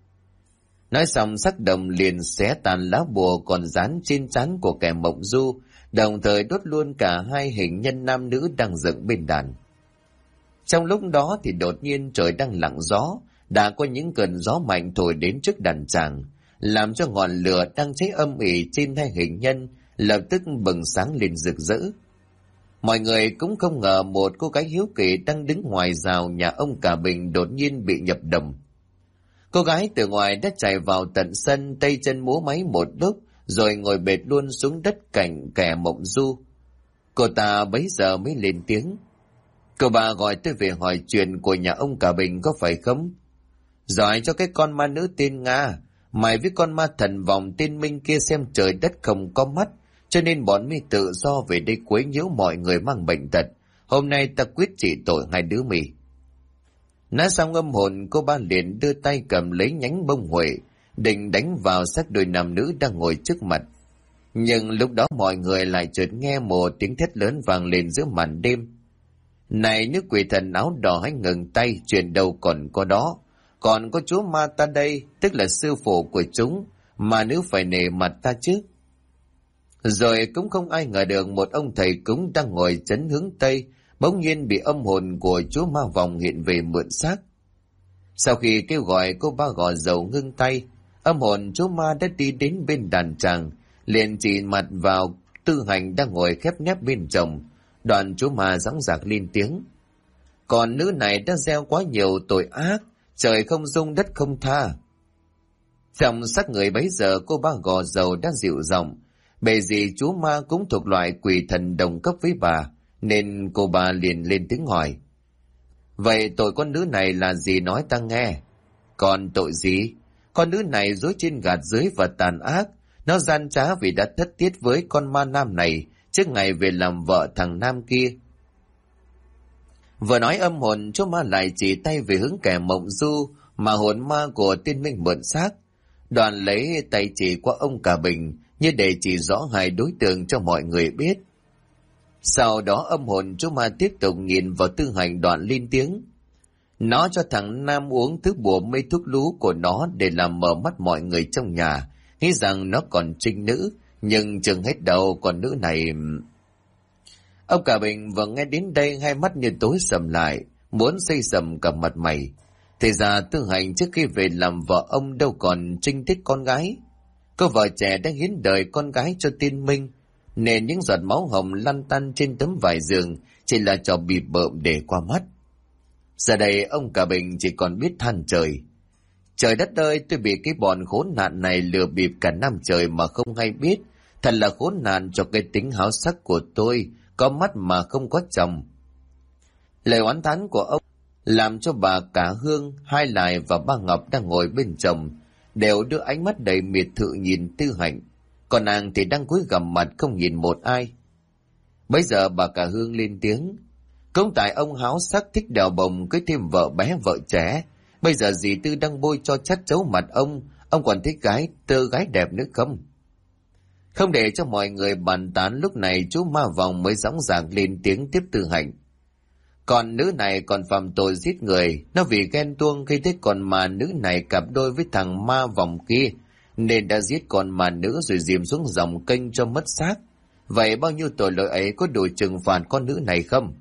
Nói xong sắc đồng liền xé tàn lá bùa còn dán trên trán của kẻ mộng du, đồng thời đốt luôn cả hai hình nhân nam nữ đang dựng bên đàn. Trong lúc đó thì đột nhiên trời đang lặng gió, đã có những cơn gió mạnh thổi đến trước đàn tràng, làm cho ngọn lửa đang cháy âm ỉ trên hai hình nhân lập tức bừng sáng lên rực rỡ. Mọi người cũng không ngờ một cô gái hiếu kỳ đang đứng ngoài rào nhà ông Cả Bình đột nhiên bị nhập đồng. Cô gái từ ngoài đã chạy vào tận sân, tay chân múa máy một lúc, rồi ngồi bệt luôn xuống đất cạnh kẻ mộng du. Cô ta bấy giờ mới lên tiếng. Cậu bà gọi tôi về hỏi chuyện của nhà ông Cả Bình có phải không? Giỏi cho cái con ma nữ tên Nga, mày với con ma thần vòng tên Minh kia xem trời đất không có mắt, cho nên bọn mi tự do về đây quấy nhiễu mọi người mang bệnh tật. Hôm nay ta quyết trị tội hai đứa mì. Nói xong âm hồn, cô ba liền đưa tay cầm lấy nhánh bông huệ, định đánh vào xác đôi nam nữ đang ngồi trước mặt. Nhưng lúc đó mọi người lại chợt nghe một tiếng thét lớn vang lên giữa màn đêm. Này nữ quỷ thần áo đỏ, hãy ngừng tay, chuyện đâu còn có đó. Còn có chúa ma ta đây, tức là sư phụ của chúng, mà nữ phải nể mặt ta chứ. Rồi cũng không ai ngờ được một ông thầy cúng đang ngồi chấn hướng Tây, bỗng nhiên bị âm hồn của chúa ma vòng hiện về mượn xác. Sau khi kêu gọi cô ba gò dầu ngưng tay, âm hồn chúa ma đã đi đến bên đàn tràng, liền chỉ mặt vào Tư Hành đang ngồi khép nép bên chồng. Đoàn chúa ma dõng dạc lên tiếng. Còn nữ này đã gieo quá nhiều tội ác, trời không dung đất không tha. Trong sắc người bấy giờ cô ba gò dầu đã dịu giọng, bề gì chú ma cũng thuộc loại quỷ thần đồng cấp với bà, nên cô ba liền lên tiếng hỏi. Vậy tội con nữ này là gì nói ta nghe? Còn tội gì? Con nữ này dối trên gạt dưới và tàn ác, nó gian trá vì đã thất tiết với con ma nam này trước ngày về làm vợ thằng nam kia. Vừa nói âm hồn chú ma lại chỉ tay về hướng kẻ mộng du mà hồn ma của tiên minh mượn xác. Đoàn lấy tay chỉ qua ông Cả Bình như để chỉ rõ hai đối tượng cho mọi người biết. Sau đó âm hồn chú ma tiếp tục nhìn vào Tư Hành, đoạn lên tiếng. Nó cho thằng nam uống thứ bùa mê thuốc lú của nó để làm mở mắt mọi người trong nhà, nghĩ rằng nó còn trinh nữ, nhưng chừng hết đầu con nữ này. Ông Cả Bình vừa nghe đến đây hai mắt như tối sầm lại, muốn xây sầm cả mặt mày. Thì ra Tư Hành trước khi về làm vợ ông đâu còn trinh thích con gái. Cô vợ trẻ đã hiến đời con gái cho tiên minh, nên những giọt máu hồng lăn tăn trên tấm vải giường chỉ là trò bịp bợm để qua mắt. Giờ đây ông Cả Bình chỉ còn biết than trời. Trời đất ơi, tôi bị cái bọn khốn nạn này lừa bịp cả năm trời mà không hay biết. Thật là khốn nạn cho cái tính háo sắc của tôi, có mắt mà không có chồng. Lời oán thán của ông làm cho bà Cả Hương, Hai Lại và ba Ngọc đang ngồi bên chồng đều đưa ánh mắt đầy miệt thự nhìn Tư Hạnh, còn nàng thì đang cúi gằm mặt không nhìn một ai. Bây giờ bà Cả Hương lên tiếng. Cũng tại ông háo sắc thích đèo bồng cưới thêm vợ bé vợ trẻ, bây giờ dì Tư đang bôi cho chát chấu mặt ông còn thích gái tơ gái đẹp nữa không? Không để cho mọi người bàn tán, lúc này chú ma vòng mới dõng dạc lên tiếng tiếp Tư Hạnh. Còn nữ này còn phạm tội giết người, nó vì ghen tuông khi thấy con ma nữ này cặp đôi với thằng ma vòng kia, nên đã giết con ma nữ rồi dìm xuống dòng kênh cho mất xác. Vậy bao nhiêu tội lỗi ấy có đủ trừng phạt con nữ này không?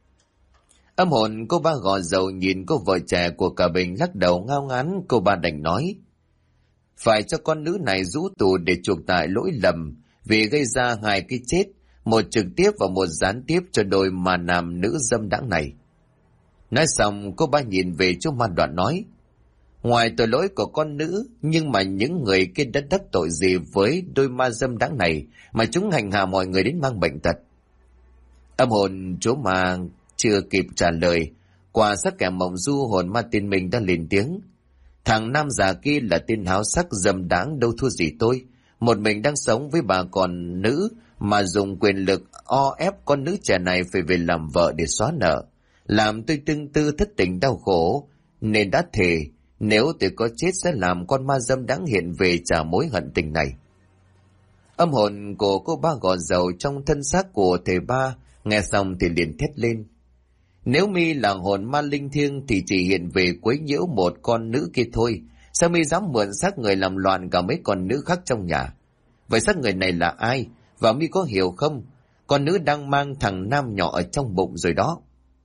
Âm hồn cô ba gò dầu nhìn cô vợ trẻ của Cả Bình lắc đầu ngao ngán, cô ba đành nói. Phải cho con nữ này rũ tù để chuộc tại lỗi lầm, vì gây ra hai cái chết, một trực tiếp và một gián tiếp cho đôi mà nam nữ dâm đãng này. Nói xong, cô ba nhìn về chú ma Đoạn nói, ngoài tội lỗi của con nữ, nhưng mà những người kia đã đắc tội gì với đôi ma dâm đãng này mà chúng hành hạ mọi người đến mang bệnh tật? Âm hồn chú ma chưa kịp trả lời, qua sắc kẻ mộng du, hồn ma Tiên Minh đã lên tiếng. Thằng nam già kia là tên háo sắc dâm đãng đâu thua gì tôi. Một mình đang sống với bà còn nữ mà dùng quyền lực o ép con nữ trẻ này phải về làm vợ để xóa nợ, làm tôi tương tư thất tình đau khổ, nên đã thề nếu tôi có chết sẽ làm con ma dâm đãng hiện về trả mối hận tình này. Âm hồn của cô ba gò dầu trong thân xác của thầy ba nghe xong thì liền thét lên. Nếu mi là hồn ma linh thiêng thì chỉ hiện về quấy nhiễu một con nữ kia thôi, sao mi dám mượn xác người làm loạn cả mấy con nữ khác trong nhà? Vậy xác người này là ai? Và mi có hiểu không? Con nữ đang mang thằng nam nhỏ ở trong bụng rồi đó.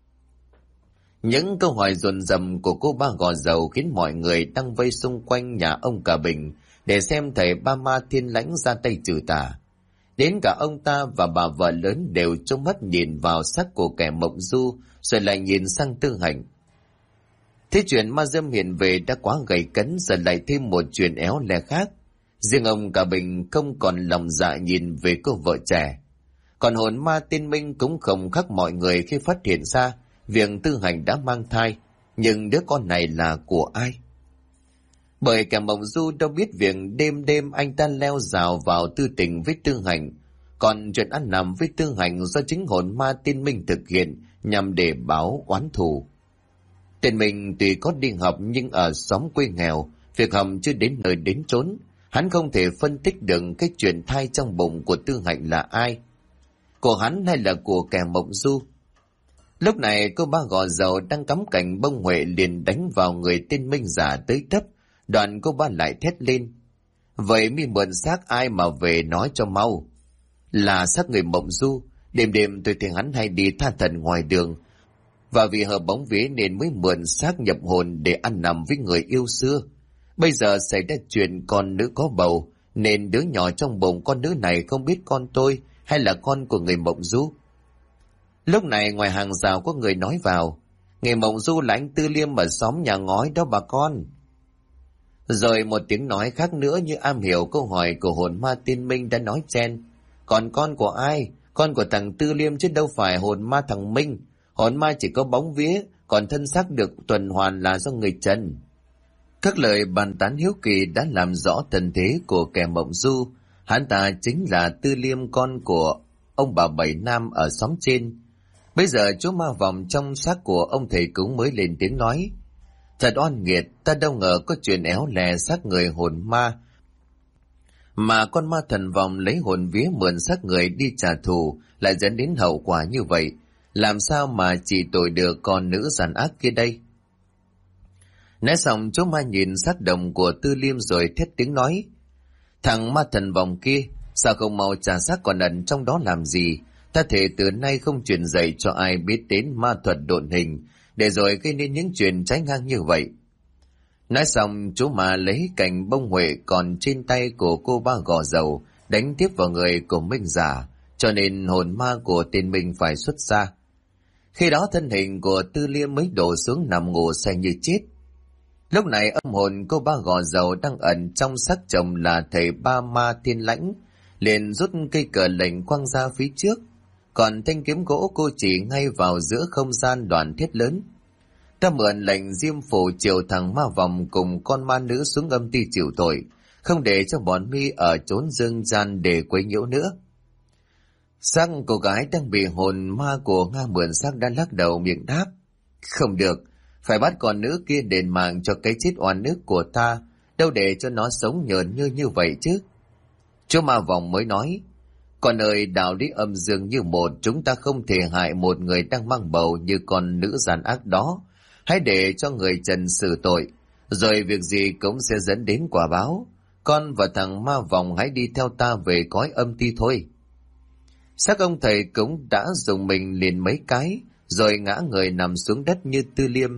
Những câu hỏi dồn dập của cô ba gò dầu khiến mọi người đang vây xung quanh nhà ông Cả Bình để xem thầy ba ma thiên lãnh ra tay trừ tà. Đến cả ông ta và bà vợ lớn đều trông mắt nhìn vào xác của kẻ mộng du, rồi lại nhìn sang Tư Hạnh. Thế chuyện ma dâm hiện về đã quá gay cấn, giờ lại thêm một chuyện éo le khác. Riêng ông Cả Bình không còn lòng dạ nhìn về cô vợ trẻ. Còn hồn ma Tiên Minh cũng không khác mọi người khi phát hiện ra việc Tư Hạnh đã mang thai, nhưng đứa con này là của ai? Bởi kẻ mộng du đâu biết việc đêm đêm anh ta leo rào vào tư tình với Tư Hạnh, còn chuyện ăn nằm với Tư Hạnh do chính hồn ma Tiên Minh thực hiện nhằm để báo oán thù. Tên mình tuy có đi học nhưng ở xóm quê nghèo, việc học chưa đến nơi đến chốn, hắn không thể phân tích được cái chuyện thai trong bụng của Tư Hạnh là ai, của hắn hay là của kẻ mộng du. Lúc này cô ba gò dầu đang cắm cành bông huệ liền đánh vào người tên Minh giả tới tấp. Đoạn cô ba lại thét lên. Vậy mi mượn xác ai mà về nói cho mau? Là xác người mộng du. Đêm đêm tôi thấy hắn hay đi tha thần ngoài đường, và vì hợp bóng vía nên mới mượn xác nhập hồn để ăn nằm với người yêu xưa. Bây giờ xảy ra chuyện con nữ có bầu, nên đứa nhỏ trong bụng con nữ này không biết con tôi hay là con của người mộng du. Lúc này ngoài hàng rào có người nói vào. Người mộng du là anh Tư Liêm ở xóm nhà ngói đó bà con. Rồi một tiếng nói khác nữa như am hiểu câu hỏi của hồn ma Tiên Minh đã nói chen. Còn con của ai? Con của thằng Tư Liêm chứ đâu phải hồn ma thằng Minh. Hồn ma chỉ có bóng vía, còn thân xác được tuần hoàn là do người trần. Các lời bàn tán hiếu kỳ đã làm rõ thân thế của kẻ mộng du. Hắn ta chính là Tư Liêm, con của ông bà Bảy Nam ở xóm trên. Bây giờ chú ma vòng trong xác của ông thầy cúng mới lên tiếng nói. Thật oan nghiệt, ta đâu ngờ có chuyện éo lè xác người hồn ma, mà con ma thần vòng lấy hồn vía mượn xác người đi trả thù, lại dẫn đến hậu quả như vậy. Làm sao mà chỉ tội được con nữ giàn ác kia đây? Nói xong chú ma nhìn xác đồng của Tư Liêm rồi thét tiếng nói. Thằng ma thần vòng kia, sao không mau trả xác còn ẩn trong đó làm gì? Ta thể từ nay không truyền dạy cho ai biết đến ma thuật độn hình, để rồi gây nên những chuyện trái ngang như vậy. Nói xong chú mà lấy cành bông huệ còn trên tay của cô ba gò dầu đánh tiếp vào người của Minh giả, cho nên hồn ma của tên Minh phải xuất ra. Khi đó thân hình của Tư Liêm mới đổ xuống nằm ngủ say như chết. Lúc này âm hồn cô ba gò dầu đang ẩn trong xác chồng là thầy ba ma thiên lãnh, liền rút cây cờ lệnh quăng ra phía trước, còn thanh kiếm gỗ cô chỉ ngay vào giữa không gian đoàn thiết lớn. Ta mượn lệnh diêm phù chiều thằng ma vòng cùng con ma nữ xuống âm ty chịu tội, không để cho bọn mi ở chốn dương gian để quấy nhiễu nữa. Xác cô gái đang bị hồn ma của Nga mượn xác đã lắc đầu miệng đáp. Không được, phải bắt con nữ kia đền mạng cho cái chết oan ức của ta, đâu để cho nó sống nhờn như vậy chứ. Chú ma vòng mới nói. Con ơi, đạo lý âm dương như một, chúng ta không thể hại một người đang mang bầu như con nữ giàn ác đó. Hãy để cho người trần xử tội, rồi việc gì cũng sẽ dẫn đến quả báo. Con và thằng ma vòng hãy đi theo ta về cõi âm ti thôi. Xác ông thầy cũng đã dùng mình liền mấy cái, rồi ngã người nằm xuống đất như Tư Liêm.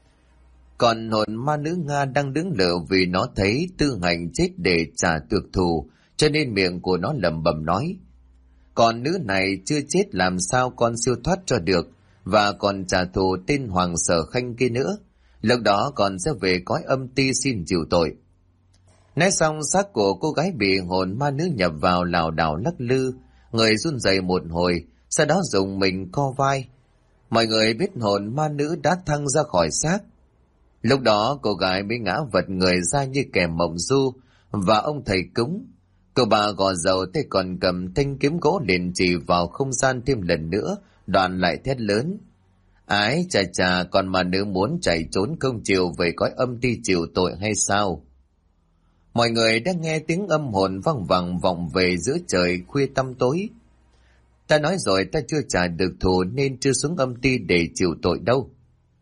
Còn hồn ma nữ Nga đang đứng lự vì nó thấy Tư Hạnh chết để trả tược thù, cho nên miệng của nó lẩm bẩm nói. Còn nữ này chưa chết làm sao con siêu thoát cho được, và còn trả thù tên Hoàng Sở Khanh kia nữa. Lúc đó còn sẽ về cõi âm ti xin chịu tội. Nói xong, xác của cô gái bị hồn ma nữ nhập vào lảo đảo lắc lư, người run rẩy một hồi, sau đó dùng mình co vai. Mọi người biết hồn ma nữ đã thăng ra khỏi xác. Lúc đó cô gái mới ngã vật người ra như kẻ mộng du, và ông thầy cúng. Cô bà gò dầu tay còn cầm thanh kiếm gỗ liền chỉ vào không gian thêm lần nữa, đoạn lại thét lớn. Ái chà chà, còn mà nữ muốn chạy trốn không chịu về cõi âm ti chịu tội hay sao? Mọi người đang nghe tiếng âm hồn văng vẳng vọng về giữa trời khuya tăm tối. Ta nói rồi, ta chưa trả được thù nên chưa xuống âm ti để chịu tội đâu.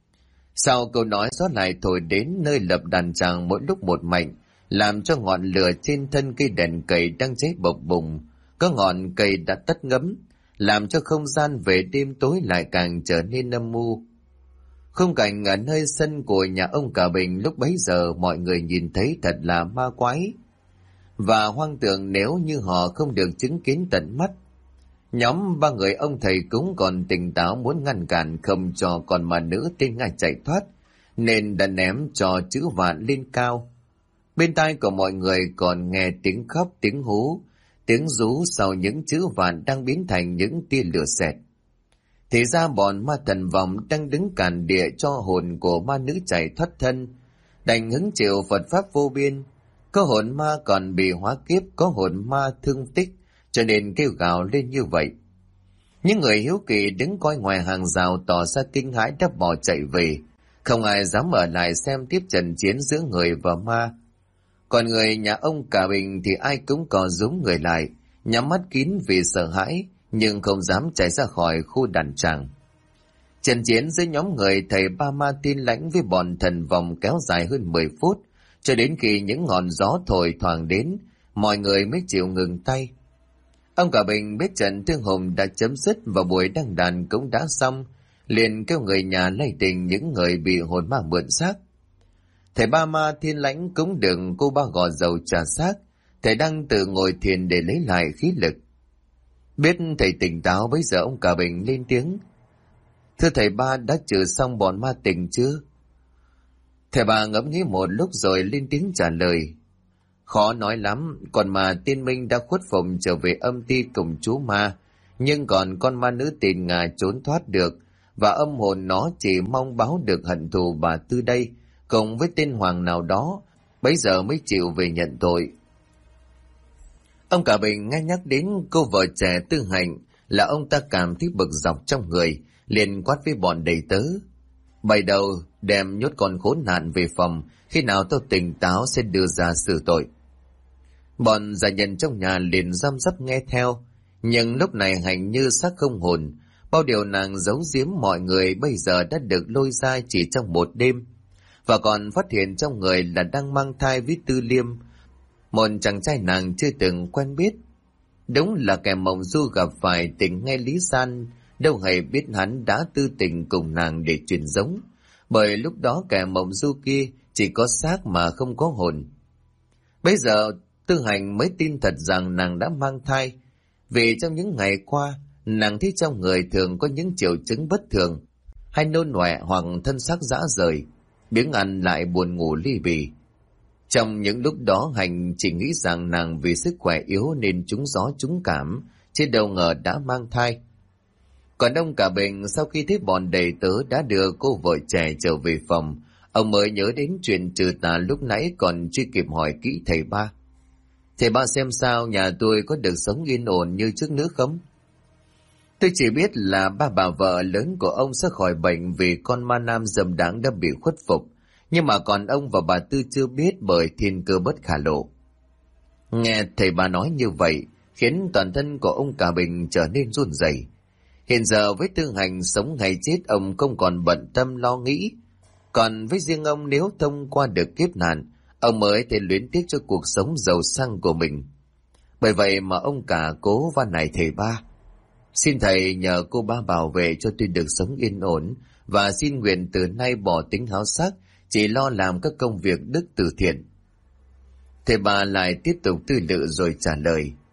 Sau câu nói gió lại thổi đến nơi lập đàn tràng mỗi lúc một mạnh, làm cho ngọn lửa trên thân cây đèn cầy đang cháy bập bùng, có ngọn cây đã tắt ngấm, làm cho không gian về đêm tối lại càng trở nên âm u. Khung cảnh ở nơi sân của nhà ông Cả Bình lúc bấy giờ mọi người nhìn thấy thật là ma quái và hoang tưởng nếu như họ không được chứng kiến tận mắt. Nhóm ba người ông thầy cúng còn tỉnh táo muốn ngăn cản không cho con ma nữ tên Nga chạy thoát, nên đã ném trò chữ vạn lên cao. Bên tai của mọi người còn nghe tiếng khóc, tiếng hú, tiếng rú sau những chữ vạn đang biến thành những tia lửa xẹt. Thì ra bọn ma thần vòng đang đứng cản địa cho hồn của ma nữ chạy thoát thân, đành hứng chịu Phật pháp vô biên. Có hồn ma còn bị hóa kiếp, có hồn ma thương tích, cho nên kêu gào lên như vậy. Những người hiếu kỳ đứng coi ngoài hàng rào tỏ ra kinh hãi đã bỏ chạy về, không ai dám ở lại xem tiếp trận chiến giữa người và ma. Còn người nhà ông Cả Bình thì ai cũng cò rúm người lại, nhắm mắt kín vì sợ hãi, nhưng không dám chạy ra khỏi khu đàn tràng. Trận chiến giữa nhóm người thầy Ba Ma Tin Lãnh với bọn thần vòng kéo dài hơn 10 phút, cho đến khi những ngọn gió thổi thoảng đến, mọi người mới chịu ngừng tay. Ông Cả Bình biết trận thương hùng đã chấm dứt và buổi đăng đàn cũng đã xong, liền kêu người nhà lay tình những người bị hồn ma mượn xác. Thầy Ba Ma Thiên Lãnh cũng được cô ba gò dầu trả xác, thầy đang tự ngồi thiền để lấy lại khí lực. Biết thầy tỉnh táo, bấy giờ ông Cả Bình lên tiếng. Thưa thầy Ba, đã trừ xong bọn ma tình chưa? Thầy Ba ngẫm nghĩ một lúc rồi lên tiếng trả lời. Khó nói lắm, còn mà tiên minh đã khuất phục trở về âm ti cùng chú ma, nhưng còn con ma nữ tên Ngà trốn thoát được, và âm hồn nó chỉ mong báo được hận thù bà Tư đây, cùng với tên Hoàng nào đó, bấy giờ mới chịu về nhận tội. Ông Cả Bình nghe nhắc đến cô vợ trẻ Tư Hạnh là ông ta cảm thấy bực dọc trong người, liền quát với bọn đầy tớ. Bày đầu đem nhốt con khốn nạn về phòng, khi nào tôi tỉnh táo sẽ đưa ra xử tội. Bọn gia nhân trong nhà liền răm rắp nghe theo, nhưng lúc này Hạnh như xác không hồn, bao điều nàng giấu giếm mọi người bây giờ đã được lôi ra chỉ trong một đêm, và còn phát hiện trong người là đang mang thai với Tư Liêm, một chàng trai nàng chưa từng quen biết. Đúng là kẻ mộng du gặp phải tình nghe lý gian, đâu hề biết hắn đã tư tình cùng nàng để truyền giống, bởi lúc đó kẻ mộng du kia chỉ có xác mà không có hồn. Bây giờ Tư Hành mới tin thật rằng nàng đã mang thai, vì trong những ngày qua nàng thấy trong người thường có những triệu chứng bất thường, hay nôn ọe hoặc thân xác rã rời, biếng ăn lại buồn ngủ ly bì. Trong những lúc đó Hành chỉ nghĩ rằng nàng vì sức khỏe yếu nên trúng gió trúng cảm, chứ đâu ngờ đã mang thai. Còn ông Cả Bình sau khi thấy bọn đầy tớ đã đưa cô vợ trẻ trở về phòng, ông mới nhớ đến chuyện trừ tà lúc nãy còn chưa kịp hỏi kỹ thầy Ba. Thầy Ba xem sao, nhà tôi có được sống yên ổn như trước nữa không? Tôi chỉ biết là ba bà vợ lớn của ông sẽ khỏi bệnh vì con ma nam dâm đáng đã bị khuất phục, nhưng mà còn ông và bà Tư chưa biết bởi thiên cơ bất khả lộ. Nghe thầy Ba nói như vậy khiến toàn thân của ông Cả Bình trở nên run rẩy. Hiện giờ với Tư Hành sống hay chết ông không còn bận tâm lo nghĩ, còn với riêng ông nếu thông qua được kiếp nạn, ông mới thể luyến tiếc cho cuộc sống giàu sang của mình. Bởi vậy mà ông Cả cố van nài thầy Ba. Xin thầy nhờ cô ba bảo vệ cho tôi được sống yên ổn, và xin nguyện từ nay bỏ tính háo sắc, chỉ lo làm các công việc đức từ thiện. Thầy Ba lại tiếp tục tư lự rồi trả lời.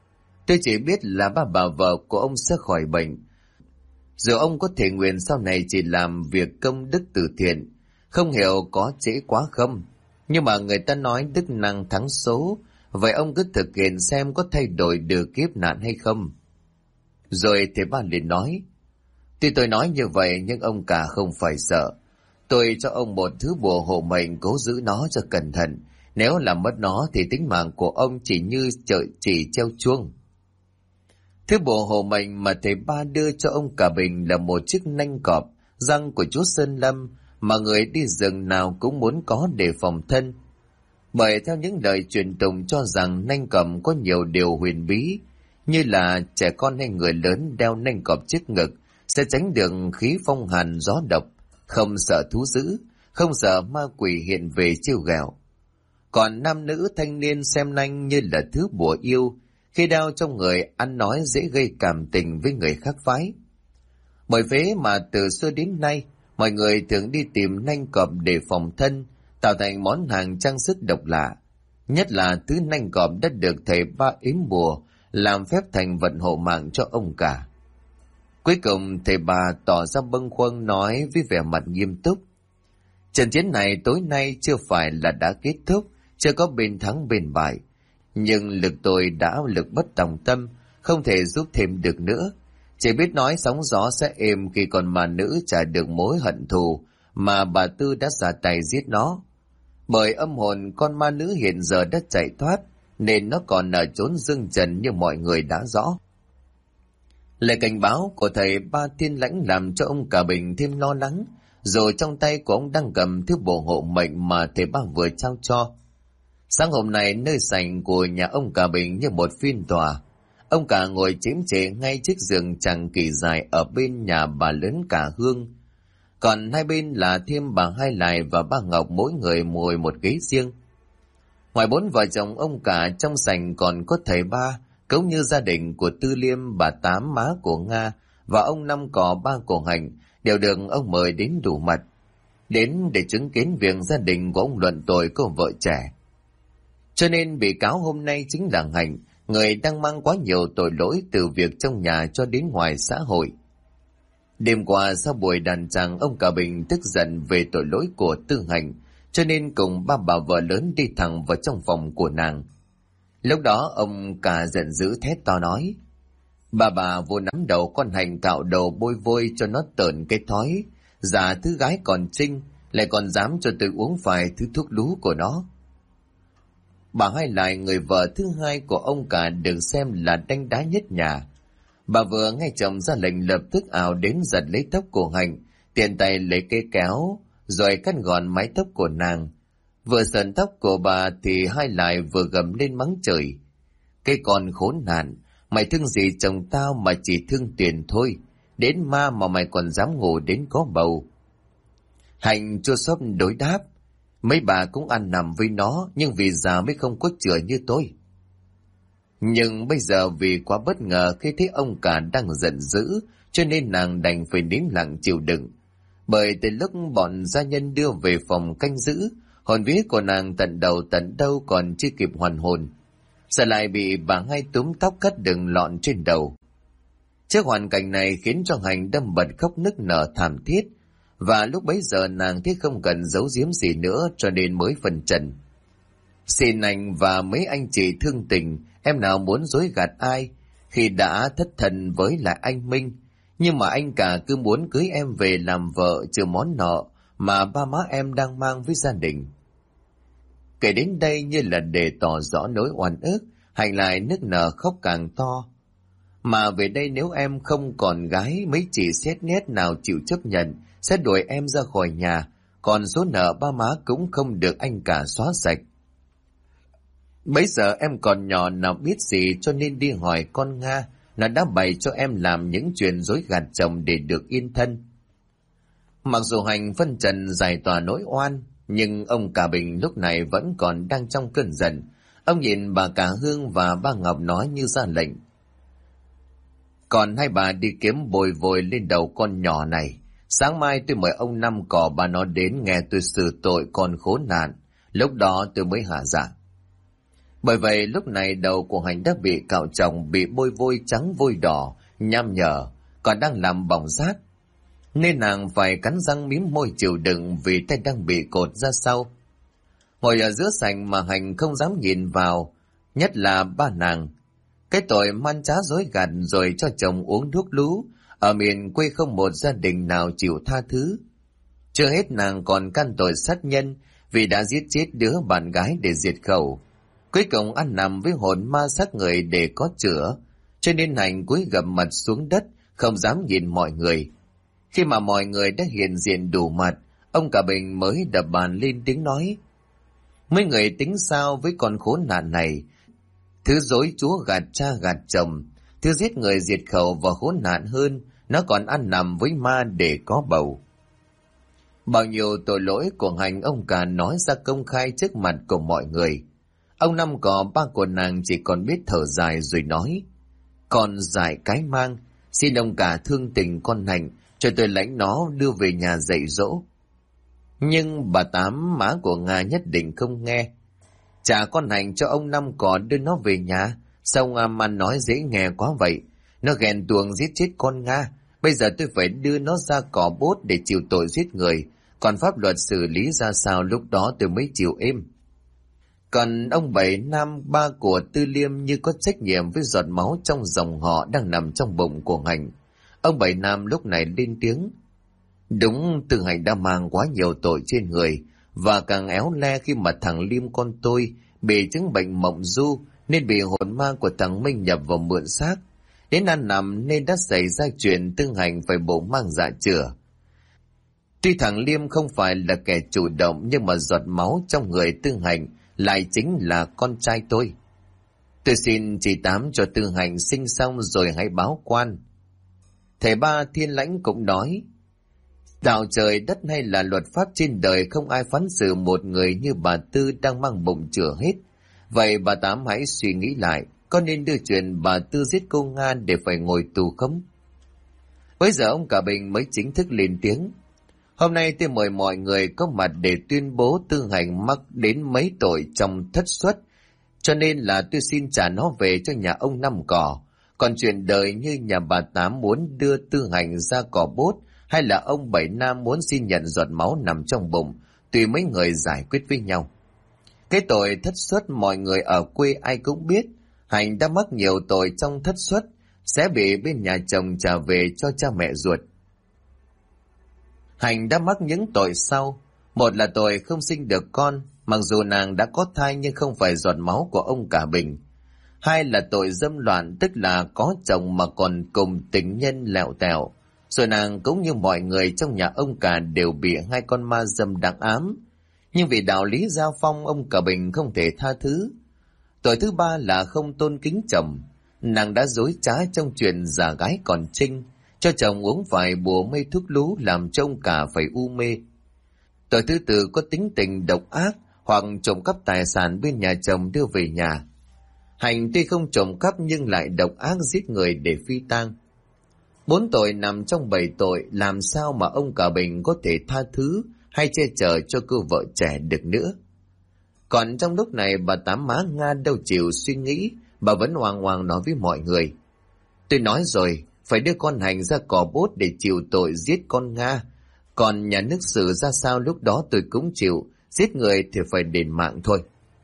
Tôi chỉ biết là ba bà vợ của ông sẽ khỏi bệnh. Dù ông có thể nguyện sau này chỉ làm việc công đức từ thiện, không hiểu có trễ quá không. Nhưng mà người ta nói đức năng thắng số, vậy ông cứ thực hiện xem có thay đổi được kiếp nạn hay không. Rồi thầy ba liền nói, tuy tôi nói như vậy nhưng ông cả không phải sợ. Tôi cho ông một thứ bùa hộ mệnh, cố giữ nó cho cẩn thận. Nếu làm mất nó thì tính mạng của ông chỉ như sợi chỉ treo chuông. Thứ bùa hộ mệnh mà thầy ba đưa cho ông cả Bình là một chiếc nanh cọp, răng của chú Sơn Lâm mà người đi rừng nào cũng muốn có để phòng thân. Bởi theo những lời truyền tụng cho rằng nanh cọp có nhiều điều huyền bí, như là trẻ con hay người lớn đeo nanh cọp trước ngực sẽ tránh được khí phong hàn gió độc, không sợ thú dữ, không sợ ma quỷ hiện về trêu ghẹo. Còn nam nữ thanh niên xem nanh như là thứ bùa yêu, khi đeo trong người ăn nói dễ gây cảm tình với người khác phái. Bởi thế mà từ xưa đến nay, mọi người thường đi tìm nanh cọp để phòng thân, tạo thành món hàng trang sức độc lạ. Nhất là thứ nanh cọp đã được thầy ba yếm bùa, làm phép thành vận hộ mạng cho ông cả. Cuối cùng thầy bà tỏ ra bâng khuâng nói với vẻ mặt nghiêm túc. Trận chiến này tối nay chưa phải là đã kết thúc, chưa có bên thắng bên bại. Nhưng lực tôi đã lực bất tòng tâm, không thể giúp thêm được nữa. Chỉ biết nói sóng gió sẽ êm khi còn mà nữ trả được mối hận thù mà bà Tư đã ra tay giết nó. Bởi âm hồn con ma nữ hiện giờ đã chạy thoát, nên nó còn ở chốn dương trần như mọi người đã rõ. Lời cảnh báo của thầy ba Thiên Lãnh làm cho ông cả Bình thêm lo lắng, rồi trong tay của ông đang cầm thứ bùa hộ mệnh mà thầy ba vừa trao cho. Sáng hôm nay nơi sảnh của nhà ông cả Bình như một phiên tòa. Ông cả ngồi chiếm trệ ngay trước giường chàng kỳ dài ở bên nhà bà lớn cả Hương. Còn hai bên là thêm bà Hai Lại và ba Ngọc, mỗi người ngồi một ghế riêng. Ngoài bốn vợ chồng ông cả, trong sảnh còn có thầy ba, cũng như gia đình của Tư Liêm, bà Tám má của Nga và ông Năm Cò ba của Hạnh đều được ông mời đến đủ mặt, đến để chứng kiến việc gia đình của ông luận tội cô vợ trẻ. Cho nên bị cáo hôm nay chính là Hạnh, người đang mang quá nhiều tội lỗi từ việc trong nhà cho đến ngoài xã hội. Đêm qua sau buổi đàn tràng, ông cả Bình tức giận về tội lỗi của Tư Hạnh, cho nên cùng ba bà vợ lớn đi thẳng vào trong phòng của nàng. Lúc đó ông cả giận dữ thét to nói, bà vô nắm đầu con Hạnh, cạo đầu bôi vôi cho nó tởn cái thói, già thứ gái còn trinh, lại còn dám cho tôi uống phải thứ thuốc lú của nó. Bà Hai Lại, người vợ thứ hai của ông cả, được xem là đanh đá nhất nhà. Bà vừa nghe chồng ra lệnh lập tức ào đến giật lấy tóc của Hạnh, tiện tay lấy cây kéo rồi cắt gọn mái tóc của nàng. Vừa sờn tóc của bà thì Hai Lại vừa gầm lên mắng trời, cái con khốn nạn, mày thương gì chồng tao mà chỉ thương tiền thôi, đến ma mà mày còn dám ngủ đến có bầu. Hạnh chua xót đối đáp, mấy bà cũng ăn nằm với nó, nhưng vì già mới không có chữa như tôi. Nhưng bây giờ vì quá bất ngờ khi thấy ông cả đang giận dữ, cho nên nàng đành phải nín lặng chịu đựng. Bởi từ lúc bọn gia nhân đưa về phòng canh giữ, hồn vía của nàng tận đầu tận đâu còn chưa kịp hoàn hồn, giờ lại bị bà Hai túm tóc cắt đừng lọn trên đầu. Trước hoàn cảnh này khiến cho Hành đâm bật khóc nức nở thảm thiết, và lúc bấy giờ nàng thấy không cần giấu giếm gì nữa, cho nên mới phân trần. Xin anh và mấy anh chị thương tình, em nào muốn dối gạt ai khi đã thất thần với lại anh Minh, nhưng mà anh cả cứ muốn cưới em về làm vợ trừ món nợ mà ba má em đang mang với gia đình. Kể đến đây như là để tỏ rõ nỗi oan ức, Hành lại nức nở khóc càng to. Mà về đây nếu em không còn gái, mấy chị xét nét nào chịu chấp nhận sẽ đuổi em ra khỏi nhà, còn số nợ ba má cũng không được anh cả xóa sạch. Bấy giờ em còn nhỏ nào biết gì, cho nên đi hỏi con Nga, nó đã bày cho em làm những chuyện dối gạt chồng để được yên thân. Mặc dù Hành phân trần giải tỏa nỗi oan, nhưng ông cả Bình lúc này vẫn còn đang trong cơn giận. Ông nhìn bà cả Hương và ba Ngọc nói như ra lệnh, còn hai bà đi kiếm bồi vội lên đầu con nhỏ này. Sáng mai tôi mời ông Năm Cò bà nó đến nghe tôi xử tội con khốn nạn, lúc đó tôi mới hạ dạ. Bởi vậy lúc này đầu của Hành đã bị cạo tròng, bị bôi vôi trắng vôi đỏ, nham nhở, còn đang làm bỏng rát. Nên nàng phải cắn răng mím môi chịu đựng vì tay đang bị cột ra sau. Ngồi ở giữa sảnh mà Hành không dám nhìn vào, nhất là ba nàng. Cái tội man trá dối gạt rồi cho chồng uống thuốc lú, ở miền quê không một gia đình nào chịu tha thứ. Chưa hết nàng còn can tội sát nhân vì đã giết chết đứa bạn gái để diệt khẩu. Cuối cùng ăn nằm với hồn ma xác người để có chữa, cho nên Hành cúi gằm mặt xuống đất, không dám nhìn mọi người. Khi mà mọi người đã hiện diện đủ mặt, ông Cả Bình mới đập bàn lên tiếng nói: mấy người tính sao với con khốn nạn này? Thứ dối chúa gạt cha gạt chồng, thứ giết người diệt khẩu và khốn nạn hơn, nó còn ăn nằm với ma để có bầu. Bao nhiêu tội lỗi của Hành ông Cả nói ra công khai trước mặt của mọi người. Ông Năm Cò, ba của nàng, chỉ còn biết thở dài rồi nói: con dại cái mang, xin ông Cả thương tình con Hành, cho tôi lãnh nó đưa về nhà dạy dỗ. Nhưng bà Tám, má của Nga, nhất định không nghe. Trả con Hành cho ông Năm Cò đưa nó về nhà. Sao Nga man nói dễ nghe quá vậy? Nó ghen tuông giết chết con Nga, bây giờ tôi phải đưa nó ra cỏ bốt để chịu tội giết người. Còn pháp luật xử lý ra sao lúc đó tôi mới chịu êm. Còn ông Bảy Nam, ba của Tư Liêm, như có trách nhiệm với giọt máu trong dòng họ đang nằm trong bụng của Hành. Ông Bảy Nam lúc này lên tiếng: đúng, Tư Hành đã mang quá nhiều tội trên người, và càng éo le khi mà thằng Liêm con tôi bị chứng bệnh mộng du, nên bị hồn ma của thằng Minh nhập vào mượn xác. Đến ăn nằm nên đã xảy ra chuyện Tư Hành phải bổ mang dạ chữa. Tuy thằng Liêm không phải là kẻ chủ động, nhưng mà giọt máu trong người Tư Hành lại chính là con trai tôi. Tôi xin chị Tám cho Tư Hành sinh xong rồi hãy báo quan. Thầy Ba Thiên Lãnh cũng nói: đạo trời đất hay là luật pháp trên đời, không ai phán xử một người như bà Tư đang mang bụng chữa hết. Vậy bà Tám hãy suy nghĩ lại, có nên đưa chuyện bà Tư giết cô Nga để phải ngồi tù không? Bây giờ ông Cả Bình mới chính thức lên tiếng: hôm nay tôi mời mọi người có mặt để tuyên bố Tư Hành mắc đến mấy tội trong thất xuất, cho nên là tôi xin trả nó về cho nhà ông Năm Cò. Còn chuyện đời như nhà bà Tám muốn đưa Tư Hành ra cỏ bốt, hay là ông Bảy Nam muốn xin nhận giọt máu nằm trong bụng, tùy mấy người giải quyết với nhau. Cái tội thất xuất mọi người ở quê ai cũng biết. Hành đã mắc nhiều tội trong thất xuất, sẽ bị bên nhà chồng trả về cho cha mẹ ruột. Hành đã mắc những tội sau: một là tội không sinh được con, mặc dù nàng đã có thai nhưng không phải giọt máu của ông Cả Bình. Hai là tội dâm loạn, tức là có chồng mà còn cùng tình nhân lẹo tẹo. Rồi nàng cũng như mọi người trong nhà ông Cả đều bị hai con ma dâm đáng ám. Nhưng vì đạo lý gia phong, ông Cả Bình không thể tha thứ. Tội thứ ba là không tôn kính chồng. Nàng đã dối trá trong chuyện già gái còn trinh, cho chồng uống phải bùa mê thuốc lú làm cho ông Cả phải u mê. Tội thứ tư có tính tình độc ác hoặc trộm cắp tài sản bên nhà chồng đưa về nhà. Hành tuy không trộm cắp nhưng lại độc ác giết người để phi tang. 4 tội nằm trong 7 tội, làm sao mà ông Cả Bình có thể tha thứ hay che chở cho cô vợ trẻ được nữa. Còn trong lúc này bà Tám má Nga đâu chịu suy nghĩ, bà vẫn hoang hoang nói với mọi người: tôi nói rồi, phải đưa con Hành ra cỏ bốt để chịu tội giết con Nga. Còn nhà nước xử ra sao lúc đó tôi cũng chịu, giết người thì phải đền mạng thôi.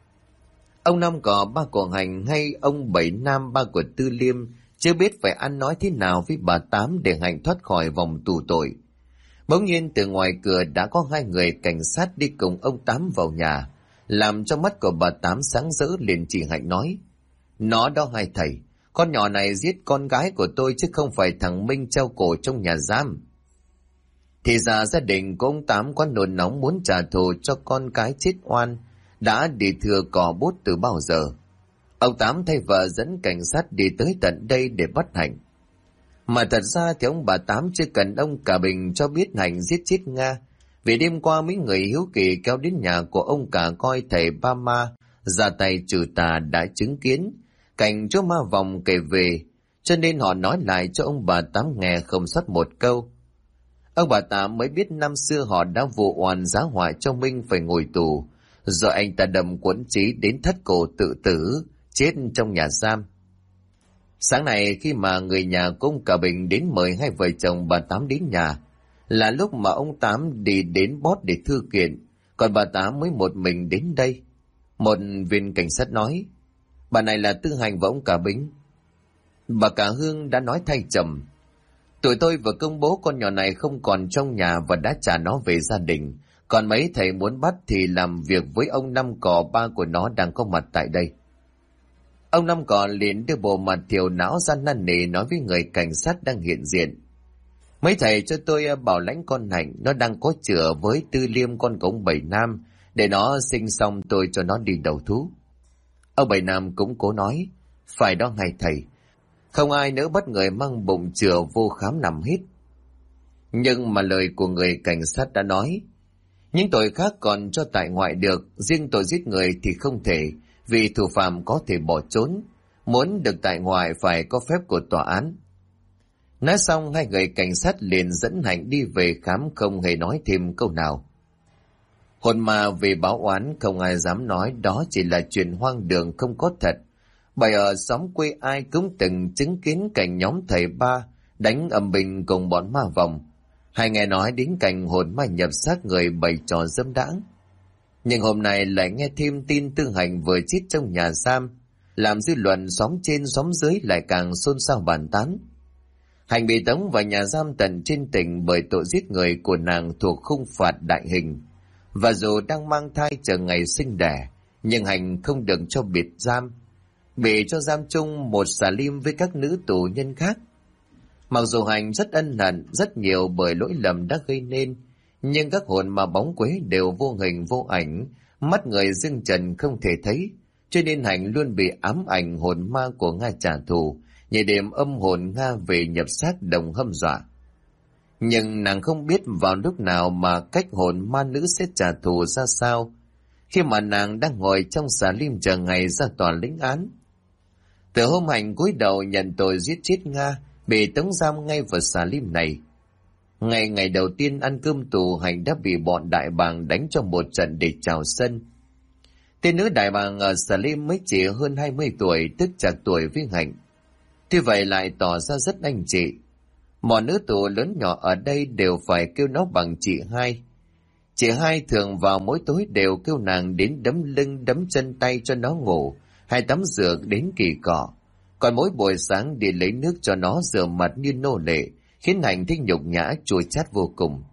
Ông Năm Cò, ba của Hành, hay ông Bảy Nam, ba của Tư Liêm, chưa biết phải ăn nói thế nào với bà Tám để Hành thoát khỏi vòng tù tội. Bỗng nhiên từ ngoài cửa đã có 2 người cảnh sát đi cùng ông Tám vào nhà, làm cho mắt của bà Tám sáng rỡ, liền chỉ Hành nói: nó đó hai thầy, con nhỏ này giết con gái của tôi chứ không phải thằng Minh treo cổ trong nhà giam. Thì ra gia đình của ông Tám có nôn nóng muốn trả thù cho con cái chết oan, đã đi thừa cỏ bốt từ bao giờ. Ông Tám thay vợ dẫn cảnh sát đi tới tận đây để bắt Hành. Mà thật ra thì ông bà Tám chưa cần ông Cả Bình cho biết Hành giết chết Nga, vì đêm qua mấy người hiếu kỳ kéo đến nhà của ông Cả coi thầy Ba Ma ra tay trừ tà đã chứng kiến cảnh chỗ ma vòng kể về, cho nên họ nói lại cho ông bà Tám nghe không sót một câu. Ông bà Tám mới biết năm xưa họ đã vụ oan giá họa cho Minh phải ngồi tù, rồi anh ta đâm Quấn Trí đến thắt cổ tự tử, chết trong nhà giam. Sáng nay khi mà người nhà của ông Cả Bình đến mời hai vợ chồng bà Tám đến nhà, là lúc mà ông Tám đi đến Bót để thư kiện, còn bà Tám mới một mình đến đây. Một viên cảnh sát nói, bà này là Tư Hành và ông Cả Bình. Bà Cả Hương đã nói thay chồng, tụi tôi vừa công bố con nhỏ này không còn trong nhà và đã trả nó về gia đình, còn mấy thầy muốn bắt thì làm việc với ông Năm Cò, ba của nó đang có mặt tại đây. Ông Năm Cò liền đưa bộ mặt thiểu não ra năn nỉ nói với người cảnh sát đang hiện diện, mấy thầy cho tôi bảo lãnh con Hạnh, nó đang có chữa với Tư Liêm con của ông Bảy Nam, để nó sinh xong tôi cho nó đi đầu thú. Ông Bảy Nam cũng cố nói, phải đó ngài thầy, không ai nỡ bắt người mang bụng chữa vô khám nằm hết. Nhưng mà lời của người cảnh sát đã nói, những tội khác còn cho tại ngoại được, riêng tội giết người thì không thể, vì thủ phạm có thể bỏ trốn, muốn được tại ngoại phải có phép của tòa án. Nói xong hai người cảnh sát liền dẫn Hạnh đi về khám, không hề nói thêm câu nào. Hồn ma về báo oán không ai dám nói đó chỉ là chuyện hoang đường không có thật, bởi ở xóm quê ai cũng từng chứng kiến cảnh nhóm thầy ba đánh âm binh cùng bọn ma vòng, hay nghe nói đến cảnh hồn ma nhập xác người bày trò dâm đãng. Nhưng hôm nay lại nghe thêm tin Tư Hành vừa chết trong nhà giam, làm dư luận xóm trên xóm dưới lại càng xôn xao bàn tán. Hành bị tống vào nhà giam tận trên tỉnh bởi tội giết người của nàng thuộc khung phạt đại hình, và dù đang mang thai chờ ngày sinh đẻ, nhưng Hành không được cho biệt giam, bị cho giam chung một xà lim với các nữ tù nhân khác. Mặc dù Hành rất ân hận rất nhiều bởi lỗi lầm đã gây nên, nhưng các hồn ma bóng quế đều vô hình vô ảnh, mắt người dương trần không thể thấy, cho nên Hành luôn bị ám ảnh hồn ma của Nga trả thù, như đêm âm hồn Nga về nhập xác đồng hâm dọa. Nhưng nàng không biết vào lúc nào mà cách hồn ma nữ sẽ trả thù ra sao, khi mà nàng đang ngồi trong xà lim chờ ngày ra tòa lĩnh án. Từ hôm Hành cúi đầu nhận tội giết chết Nga, bị tống giam ngay vào xà lim này. Ngày đầu tiên ăn cơm tù, Hành đã bị bọn đại bàng đánh cho một trận để chào sân. Tên nữ đại bàng ở xà lim mới chỉ hơn 20 tuổi, tức chạc tuổi với Hành. Tuy vậy lại tỏ ra rất anh chị. Mọi nữ tù lớn nhỏ ở đây đều phải kêu nó bằng chị hai. Chị hai thường vào mỗi tối đều kêu nàng đến đấm lưng đấm chân tay cho nó ngủ, hay tắm rửa đến kỳ cọ. Còn mỗi buổi sáng đi lấy nước cho nó rửa mặt như nô lệ, khiến Hành thích nhục nhã chua chát vô cùng.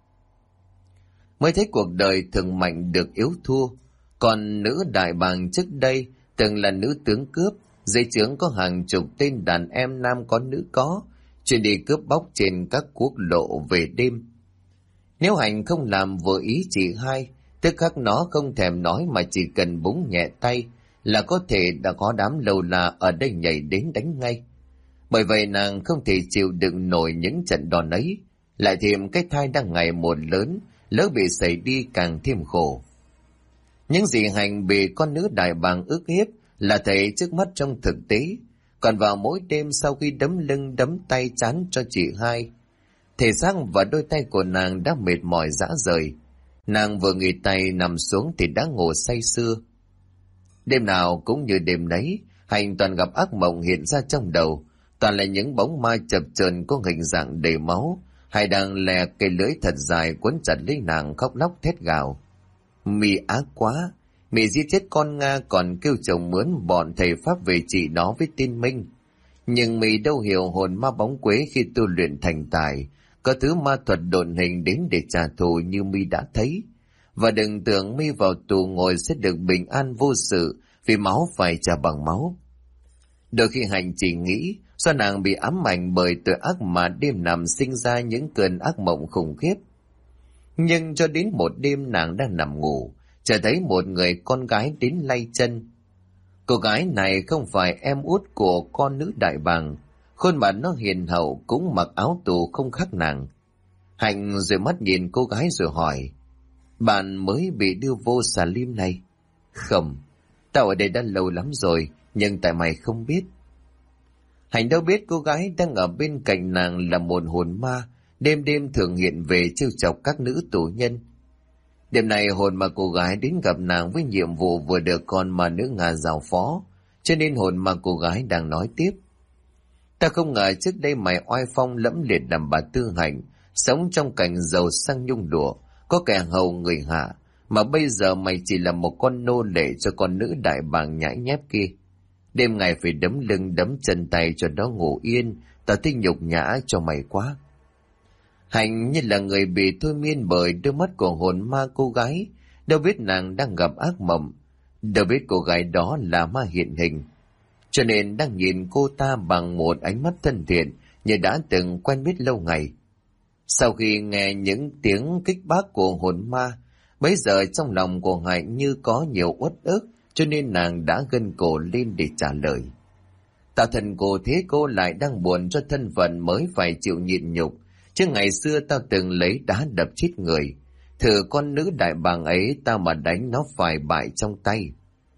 Mới thấy cuộc đời thường mạnh được yếu thua. Còn nữ đại bàng trước đây từng là nữ tướng cướp, dưới trướng có hàng chục tên đàn em nam có nữ có, chuyên đi cướp bóc trên các quốc lộ về đêm. Nếu Hành không làm vừa ý chị hai, tức khắc nó không thèm nói mà chỉ cần búng nhẹ tay là có thể đã có đám lâu la ở đây nhảy đến đánh ngay. Bởi vậy nàng không thể chịu đựng nổi những trận đòn ấy, lại thêm cái thai đang ngày một lớn, lỡ bị sẩy đi càng thêm khổ. Những gì Hành bị con nữ đại bàng ức hiếp là thấy trước mắt trong thực tế, còn vào mỗi đêm sau khi đấm lưng đấm tay chán cho chị hai, thể xác và đôi tay của nàng đã mệt mỏi rã rời. Nàng vừa nghỉ tay nằm xuống thì đã ngủ say sưa. Đêm nào cũng như đêm đấy, Hành toàn gặp ác mộng hiện ra trong đầu, toàn là những bóng ma chập chờn có hình dạng đầy máu, hay đang lè cây lưỡi thật dài quấn chặt lấy nàng khóc lóc thét gào. Mì ác quá, mì giết chết con Nga còn kêu chồng mướn bọn thầy Pháp về trị nó với tin Minh. Nhưng mì đâu hiểu hồn ma bóng quế khi tu luyện thành tài, có thứ ma thuật độn hình đến để trả thù như mi đã thấy. Và đừng tưởng mi vào tù ngồi sẽ được bình an vô sự, vì máu phải trả bằng máu. Đôi khi Hành chỉ nghĩ do nàng bị ám ảnh bởi tội ác mà đêm nằm sinh ra những cơn ác mộng khủng khiếp. Nhưng cho đến một đêm nàng đang nằm ngủ, chợt thấy một người con gái đến lay chân. Cô gái này không phải em út của con nữ đại bàng, khuôn mặt nó hiền hậu, cũng mặc áo tù không khác nàng. Hạnh rồi mắt nhìn cô gái rồi hỏi, bạn mới bị đưa vô xà lim này? Không, tao ở đây đã lâu lắm rồi, nhưng tại mày không biết. Hạnh đâu biết cô gái đang ở bên cạnh nàng là một hồn ma, đêm đêm thường hiện về trêu chọc các nữ tù nhân. Đêm nay hồn ma cô gái đến gặp nàng với nhiệm vụ vừa được con ma nữ Nga giao phó, cho nên hồn ma cô gái đang nói tiếp. Ta không ngờ trước đây mày oai phong lẫm liệt làm bà Tư Hạnh, sống trong cảnh giàu sang nhung lụa, có kẻ hầu người hạ, mà bây giờ mày chỉ là một con nô lệ cho con nữ đại bàng nhãi nhép kia. Đêm ngày phải đấm lưng đấm chân tay cho nó ngủ yên, ta thấy nhục nhã cho mày quá. Hạnh như là người bị thôi miên bởi đôi mắt của hồn ma cô gái, đâu biết nàng đang gặp ác mộng, đâu biết cô gái đó là ma hiện hình, cho nên đang nhìn cô ta bằng một ánh mắt thân thiện như đã từng quen biết lâu ngày. Sau khi nghe những tiếng kích bác của hồn ma, bấy giờ trong lòng của Hạnh như có nhiều uất ức, cho nên nàng đã gân cổ lên để trả lời. Ta thần cô thế cô lại đang buồn cho thân phận mới phải chịu nhịn nhục, chứ ngày xưa tao từng lấy đá đập chết người, thử con nữ đại bàng ấy tao mà đánh nó phải bại trong tay.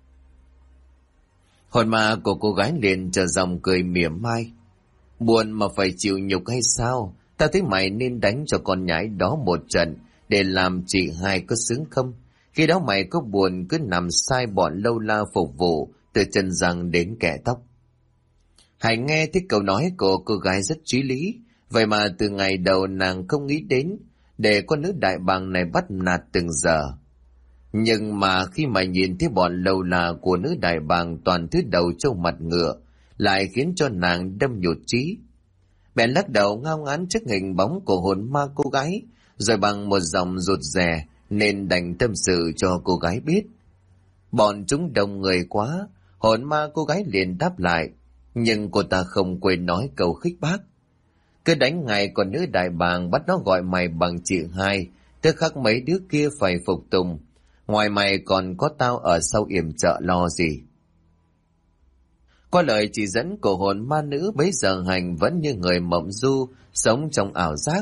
Hồn ma của cô gái liền trở dòng cười mỉa mai. Buồn mà phải chịu nhục hay sao? Ta thấy mày nên đánh cho con nhãi đó một trận để làm chị hai có sướng không? Khi đó mày có buồn cứ nằm sai bọn lâu la phục vụ từ chân răng đến kẻ tóc. Hãy nghe thấy câu nói của cô gái rất trí lý, vậy mà từ ngày đầu nàng không nghĩ đến để con nữ đại bàng này bắt nạt từng giờ. Nhưng mà khi mà nhìn thấy bọn lâu la của nữ đại bàng toàn thứ đầu trâu mặt ngựa, lại khiến cho nàng đâm nhụt chí. Bèn lắc đầu ngao ngán trước hình bóng của hồn ma cô gái, rồi bằng một giọng rụt rè nên đành tâm sự cho cô gái biết. Bọn chúng đông người quá, hồn ma cô gái liền đáp lại, nhưng cô ta không quên nói câu khích bác. Cứ đánh ngày còn nữ đại bàng bắt nó gọi mày bằng chị hai, tức khắc mấy đứa kia phải phục tùng. Ngoài mày còn có tao ở sau yểm trợ lo gì. Qua lời chỉ dẫn của hồn ma nữ, bấy giờ Hành vẫn như người mộng du, sống trong ảo giác.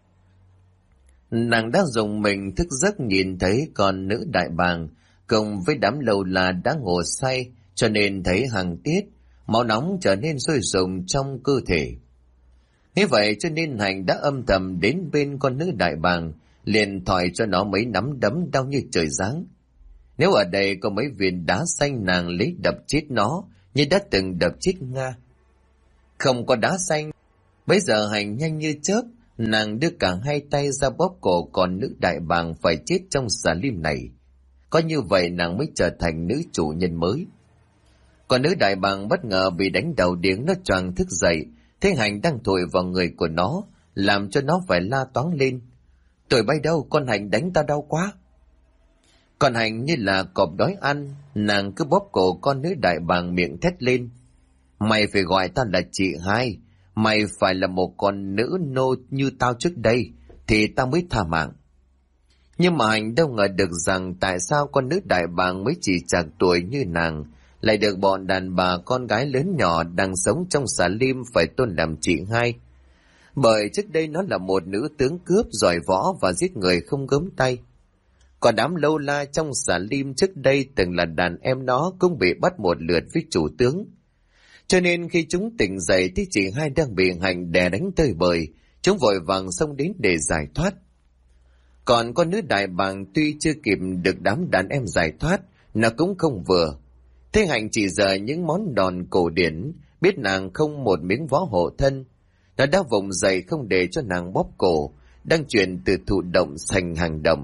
Nàng đã dùng mình thức giấc nhìn thấy con nữ đại bàng cùng với đám lâu la đã ngủ say, cho nên thấy hàng tiết máu nóng trở nên sôi sùng trong cơ thể. Thế vậy cho nên Hành đã âm thầm đến bên con nữ đại bàng, liền thỏi cho nó mấy nắm đấm đau như trời giáng. Nếu ở đây có mấy viên đá xanh, nàng lấy đập chết nó như đã từng đập chết Nga. Không có đá xanh, bấy giờ Hành nhanh như chớp, nàng đưa cả hai tay ra bóp cổ con nữ đại bàng phải chết trong xà lim này. Có như vậy nàng mới trở thành nữ chủ nhân mới. Còn nữ đại bàng bất ngờ bị đánh đầu điếng, nó choàng thức dậy, thấy Hành đang thổi vào người của nó, làm cho nó phải la toáng lên. Tôi bay đâu, con Hành đánh ta đau quá. Còn Hành như là cọp đói ăn, nàng cứ bóp cổ con nữ đại bàng miệng thét lên. Mày phải gọi ta là chị hai, mày phải là một con nữ nô như tao trước đây, thì tao mới tha mạng. Nhưng mà Hành đâu ngờ được rằng tại sao con nữ đại bàng mới chỉ chạc tuổi như nàng, lại được bọn đàn bà con gái lớn nhỏ đang sống trong xà lim phải tôn làm chị hai. Bởi trước đây nó là một nữ tướng cướp giỏi võ và giết người không gớm tay. Còn đám lâu la trong xà lim trước đây từng là đàn em nó cũng bị bắt một lượt với chủ tướng. Cho nên khi chúng tỉnh dậy thì chị hai đang bị Hành đè đánh tơi bời, chúng vội vàng xông đến để giải thoát. Còn con nữ đại bàng tuy chưa kịp được đám đàn em giải thoát, nó cũng không vừa. Thế Hành chỉ giờ những món đòn cổ điển, biết nàng không một miếng võ hộ thân. Nó đã vùng dậy không để cho nàng bóp cổ, đang chuyển từ thụ động thành hành động.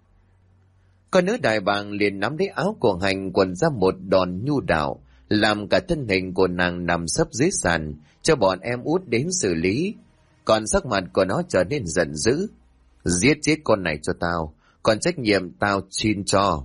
Con nữ đại bàng liền nắm lấy áo của Hành quần ra một đòn nhu đạo, làm cả thân hình của nàng nằm sấp dưới sàn, cho bọn em út đến xử lý. Còn sắc mặt của nó trở nên giận dữ. Giết chết con này cho tao, còn trách nhiệm tao xin cho.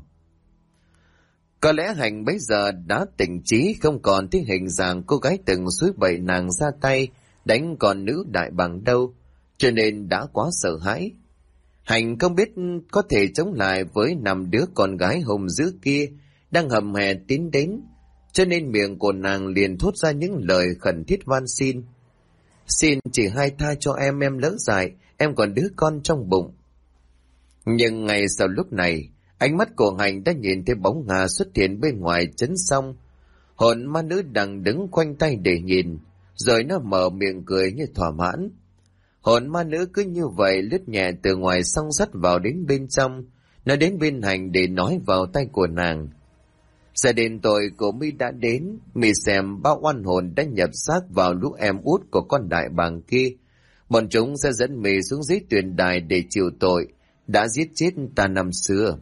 Có lẽ Hành bấy giờ đã tỉnh trí, không còn thấy hình dạng cô gái từng suối bậy nàng ra tay đánh con nữ đại bàng đâu, cho nên đã quá sợ hãi. Hành không biết có thể chống lại với 5 đứa con gái hùng dữ kia đang hầm hè tiến đến, cho nên miệng của nàng liền thốt ra những lời khẩn thiết van xin. Xin chị hai tha cho em lỡ dại, em còn đứa con trong bụng. Nhưng ngay sau lúc này, ánh mắt của Hành đã nhìn thấy bóng Nga xuất hiện bên ngoài trấn xong. Hồn ma nữ đang đứng khoanh tay để nhìn, rồi nó mở miệng cười như thỏa mãn. Hồn ma nữ cứ như vậy lướt nhẹ từ ngoài song sắt vào đến bên trong, Nó đến bên Hành để nói vào tay của nàng. Giờ đến tội của mi đã đến, mi xem bao oan hồn đã nhập xác vào lũ em út của con đại bàng kia. Bọn chúng sẽ dẫn mi xuống dưới tuyền đài để chịu tội đã giết chết ta năm xưa.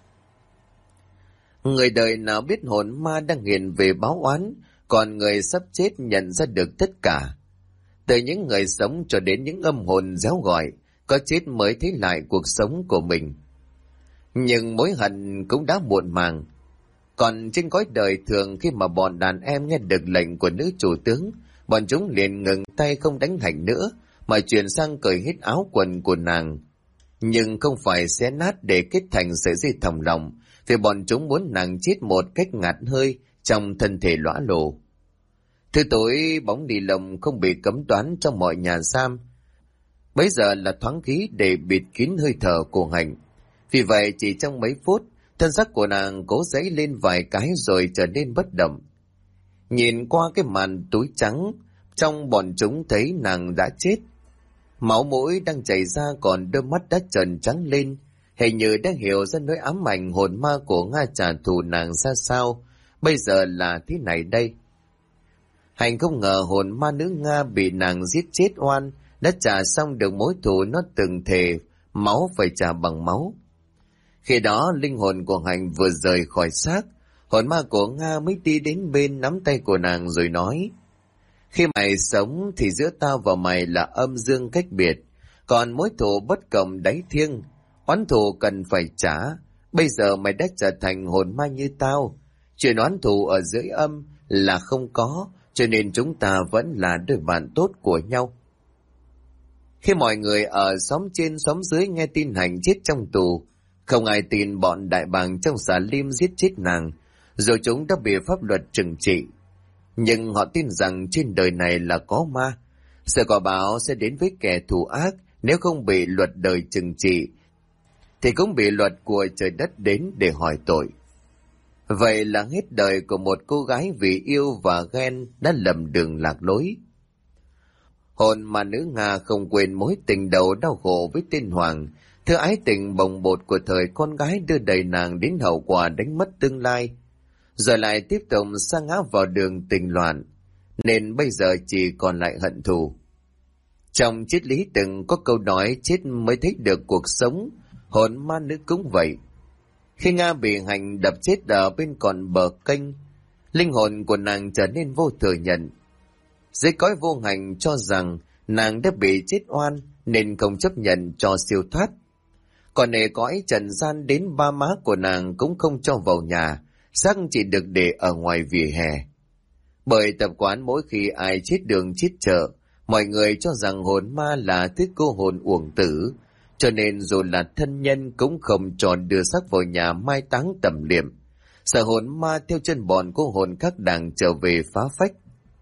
Người đời nào biết hồn ma đang hiện về báo oán, còn người sắp chết nhận ra được tất cả. Từ những người sống cho đến những âm hồn réo gọi, có chết mới thấy lại cuộc sống của mình. Nhưng mối hận cũng đã muộn màng. Còn trên cõi đời thường, khi mà bọn đàn em nghe được lệnh của nữ chủ tướng, bọn chúng liền ngừng tay không đánh Hạnh nữa, mà chuyển sang cởi hết áo quần của nàng. Nhưng không phải xé nát để kết thành sợi dây thòng lòng, vì bọn chúng muốn nàng chết một cách ngạt hơi trong thân thể lõa lồ. Thứ tối, bóng ni lông không bị cấm đoán trong mọi nhà giam. Bấy giờ là thoáng khí để bịt kín hơi thở của Hạnh. Vì vậy chỉ trong mấy phút, thân xác của nàng cố giãy lên vài cái rồi trở nên bất động. Nhìn qua cái màn túi trắng, trong bọn chúng thấy nàng đã chết. Máu mũi đang chảy ra, còn đôi mắt đã trần trắng lên, hình như đã hiểu ra nỗi ám ảnh hồn ma của Nga trả thù nàng ra sao. Bây giờ là thế này đây. Hành không ngờ hồn ma nữ Nga bị nàng giết chết oan, đã trả xong được mối thù nó từng thề, máu phải trả bằng máu. Khi đó linh hồn của Hành vừa rời khỏi xác, hồn ma của Nga mới đi đến bên nắm tay của nàng rồi nói: khi mày sống thì giữa tao và mày là âm dương cách biệt, còn mối thù bất cộng đáy thiêng, oán thù cần phải trả. Bây giờ mày đã trở thành hồn ma như tao, chuyện oán thù ở dưới âm là không có, cho nên chúng ta vẫn là đôi bạn tốt của nhau. Khi mọi người ở xóm trên xóm dưới nghe tin Hành chết trong tù, không ai tin bọn đại bàng trong Xà Lim giết chết nàng, rồi chúng đã bị pháp luật trừng trị. Nhưng họ tin rằng trên đời này là có ma, sự quả báo sẽ đến với kẻ thù ác. Nếu không bị luật đời trừng trị, thì cũng bị luật của trời đất đến để hỏi tội. Vậy là hết đời của một cô gái vì yêu và ghen đã lầm đường lạc lối. Hồn mà nữ Nga không quên mối tình đầu đau khổ với tên Hoàng, thứ ái tình bồng bột của thời con gái đưa đẩy nàng đến hậu quả đánh mất tương lai, rồi lại tiếp tục sa ngã vào đường tình loạn, nên bây giờ chỉ còn lại hận thù. Trong triết lý từng có câu nói chết mới thấy được cuộc sống, hồn ma nữ cũng vậy. Khi Nga bị Hành đập chết ở bên còn bờ kênh, linh hồn của nàng trở nên vô thừa nhận. Dưới cõi vô hành cho rằng nàng đã bị chết oan nên không chấp nhận cho siêu thoát. Còn nề cõi trần gian đến ba má của nàng cũng không cho vào nhà, xác chỉ được để ở ngoài vỉa hè. Bởi tập quán mỗi khi ai chết đường chết chợ, mọi người cho rằng hồn ma là thứ cô hồn uổng tử, cho nên dù là thân nhân cũng không cho đưa xác vào nhà mai táng tẩm liệm, sợ hồn ma theo chân bọn cô hồn các đảng trở về phá phách.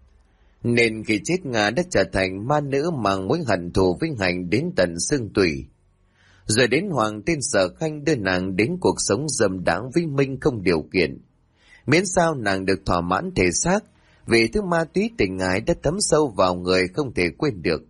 Nên khi chết Nga đã trở thành ma nữ mang mối hận thù với Hành đến tận xương tủy. Rồi đến Hoàng tên Sở Khanh đưa nàng đến cuộc sống dâm đãng với Minh không điều kiện. Miễn sao nàng được thỏa mãn thể xác, vì thứ ma túy tình ái đã thấm sâu vào người không thể quên được.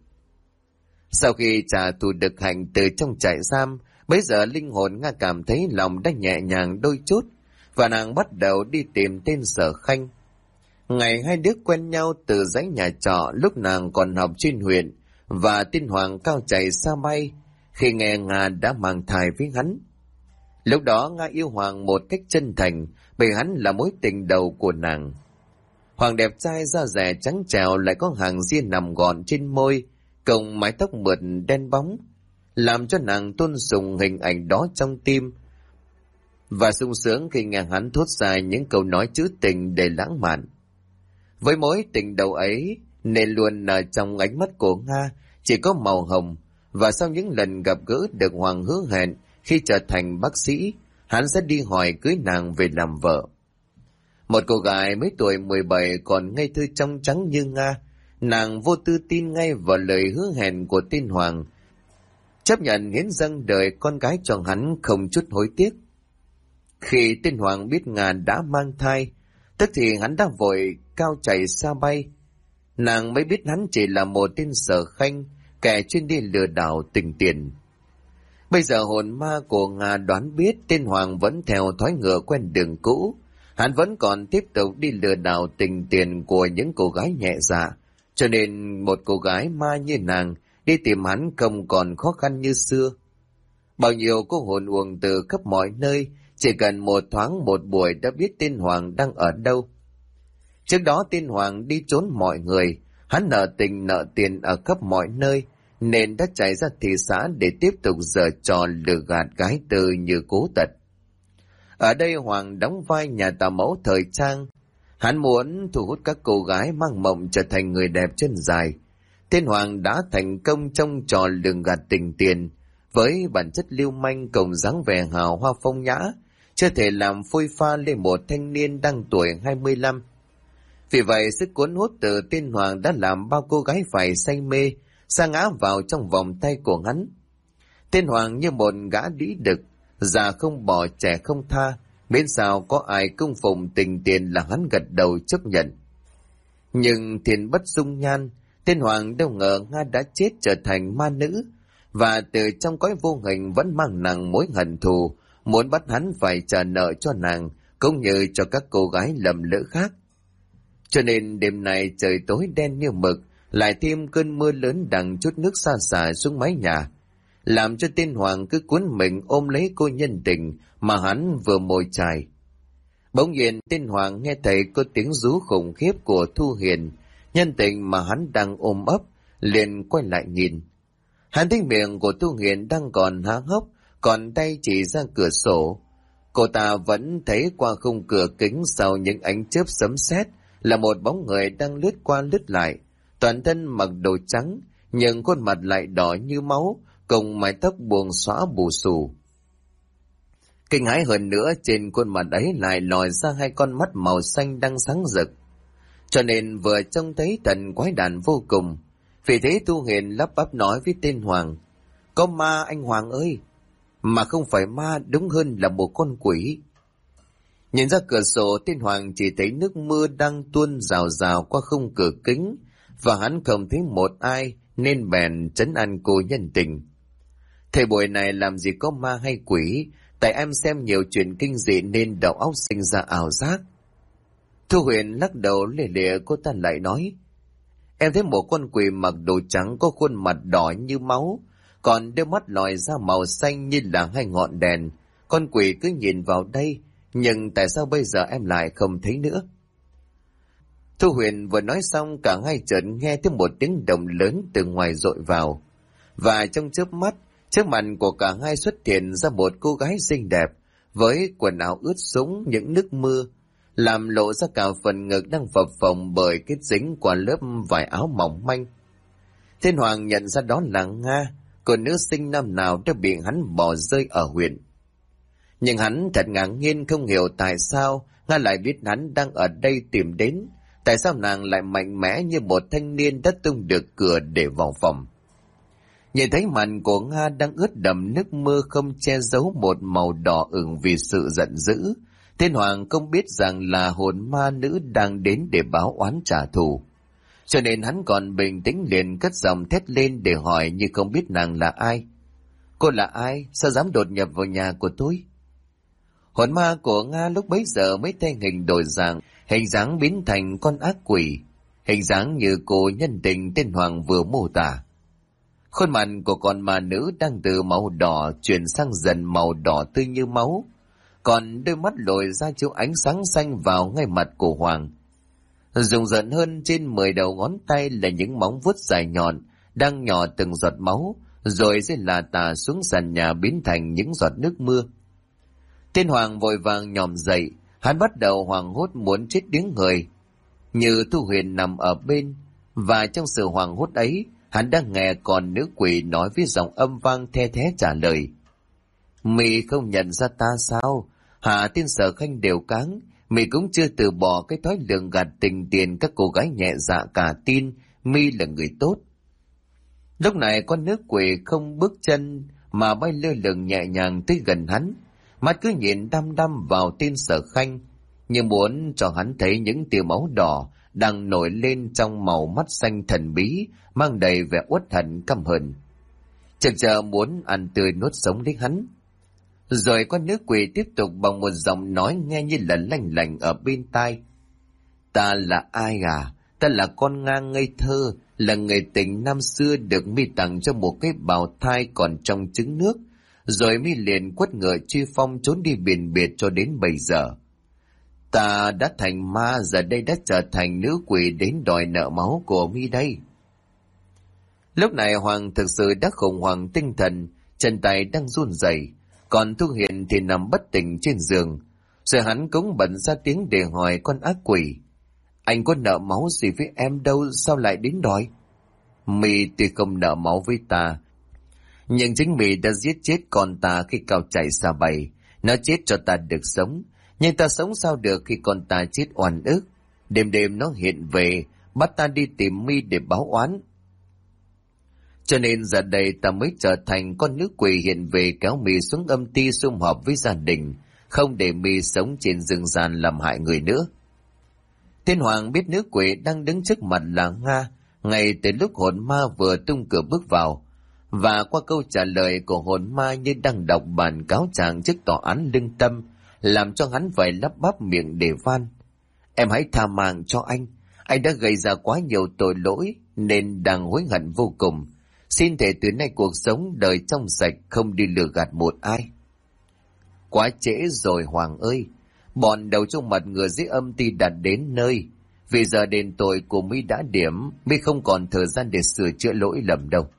Sau khi trả thù được Hành từ trong trại giam, bấy giờ linh hồn Nga cảm thấy lòng đã nhẹ nhàng đôi chút, và nàng bắt đầu đi tìm tên Sở Khanh. Ngày hai đứa quen nhau từ dãy nhà trọ lúc nàng còn học trên huyện, và tên Hoàng cao chạy xa bay khi nghe Nga đã mang thai với hắn. Lúc đó Nga yêu Hoàng một cách chân thành, bởi hắn là mối tình đầu của nàng. Hoàng đẹp trai da dẻ trắng trẻo, lại có hàng ria nằm gọn trên môi, cộng mái tóc mượt đen bóng, làm cho nàng tôn sùng hình ảnh đó trong tim, và sung sướng khi nghe hắn thốt ra những câu nói trữ tình đầy lãng mạn. Với mối tình đầu ấy, nên luôn ở trong ánh mắt của Nga chỉ có màu hồng, và sau những lần gặp gỡ được Hoàng hứa hẹn khi trở thành bác sĩ, hắn sẽ đi hỏi cưới nàng về làm vợ. Một cô gái mấy tuổi 17 còn ngây thơ trong trắng như Nga, nàng vô tư tin ngay vào lời hứa hẹn của tên Hoàng, chấp nhận hiến dâng đời con gái cho hắn không chút hối tiếc. Khi tên Hoàng biết Nga đã mang thai, tức thì hắn đã vội cao chạy xa bay. Nàng mới biết hắn chỉ là một tên Sở Khanh, kẻ chuyên đi lừa đảo tình tiền. Bây giờ hồn ma của Nga đoán biết tên Hoàng vẫn theo thói ngựa quen đường cũ. Hắn vẫn còn tiếp tục đi lừa đảo tình tiền của những cô gái nhẹ dạ. Cho nên một cô gái ma như nàng đi tìm hắn không còn khó khăn như xưa. Bao nhiêu cô hồn uổng từ khắp mọi nơi, chỉ cần một thoáng một buổi đã biết tên Hoàng đang ở đâu. Trước đó tên Hoàng đi trốn mọi người, hắn nợ tình nợ tiền ở khắp mọi nơi, nên đã chạy ra thị xã để tiếp tục giở trò lừa gạt gái tư như Cố Tật. Ở đây Hoàng đóng vai nhà tà mẫu thời trang. Hắn muốn thu hút các cô gái mang mộng trở thành người đẹp chân dài. Tên Hoàng đã thành công trong trò lường gạt tình tiền, với bản chất lưu manh cùng dáng vẻ hào hoa phong nhã, chưa thể làm phôi pha lên một thanh niên đang tuổi 25. Vì vậy sức cuốn hút từ tên Hoàng đã làm bao cô gái phải say mê, sa ngã vào trong vòng tay của hắn. Tên Hoàng như một gã đĩ đực, già không bỏ trẻ không tha, miễn sao có ai cung phụng tình tiền là hắn gật đầu chấp nhận. Nhưng thiên bất dung nhan, tên Hoàng đâu ngờ Nga đã chết trở thành ma nữ, và từ trong cõi vô hình vẫn mang nặng mối hận thù, muốn bắt hắn phải trả nợ cho nàng, cũng như cho các cô gái lầm lỡ khác. Cho nên đêm nay trời tối đen như mực, lại thêm cơn mưa lớn đằng chút nước xa xả xuống mái nhà, làm cho tên Hoàng cứ cuốn mình ôm lấy cô nhân tình mà hắn vừa mồi chài. Bỗng nhiên tên Hoàng nghe thấy có tiếng rú khủng khiếp của Thu Hiền, nhân tình mà hắn đang ôm ấp, liền quay lại nhìn. Hắn thấy miệng của Thu Hiền đang còn há hốc, còn tay chỉ ra cửa sổ. Cô ta vẫn thấy qua khung cửa kính sau những ánh chớp sấm sét là một bóng người đang lướt qua lướt lại, toàn thân mặc đồ trắng, nhưng khuôn mặt lại đỏ như máu, cùng mái tóc buông xõa bù xù. Kinh hãi hơn nữa, trên khuôn mặt ấy lại lòi ra hai con mắt màu xanh đang sáng rực, cho nên vừa trông thấy thần quái đản vô cùng. Vì thế Thu Hiền lắp bắp nói với tên Hoàng: "Có ma anh Hoàng ơi!" Mà không phải ma, đúng hơn là một con quỷ. Nhìn ra cửa sổ, tên Hoàng chỉ thấy nước mưa đang tuôn rào rào qua khung cửa kính, và hắn không thấy một ai, nên bèn trấn an cô nhân tình: "Thời buổi này làm gì có ma hay quỷ, tại em xem nhiều chuyện kinh dị nên đầu óc sinh ra ảo giác." Thu Huyền lắc đầu lìa lìa, cô ta lại nói: "Em thấy một con quỷ mặc đồ trắng, có khuôn mặt đỏ như máu, còn đôi mắt lòi ra màu xanh như là hai ngọn đèn. Con quỷ cứ nhìn vào đây, nhưng tại sao bây giờ em lại không thấy nữa?" Thu Huyền vừa nói xong, cả hai chợt nghe thấy một tiếng động lớn từ ngoài dội vào, và trong chớp mắt, trước mặt của cả hai xuất hiện ra một cô gái xinh đẹp với quần áo ướt sũng những nước mưa, làm lộ ra cả phần ngực đang phập phồng bởi kết dính qua lớp vải áo mỏng manh. Thiên Hoàng nhận ra đó là Nga, cô nữ sinh năm nào đã bị hắn bỏ rơi ở huyện. Nhưng hắn thật ngạc nhiên không hiểu tại sao Nga lại biết hắn đang ở đây tìm đến, tại sao nàng lại mạnh mẽ như một thanh niên đã tung được cửa để vào phòng. Nhìn thấy mặt của Nga đang ướt đẫm nước mưa không che giấu một màu đỏ ửng vì sự giận dữ, Thiên Hoàng không biết rằng là hồn ma nữ đang đến để báo oán trả thù. Cho nên hắn còn bình tĩnh liền cất giọng thét lên để hỏi như không biết nàng là ai. "Cô là ai? Sao dám đột nhập vào nhà của tôi?" Hồn ma của Nga lúc bấy giờ mới thay hình đổi dạng, hình dáng biến thành con ác quỷ, hình dáng như cô nhân tình tên Hoàng vừa mô tả. Khuôn mặt của con ma nữ đang từ màu đỏ chuyển sang dần màu đỏ tươi như máu, còn đôi mắt lồi ra chiếu ánh sáng xanh vào ngay mặt của Hoàng. Rùng rợn hơn, trên 10 đầu ngón tay là những móng vuốt dài nhọn đang nhỏ từng giọt máu, rồi sẽ là tà xuống sàn nhà biến thành những giọt nước mưa. Tên Hoàng vội vàng nhòm dậy, hắn bắt đầu hoảng hốt muốn chết điếng người. Như Thu Huyền nằm ở bên, và trong sự hoảng hốt ấy, hắn đang nghe con nữ quỷ nói với giọng âm vang the thé trả lời: "Mị không nhận ra ta sao? Hạ Tiên Sở Khanh đều cáng, mị cũng chưa từ bỏ cái thói lường gạt tình tiền các cô gái nhẹ dạ cả tin mi là người tốt." Lúc này con nữ quỷ không bước chân mà bay lơ lửng nhẹ nhàng tới gần hắn, mắt cứ nhìn đăm đăm vào Tiên Sở Khanh, như muốn cho hắn thấy những tia máu đỏ đang nổi lên trong màu mắt xanh thần bí, mang đầy vẻ uất hận căm hờn. chực chờ muốn ăn tươi nuốt sống lấy hắn. Rồi con nữ quỷ tiếp tục bằng một giọng nói nghe như là lanh lành ở bên tai. Ta là ai à? Ta là con ngang ngây thơ, là người tình năm xưa được mi tặng cho một cái bào thai còn trong trứng nước, rồi mi liền quất ngựa truy phong trốn đi biển biệt cho đến bây giờ. Ta đã thành ma, giờ đây đã trở thành nữ quỷ đến đòi nợ máu của mi đây. Lúc này Hoàng thực sự đã khủng hoảng tinh thần, chân tay đang run rẩy, còn Thu Hiền thì nằm bất tỉnh trên giường. Rồi hắn cũng bật ra tiếng để hỏi con ác quỷ: anh có nợ máu gì với em đâu, sao lại đến đòi? Mi tuy không nợ máu với ta, nhưng chính Mi đã giết chết con ta khi cao chạy xa bay. Nó chết cho ta được sống, nhưng ta sống sao được khi con ta chết oan ức. Đêm đêm nó hiện về, bắt ta đi tìm Mi để báo oán. Cho nên giờ đây ta mới trở thành con nữ quỷ hiện về kéo Mi xuống âm ti sum họp với gia đình, không để Mi sống trên rừng gian làm hại người nữa. Tiên Hoàng biết nữ quỷ đang đứng trước mặt là Nga, ngay từ lúc hồn ma vừa tung cửa bước vào, và qua câu trả lời của hồn ma như đang đọc bản cáo trạng trước tòa án lương tâm, làm cho hắn phải lắp bắp miệng để van: em hãy tha mạng cho anh đã gây ra quá nhiều tội lỗi nên đang hối hận vô cùng. Xin thể từ nay cuộc sống đời trong sạch, không đi lừa gạt một ai. Quá trễ rồi Hoàng ơi, bọn đầu trong mặt ngựa dưới âm ti đã đến nơi. Vì giờ đền tội của Mi đã điểm, Mi không còn thời gian để sửa chữa lỗi lầm đâu.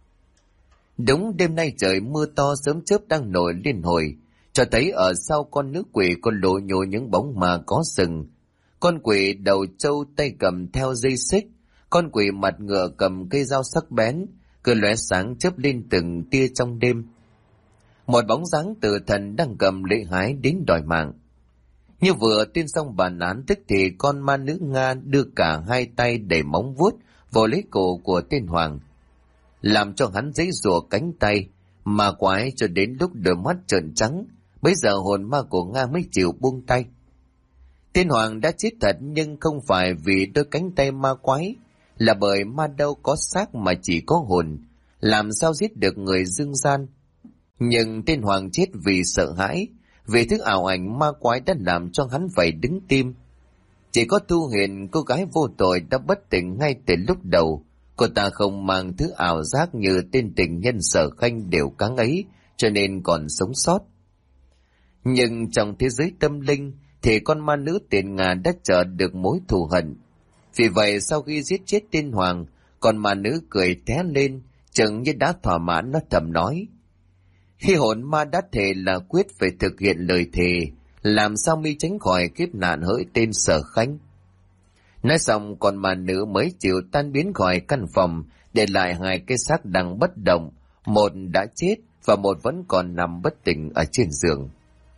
Đúng đêm nay trời mưa to, sớm chớp đang nổi liên hồi, cho thấy ở sau con nữ quỷ có lộ nhô những bóng ma có sừng. Con quỷ đầu trâu tay cầm theo dây xích, con quỷ mặt ngựa cầm cây dao sắc bén, cứ lóe sáng chớp lên từng tia trong đêm. Một bóng dáng tử thần đang cầm lưỡi hái đến đòi mạng. Như vừa tuyên xong bản án, tức thì con ma nữ Nga đưa cả hai tay đầy móng vuốt vồ lấy cổ của tên Hoàng, làm cho hắn giãy giụa cánh tay, mà quái cho đến lúc đôi mắt trợn trắng. Bây giờ hồn ma của Nga mới chịu buông tay. Tên Hoàng đã chết thật, nhưng không phải vì đôi cánh tay ma quái, là bởi ma đâu có xác mà chỉ có hồn, làm sao giết được người dương gian. Nhưng tên Hoàng chết vì sợ hãi, vì thứ ảo ảnh ma quái đã làm cho hắn phải đứng tim. Chỉ có Thu Hiền, cô gái vô tội đã bất tỉnh ngay từ lúc đầu. Cô ta không mang thứ ảo giác như tên tình nhân Sở Khanh đều cáng ấy, cho nên còn sống sót. Nhưng trong thế giới tâm linh thì con ma nữ tiền Nga đã chờ được mối thù hận. Vì vậy sau khi giết chết tên Hoàng, con ma nữ cười thé lên, chừng như đã thỏa mãn. Nó thầm nói: khi hồn ma đã thề là quyết phải thực hiện lời thề, làm sao mi tránh khỏi kiếp nạn hỡi tên Sở Khanh. Nói xong, con ma nữ mới chịu tan biến khỏi căn phòng, để lại hai cái xác đang bất động, một đã chết và một vẫn còn nằm bất tỉnh ở trên giường.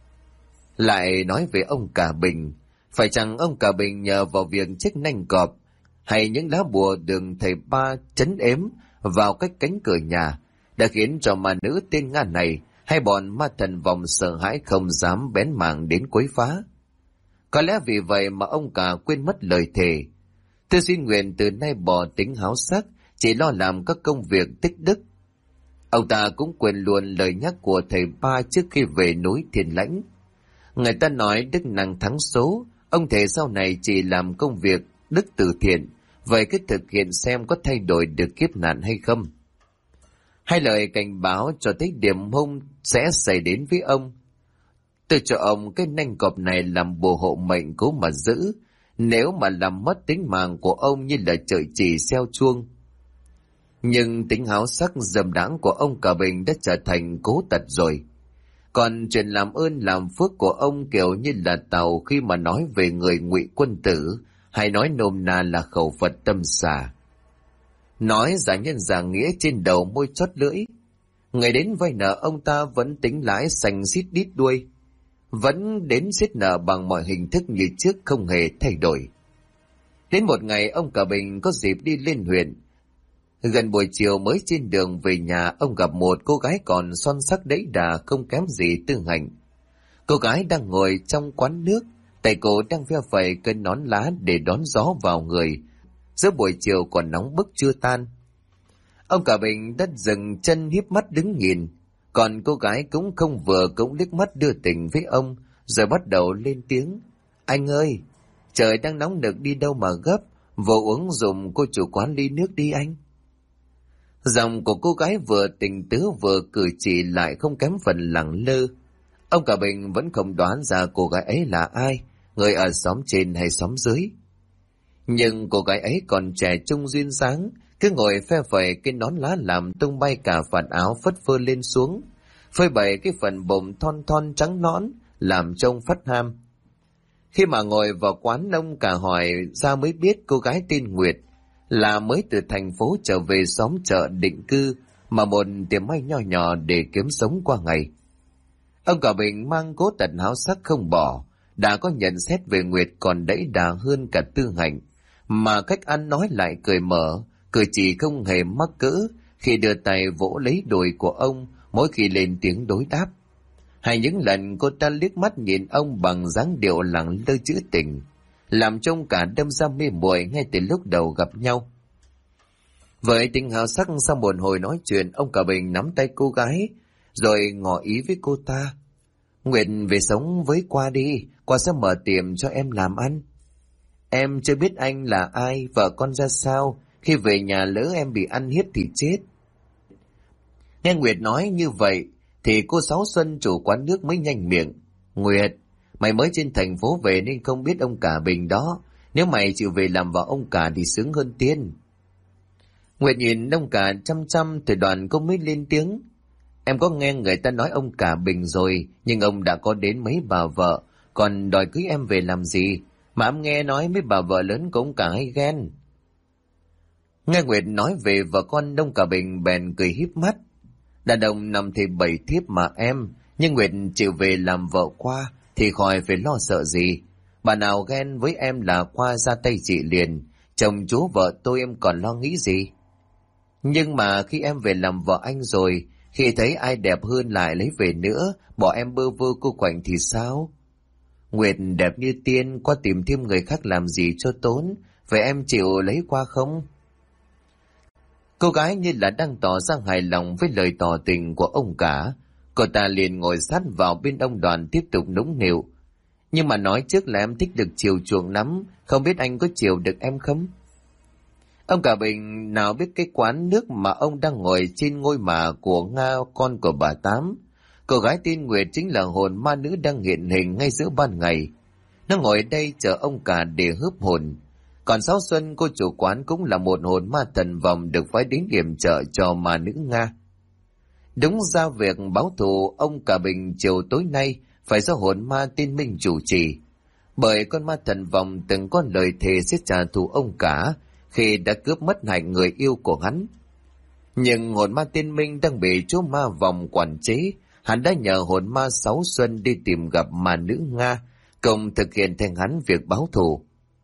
Lại nói về ông Cả Bình, phải chăng ông Cả Bình nhờ vào việc chiếc nanh cọp hay những lá bùa đường thầy ba trấn ếm vào cách cánh cửa nhà đã khiến cho ma nữ tên Nga này hay bọn ma thần vòng sợ hãi không dám bén mảng đến quấy phá? Có lẽ vì vậy mà ông Cả quên mất lời thề. Tôi xin nguyện từ nay bỏ tính háo sắc, chỉ lo làm các công việc tích đức. Ông ta cũng quên luôn lời nhắc của thầy ba trước khi về núi Thiên Lãnh. Người ta nói đức năng thắng số, ông thề sau này chỉ làm công việc đức từ thiện, vậy cứ thực hiện xem có thay đổi được kiếp nạn hay không. Hai lời cảnh báo cho thấy điểm hung sẽ xảy đến với ông. Tôi cho ông cái nanh cọp này làm bùa hộ mệnh cố mà giữ, nếu mà làm mất tính mạng của ông như là trời chỉ xeo chuông. Nhưng tính háo sắc dầm đãng của ông Cả Bình đã trở thành cố tật rồi. Còn chuyện làm ơn làm phước của ông kiểu như là tàu khi mà nói về người Ngụy Quân Tử, hay nói nôm na là khẩu Phật tâm xà. Nói giả nhân giả nghĩa trên đầu môi chót lưỡi. Người đến vay nợ ông ta vẫn tính lãi xanh xít đít đuôi, vẫn đến xiết nợ bằng mọi hình thức như trước, không hề thay đổi. Đến một ngày ông Cả Bình có dịp đi lên huyện. Gần buổi chiều mới trên đường về nhà, ông gặp một cô gái còn son sắc đẫy đà không kém gì Tư Hạnh. Cô gái đang ngồi trong quán nước, tay cô đang ve vẩy cây nón lá để đón gió vào người, giữa buổi chiều còn nóng bức chưa tan. Ông cả Bình đất dừng chân hiếp mắt đứng nhìn, còn cô gái cũng không vừa cũng liếc mắt đưa tình với ông, rồi bắt đầu lên tiếng. Anh ơi, trời đang nóng nực đi đâu mà gấp, vô uống giùm cô chủ quán ly nước đi anh. Giọng của cô gái vừa tình tứ vừa cử chỉ lại không kém phần lẳng lơ. Ông cả Bình vẫn không đoán ra cô gái ấy là ai, người ở xóm trên hay xóm dưới. Nhưng cô gái ấy còn trẻ trung duyên dáng, cứ ngồi phe phẩy cái nón lá làm tung bay cả phần áo phất phơ lên xuống, phơi bày cái phần bụng thon thon trắng nõn, làm trông phất ham. Khi mà ngồi vào quán, ông cả hỏi ra mới biết cô gái tên Nguyệt là mới từ thành phố trở về xóm chợ định cư, mà một tiệm may nho nhỏ để kiếm sống qua ngày. Ông cả Bình mang cố tật háo sắc không bỏ, đã có nhận xét về Nguyệt còn đẫy đà hơn cả Tư Hạnh, mà cách ăn nói lại cười mở, cử chỉ không hề mắc cỡ khi đưa tay vỗ lấy đùi của ông mỗi khi lên tiếng đối đáp. Hay những lần cô ta liếc mắt nhìn ông bằng dáng điệu lẳng lơ trữ tình, làm trông cả đâm ra mê muội ngay từ lúc đầu gặp nhau. Với tình hào sắc, sau một hồi nói chuyện, ông cả Bình nắm tay cô gái rồi ngỏ ý với cô ta. Nguyệt về sống với qua đi, qua sẽ mở tiệm cho em làm ăn. Em chưa biết anh là ai, vợ con ra sao, khi về nhà lỡ em bị ăn hiếp thì chết. Nghe Nguyệt nói như vậy thì cô Sáu Xuân chủ quán nước mới nhanh miệng. Nguyệt, mày mới trên thành phố về nên không biết ông cả Bình đó, nếu mày chịu về làm vợ ông cả thì sướng hơn tiên. Nguyệt nhìn ông cả chăm chăm thì đoàn cô mới lên tiếng. Em có nghe người ta nói ông cả Bình rồi, nhưng ông đã có đến mấy bà vợ, còn đòi cưới em về làm gì, mà em nghe nói mấy bà vợ lớn của ông cả hay ghen. Nghe Nguyệt nói về vợ con, ông cả Bình bèn cười híp mắt. Đàn ông nằm thì bảy thiếp mà em, nhưng Nguyệt chịu về làm vợ qua thì khỏi phải lo sợ gì. Bà nào ghen với em là qua ra tay chị liền, chồng chú vợ tôi em còn lo nghĩ gì. Nhưng mà khi em về làm vợ anh rồi, khi thấy ai đẹp hơn lại lấy về nữa, bỏ em bơ vơ cô quạnh thì sao? Nguyệt đẹp như tiên, qua tìm thêm người khác làm gì cho tốn, vậy em chịu lấy qua không? Cô gái như là đang tỏ ra hài lòng với lời tỏ tình của ông cả. Cô ta liền ngồi sát vào bên ông Đoàn tiếp tục nũng nịu. Nhưng mà nói trước là em thích được chiều chuộng lắm, không biết anh có chiều được em không? Ông cả Bình nào biết cái quán nước mà ông đang ngồi trên ngôi mả của Nga, con của bà Tám. Cô gái tên Nguyệt chính là hồn ma nữ đang hiện hình ngay giữa ban ngày. Nó ngồi đây chờ ông cả để hớp hồn. Còn Sáu Xuân, cô chủ quán, cũng là một hồn ma thần vòng được phái đến yểm trợ cho ma nữ Nga. Đúng ra việc báo thù ông cả Bình chiều tối nay phải do hồn ma tên Minh chủ trì. Bởi con ma thần vòng từng có lời thề sẽ trả thù ông cả khi đã cướp mất hạnh người yêu của hắn. Nhưng hồn ma tên Minh đang bị chú ma vòng quản chế, hắn đã nhờ hồn ma Sáu Xuân đi tìm gặp ma nữ Nga, cùng thực hiện theo hắn việc báo thù.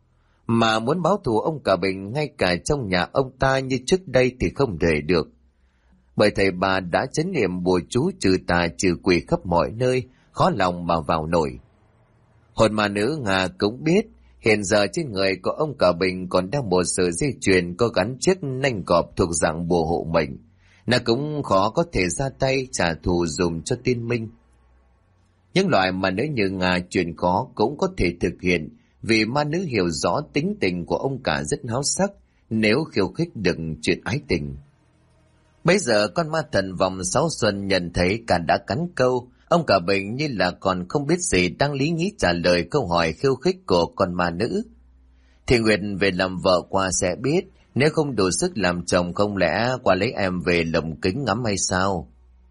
Mà muốn báo thù ông cả Bình ngay cả trong nhà ông ta như trước đây thì không thể được. Bởi thầy bà đã trấn niệm bùa chú trừ tà trừ quỷ khắp mọi nơi, khó lòng mà vào nổi. Hồn ma nữ Nga cũng biết, hiện giờ trên người của ông cả Bình còn đang một sợi dây chuyền có gắn chiếc nanh cọp thuộc dạng bùa hộ mệnh. Nó cũng khó có thể ra tay trả thù dùng cho tiên minh. Những loại mà nếu như Nga truyền có cũng có thể thực hiện, vì ma nữ hiểu rõ tính tình của ông cả rất háo sắc, nếu khiêu khích được chuyện ái tình. Bây giờ con ma thần vòng Sáu Xuân nhận thấy cả đã cắn câu, ông cả Bình như là còn không biết gì đang lý nhí trả lời câu hỏi khiêu khích của con ma nữ. Thì Nguyệt về làm vợ qua sẽ biết, nếu không đủ sức làm chồng không lẽ qua lấy em về lồng kính ngắm hay sao?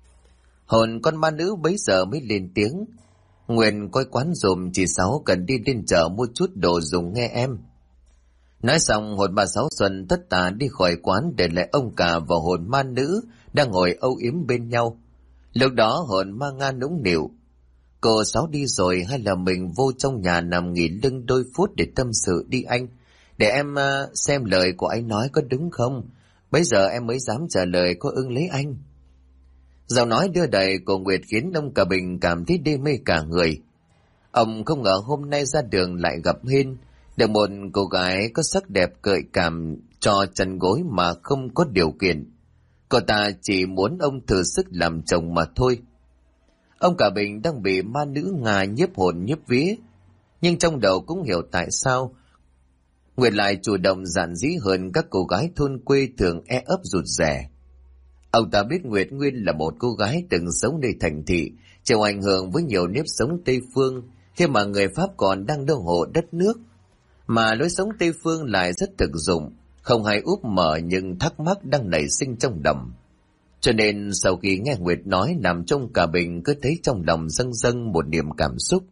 Hồn con ma nữ bấy giờ mới lên tiếng. Nguyệt coi quán dùm, chị Sáu cần đi lên chợ mua chút đồ dùng nghe em. Nói xong, hồn bà Sáu Xuân tất tả đi khỏi quán để lại ông cả và hồn ma nữ đang ngồi âu yếm bên nhau. Lúc đó hồn ma Nga nũng nịu. Cô Sáu đi rồi hay là mình vô trong nhà nằm nghỉ lưng đôi phút để tâm sự đi anh? Để em xem lời của anh nói có đúng không? Bây giờ em mới dám trả lời có ưng lấy anh. Giọng nói đưa đẩy của Nguyệt khiến ông cả Bình cảm thấy đê mê cả người. Ông không ngờ hôm nay ra đường lại gặp Hiên, được một cô gái có sắc đẹp gợi cảm cho chân gối mà không có điều kiện. Cô ta chỉ muốn ông thử sức làm chồng mà thôi. Ông cả Bình đang bị ma nữ Nga nhiếp hồn nhiếp vía, nhưng trong đầu cũng hiểu tại sao Nguyệt lại chủ động dạn dĩ hơn các cô gái thôn quê thường e ấp rụt rè. Ông ta biết Nguyệt nguyên là một cô gái từng sống nơi thành thị, chịu ảnh hưởng với nhiều nếp sống Tây phương, khi mà người Pháp còn đang đô hộ đất nước. Mà lối sống Tây phương lại rất thực dụng, không hay úp mở những thắc mắc đang nảy sinh trong lòng. Cho nên sau khi nghe Nguyệt nói, làm trong cả Bình cứ thấy trong lòng dâng dâng một niềm cảm xúc.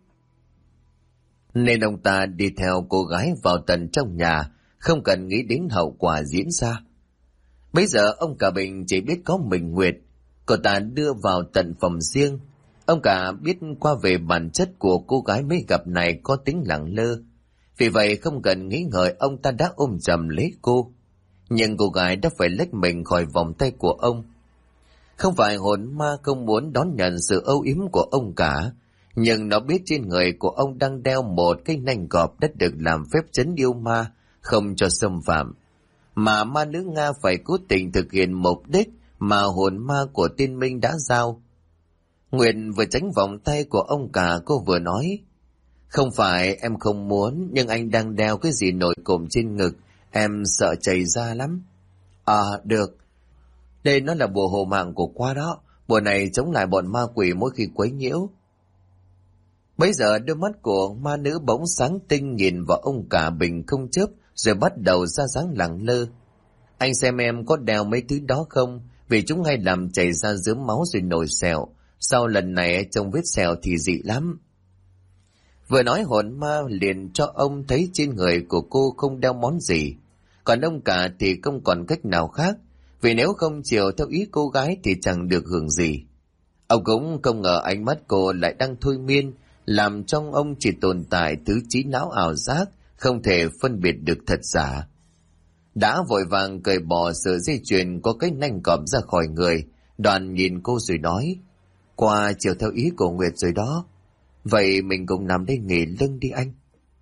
Nên ông ta đi theo cô gái vào tận trong nhà, không cần nghĩ đến hậu quả diễn ra. Bây giờ ông cả Bình chỉ biết có mình Nguyệt. Cô ta đưa vào tận phòng riêng. Ông cả biết qua về bản chất của cô gái mới gặp này có tính lẳng lơ. Vì vậy không cần nghĩ ngợi, ông ta đã ôm chầm lấy cô. Nhưng cô gái đã phải lách mình khỏi vòng tay của ông. Không phải hồn ma không muốn đón nhận sự âu yếm của ông cả, nhưng nó biết trên người của ông đang đeo một cái nanh gọp đã được làm phép trấn yêu ma, không cho xâm phạm. Mà ma nữ Nga phải cố tình thực hiện mục đích mà hồn ma của tiên minh đã giao. Nguyệt vừa tránh vòng tay của ông cả, cô vừa nói: không phải em không muốn, nhưng anh đang đeo cái gì nổi cộm trên ngực, em sợ chảy ra lắm. À, được. Đây nó là bùa hộ mạng của qua đó, bùa này chống lại bọn ma quỷ mỗi khi quấy nhiễu. Bấy giờ đôi mắt của ma nữ bỗng sáng tinh nhìn vào ông cả Bình không chớp, rồi bắt đầu ra dáng lẳng lơ. Anh xem em có đeo mấy thứ đó không, vì chúng hay làm chảy ra dớm máu rồi nổi sẹo. Sau lần này trông vết sẹo thì dị lắm. Vừa nói hồn ma liền cho ông thấy trên người của cô không đeo món gì. Còn ông cả thì không còn cách nào khác, vì nếu không chiều theo ý cô gái thì chẳng được hưởng gì. Ông cũng không ngờ ánh mắt cô lại đang thôi miên, làm trong ông chỉ tồn tại thứ trí não ảo giác, không thể phân biệt được thật giả. Đã vội vàng cởi bỏ sợi dây chuyền có cái nanh cọp ra khỏi người, Đoàn nhìn cô rồi nói: qua chiều theo ý của Nguyệt rồi đó, vậy mình cùng nằm đây nghỉ lưng đi anh.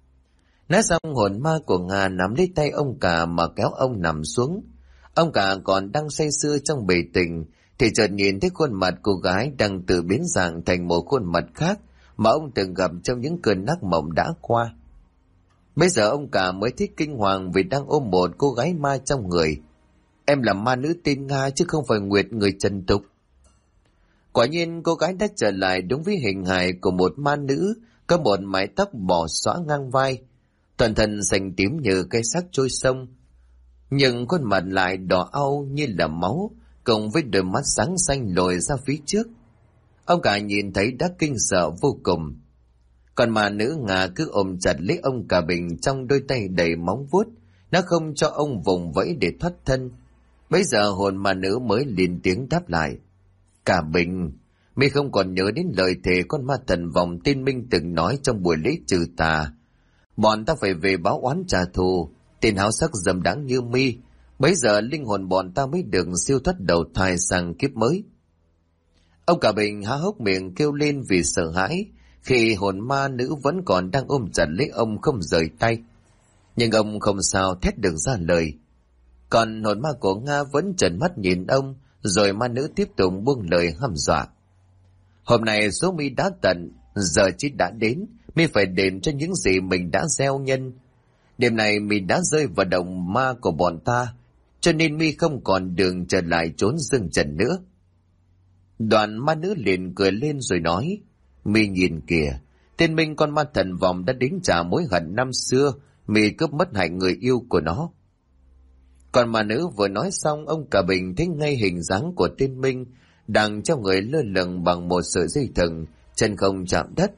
Nói xong hồn ma của Nga nắm lấy tay ông cả mà kéo ông nằm xuống. Ông cả còn đang say sưa trong bể tình thì chợt nhìn thấy khuôn mặt cô gái đang tự biến dạng thành một khuôn mặt khác mà ông từng gặp trong những cơn ác mộng đã qua. Bây giờ ông cả mới thấy kinh hoàng vì đang ôm một cô gái ma trong người. Em là ma nữ tên Nga chứ không phải Nguyệt người trần tục. Quả nhiên cô gái đã trở lại đúng với hình hài của một ma nữ, có một mái tóc bò xõa ngang vai, toàn thân xanh tím như cây xác trôi sông, nhưng khuôn mặt lại đỏ au như là máu, cùng với đôi mắt sáng xanh lồi ra phía trước. Ông cả nhìn thấy đã kinh sợ vô cùng. Còn mà nữ Nga cứ ôm chặt lấy ông cả Bình trong đôi tay đầy móng vuốt, nó không cho ông vùng vẫy để thoát thân. Bây giờ hồn mà nữ mới lên tiếng đáp lại: Cả Bình, mi không còn nhớ đến lời thề con ma thần vòng tiên minh từng nói trong buổi lễ trừ tà. Bọn ta phải về báo oán trả thù, tên háo sắc dâm đáng như mi. Bấy giờ linh hồn bọn ta mới được siêu thoát đầu thai sang kiếp mới. Ông cả Bình há hốc miệng kêu lên vì sợ hãi, khi hồn ma nữ vẫn còn đang ôm chặt lấy ông không rời tay. Nhưng ông không sao thét được ra lời. Còn hồn ma của Nga vẫn trợn mắt nhìn ông, rồi ma nữ tiếp tục buông lời hăm dọa: hôm nay số mi đã tận, giờ chỉ đã đến, mi phải đền cho những gì mình đã gieo nhân. Đêm này mi đã rơi vào đồng ma của bọn ta, cho nên mi không còn đường trở lại trốn dương trần nữa. Đoàn ma nữ liền cười lên rồi nói: mi nhìn kìa, tên minh con ma thần vòng đã đến trả mối hận năm xưa mi cướp mất hại người yêu của nó. Còn ma nữ vừa nói xong, ông cả Bình thấy ngay hình dáng của tên minh đang treo người lơ lửng bằng một sợi dây thừng, chân không chạm đất.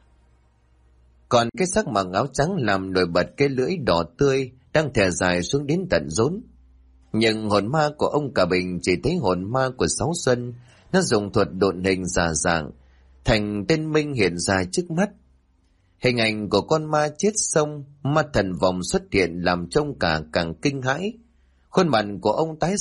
Còn cái sắc mặc áo trắng làm nổi bật cái lưỡi đỏ tươi đang thè dài xuống đến tận rốn. Nhưng hồn ma của ông cả Bình chỉ thấy hồn ma của Sáu Xuân, nó dùng thuật độn hình giả dạng thành tên minh hiện ra trước mắt. Hình ảnh của con ma chết sông, ma thần vòng xuất hiện làm trông cả càng kinh hãi. Khuôn mặt của ông tái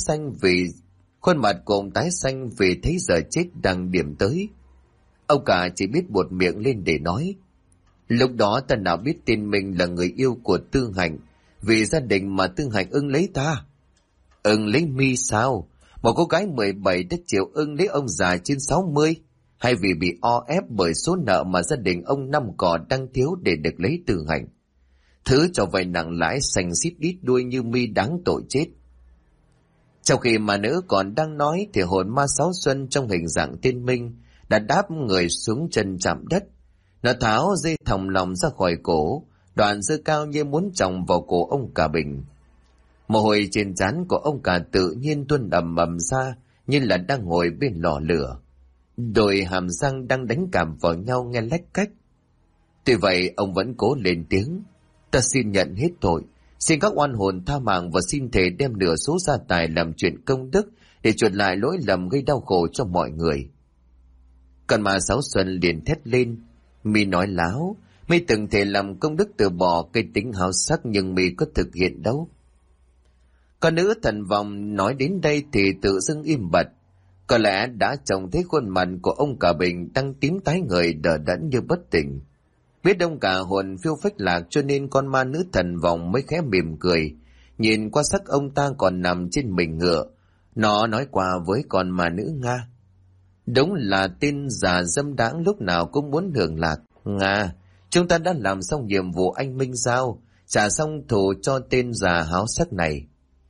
xanh vì thấy giờ chết đang điểm tới. Ông cả chỉ biết buột miệng lên để nói: lúc đó ta nào biết tin mình là người yêu của Tư Hạnh, vì gia đình mà Tư Hạnh ưng lấy ta. Ưng lấy mi sao? Một cô gái 17 đã chịu ưng lấy ông già trên 60, hay vì bị o ép bởi số nợ mà gia đình ông năm cỏ đang thiếu để được lấy từ Hạnh. Thứ cho vay nặng lãi xanh xít đít đuôi như mi đáng tội chết. Trong khi mà nữ còn đang nói thì hồn ma Sáu Xuân trong hình dạng tiên minh đã đáp người xuống chân chạm đất. Nó tháo dây thòng lòng ra khỏi cổ, đoạn giơ cao như muốn chồng vào cổ ông Cả Bình. Mồ hôi trên trán của ông Cả tự nhiên tuôn ầm ầm ra như là đang ngồi bên lò lửa. Đôi hàm răng đang đánh cảm vào nhau nghe lách cách. Tuy vậy ông vẫn cố lên tiếng: "Ta xin nhận hết tội, xin các oan hồn tha mạng và xin thề đem nửa số gia tài làm chuyện công đức để chuộc lại lỗi lầm gây đau khổ cho mọi người." Còn mà Sáu Xuân liền thét lên: "Mi nói láo, mi từng thề làm công đức từ bỏ cái tính háo sắc nhưng mi có thực hiện đâu." Con nữ thần vòng nói đến đây thì tự dưng im bặt. Có lẽ đã trông thấy khuôn mặt của ông Cả Bình đang tím tái người đờ đẫn như bất tỉnh. Biết ông Cả hồn phiêu phách lạc cho nên con ma nữ thần vòng mới khẽ mỉm cười, nhìn qua xác ông ta còn nằm trên mình ngựa. Nó nói qua với con ma nữ Nga: "Đúng là tên già dâm đãng lúc nào cũng muốn hưởng lạc. Nga, chúng ta đã làm xong nhiệm vụ anh minh giao, trả xong thù cho tên già háo sắc này."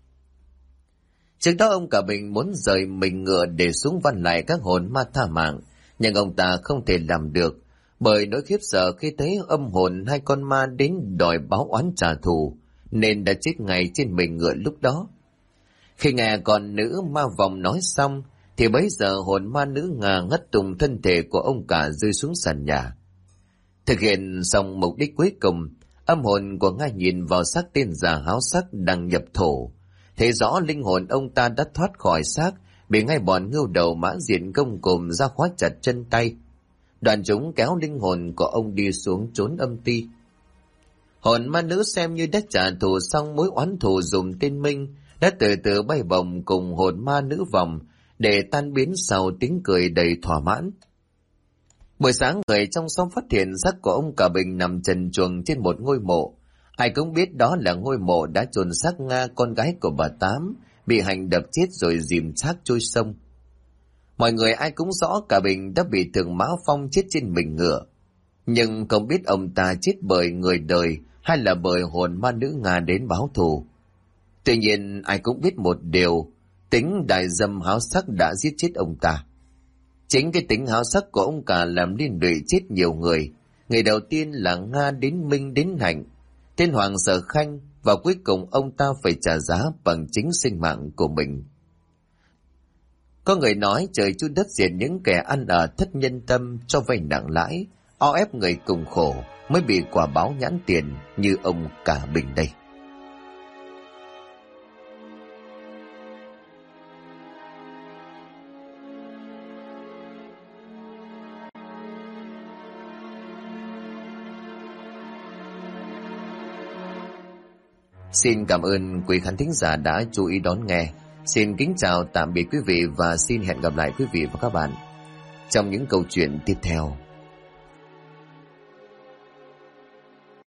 Trước đó ông Cả Bình muốn rời mình ngựa để xuống văn lại các hồn ma tha mạng, nhưng ông ta không thể làm được, bởi nỗi khiếp sợ khi thấy âm hồn hai con ma đến đòi báo oán trả thù, nên đã chết ngay trên mình ngựa lúc đó. Khi nghe con nữ ma vòng nói xong, thì bấy giờ hồn ma nữ Nga ngất tùng thân thể của ông Cả rơi xuống sàn nhà. Thực hiện xong mục đích cuối cùng, âm hồn của Nga nhìn vào xác tên già háo sắc đang nhập thổ, thấy rõ linh hồn ông ta đã thoát khỏi xác, bị ngay bọn ngưu đầu mã diện công cùm ra khóa chặt chân tay. Đoàn chúng kéo linh hồn của ông đi xuống chốn âm ti. Hồn ma nữ xem như đã trả thù xong mối oán thù dùng tên Minh, đã từ từ bay bồng cùng hồn ma nữ vòng để tan biến sau tiếng cười đầy thỏa mãn. Buổi sáng người trong xóm phát hiện xác của ông Cả Bình nằm trần truồng trên một ngôi mộ. Ai cũng biết đó là ngôi mộ đã chôn xác Nga, con gái của bà Tám, bị Hạnh đập chết rồi dìm xác trôi sông. Mọi người ai cũng rõ Cả Bình đã bị Thường Mã Phong chết trên mình ngựa, nhưng không biết ông ta chết bởi người đời hay là bởi hồn ma nữ Nga đến báo thù. Tuy nhiên ai cũng biết một điều, tính đại dâm háo sắc đã giết chết ông ta. Chính cái tính háo sắc của ông Cả làm liên lụy chết nhiều người. Người đầu tiên là Nga đến Minh đến Hạnh, tên Hoàng Sở Khanh, và cuối cùng ông ta phải trả giá bằng chính sinh mạng của mình. Có người nói trời chu đất diệt những kẻ ăn ở thất nhân tâm, cho vay nặng lãi, o ép người cùng khổ mới bị quả báo nhãn tiền như ông Cả Bình đây. Xin cảm ơn quý khán thính giả đã chú ý đón nghe. Xin kính chào tạm biệt quý vị và xin hẹn gặp lại quý vị và các bạn trong những câu chuyện tiếp theo.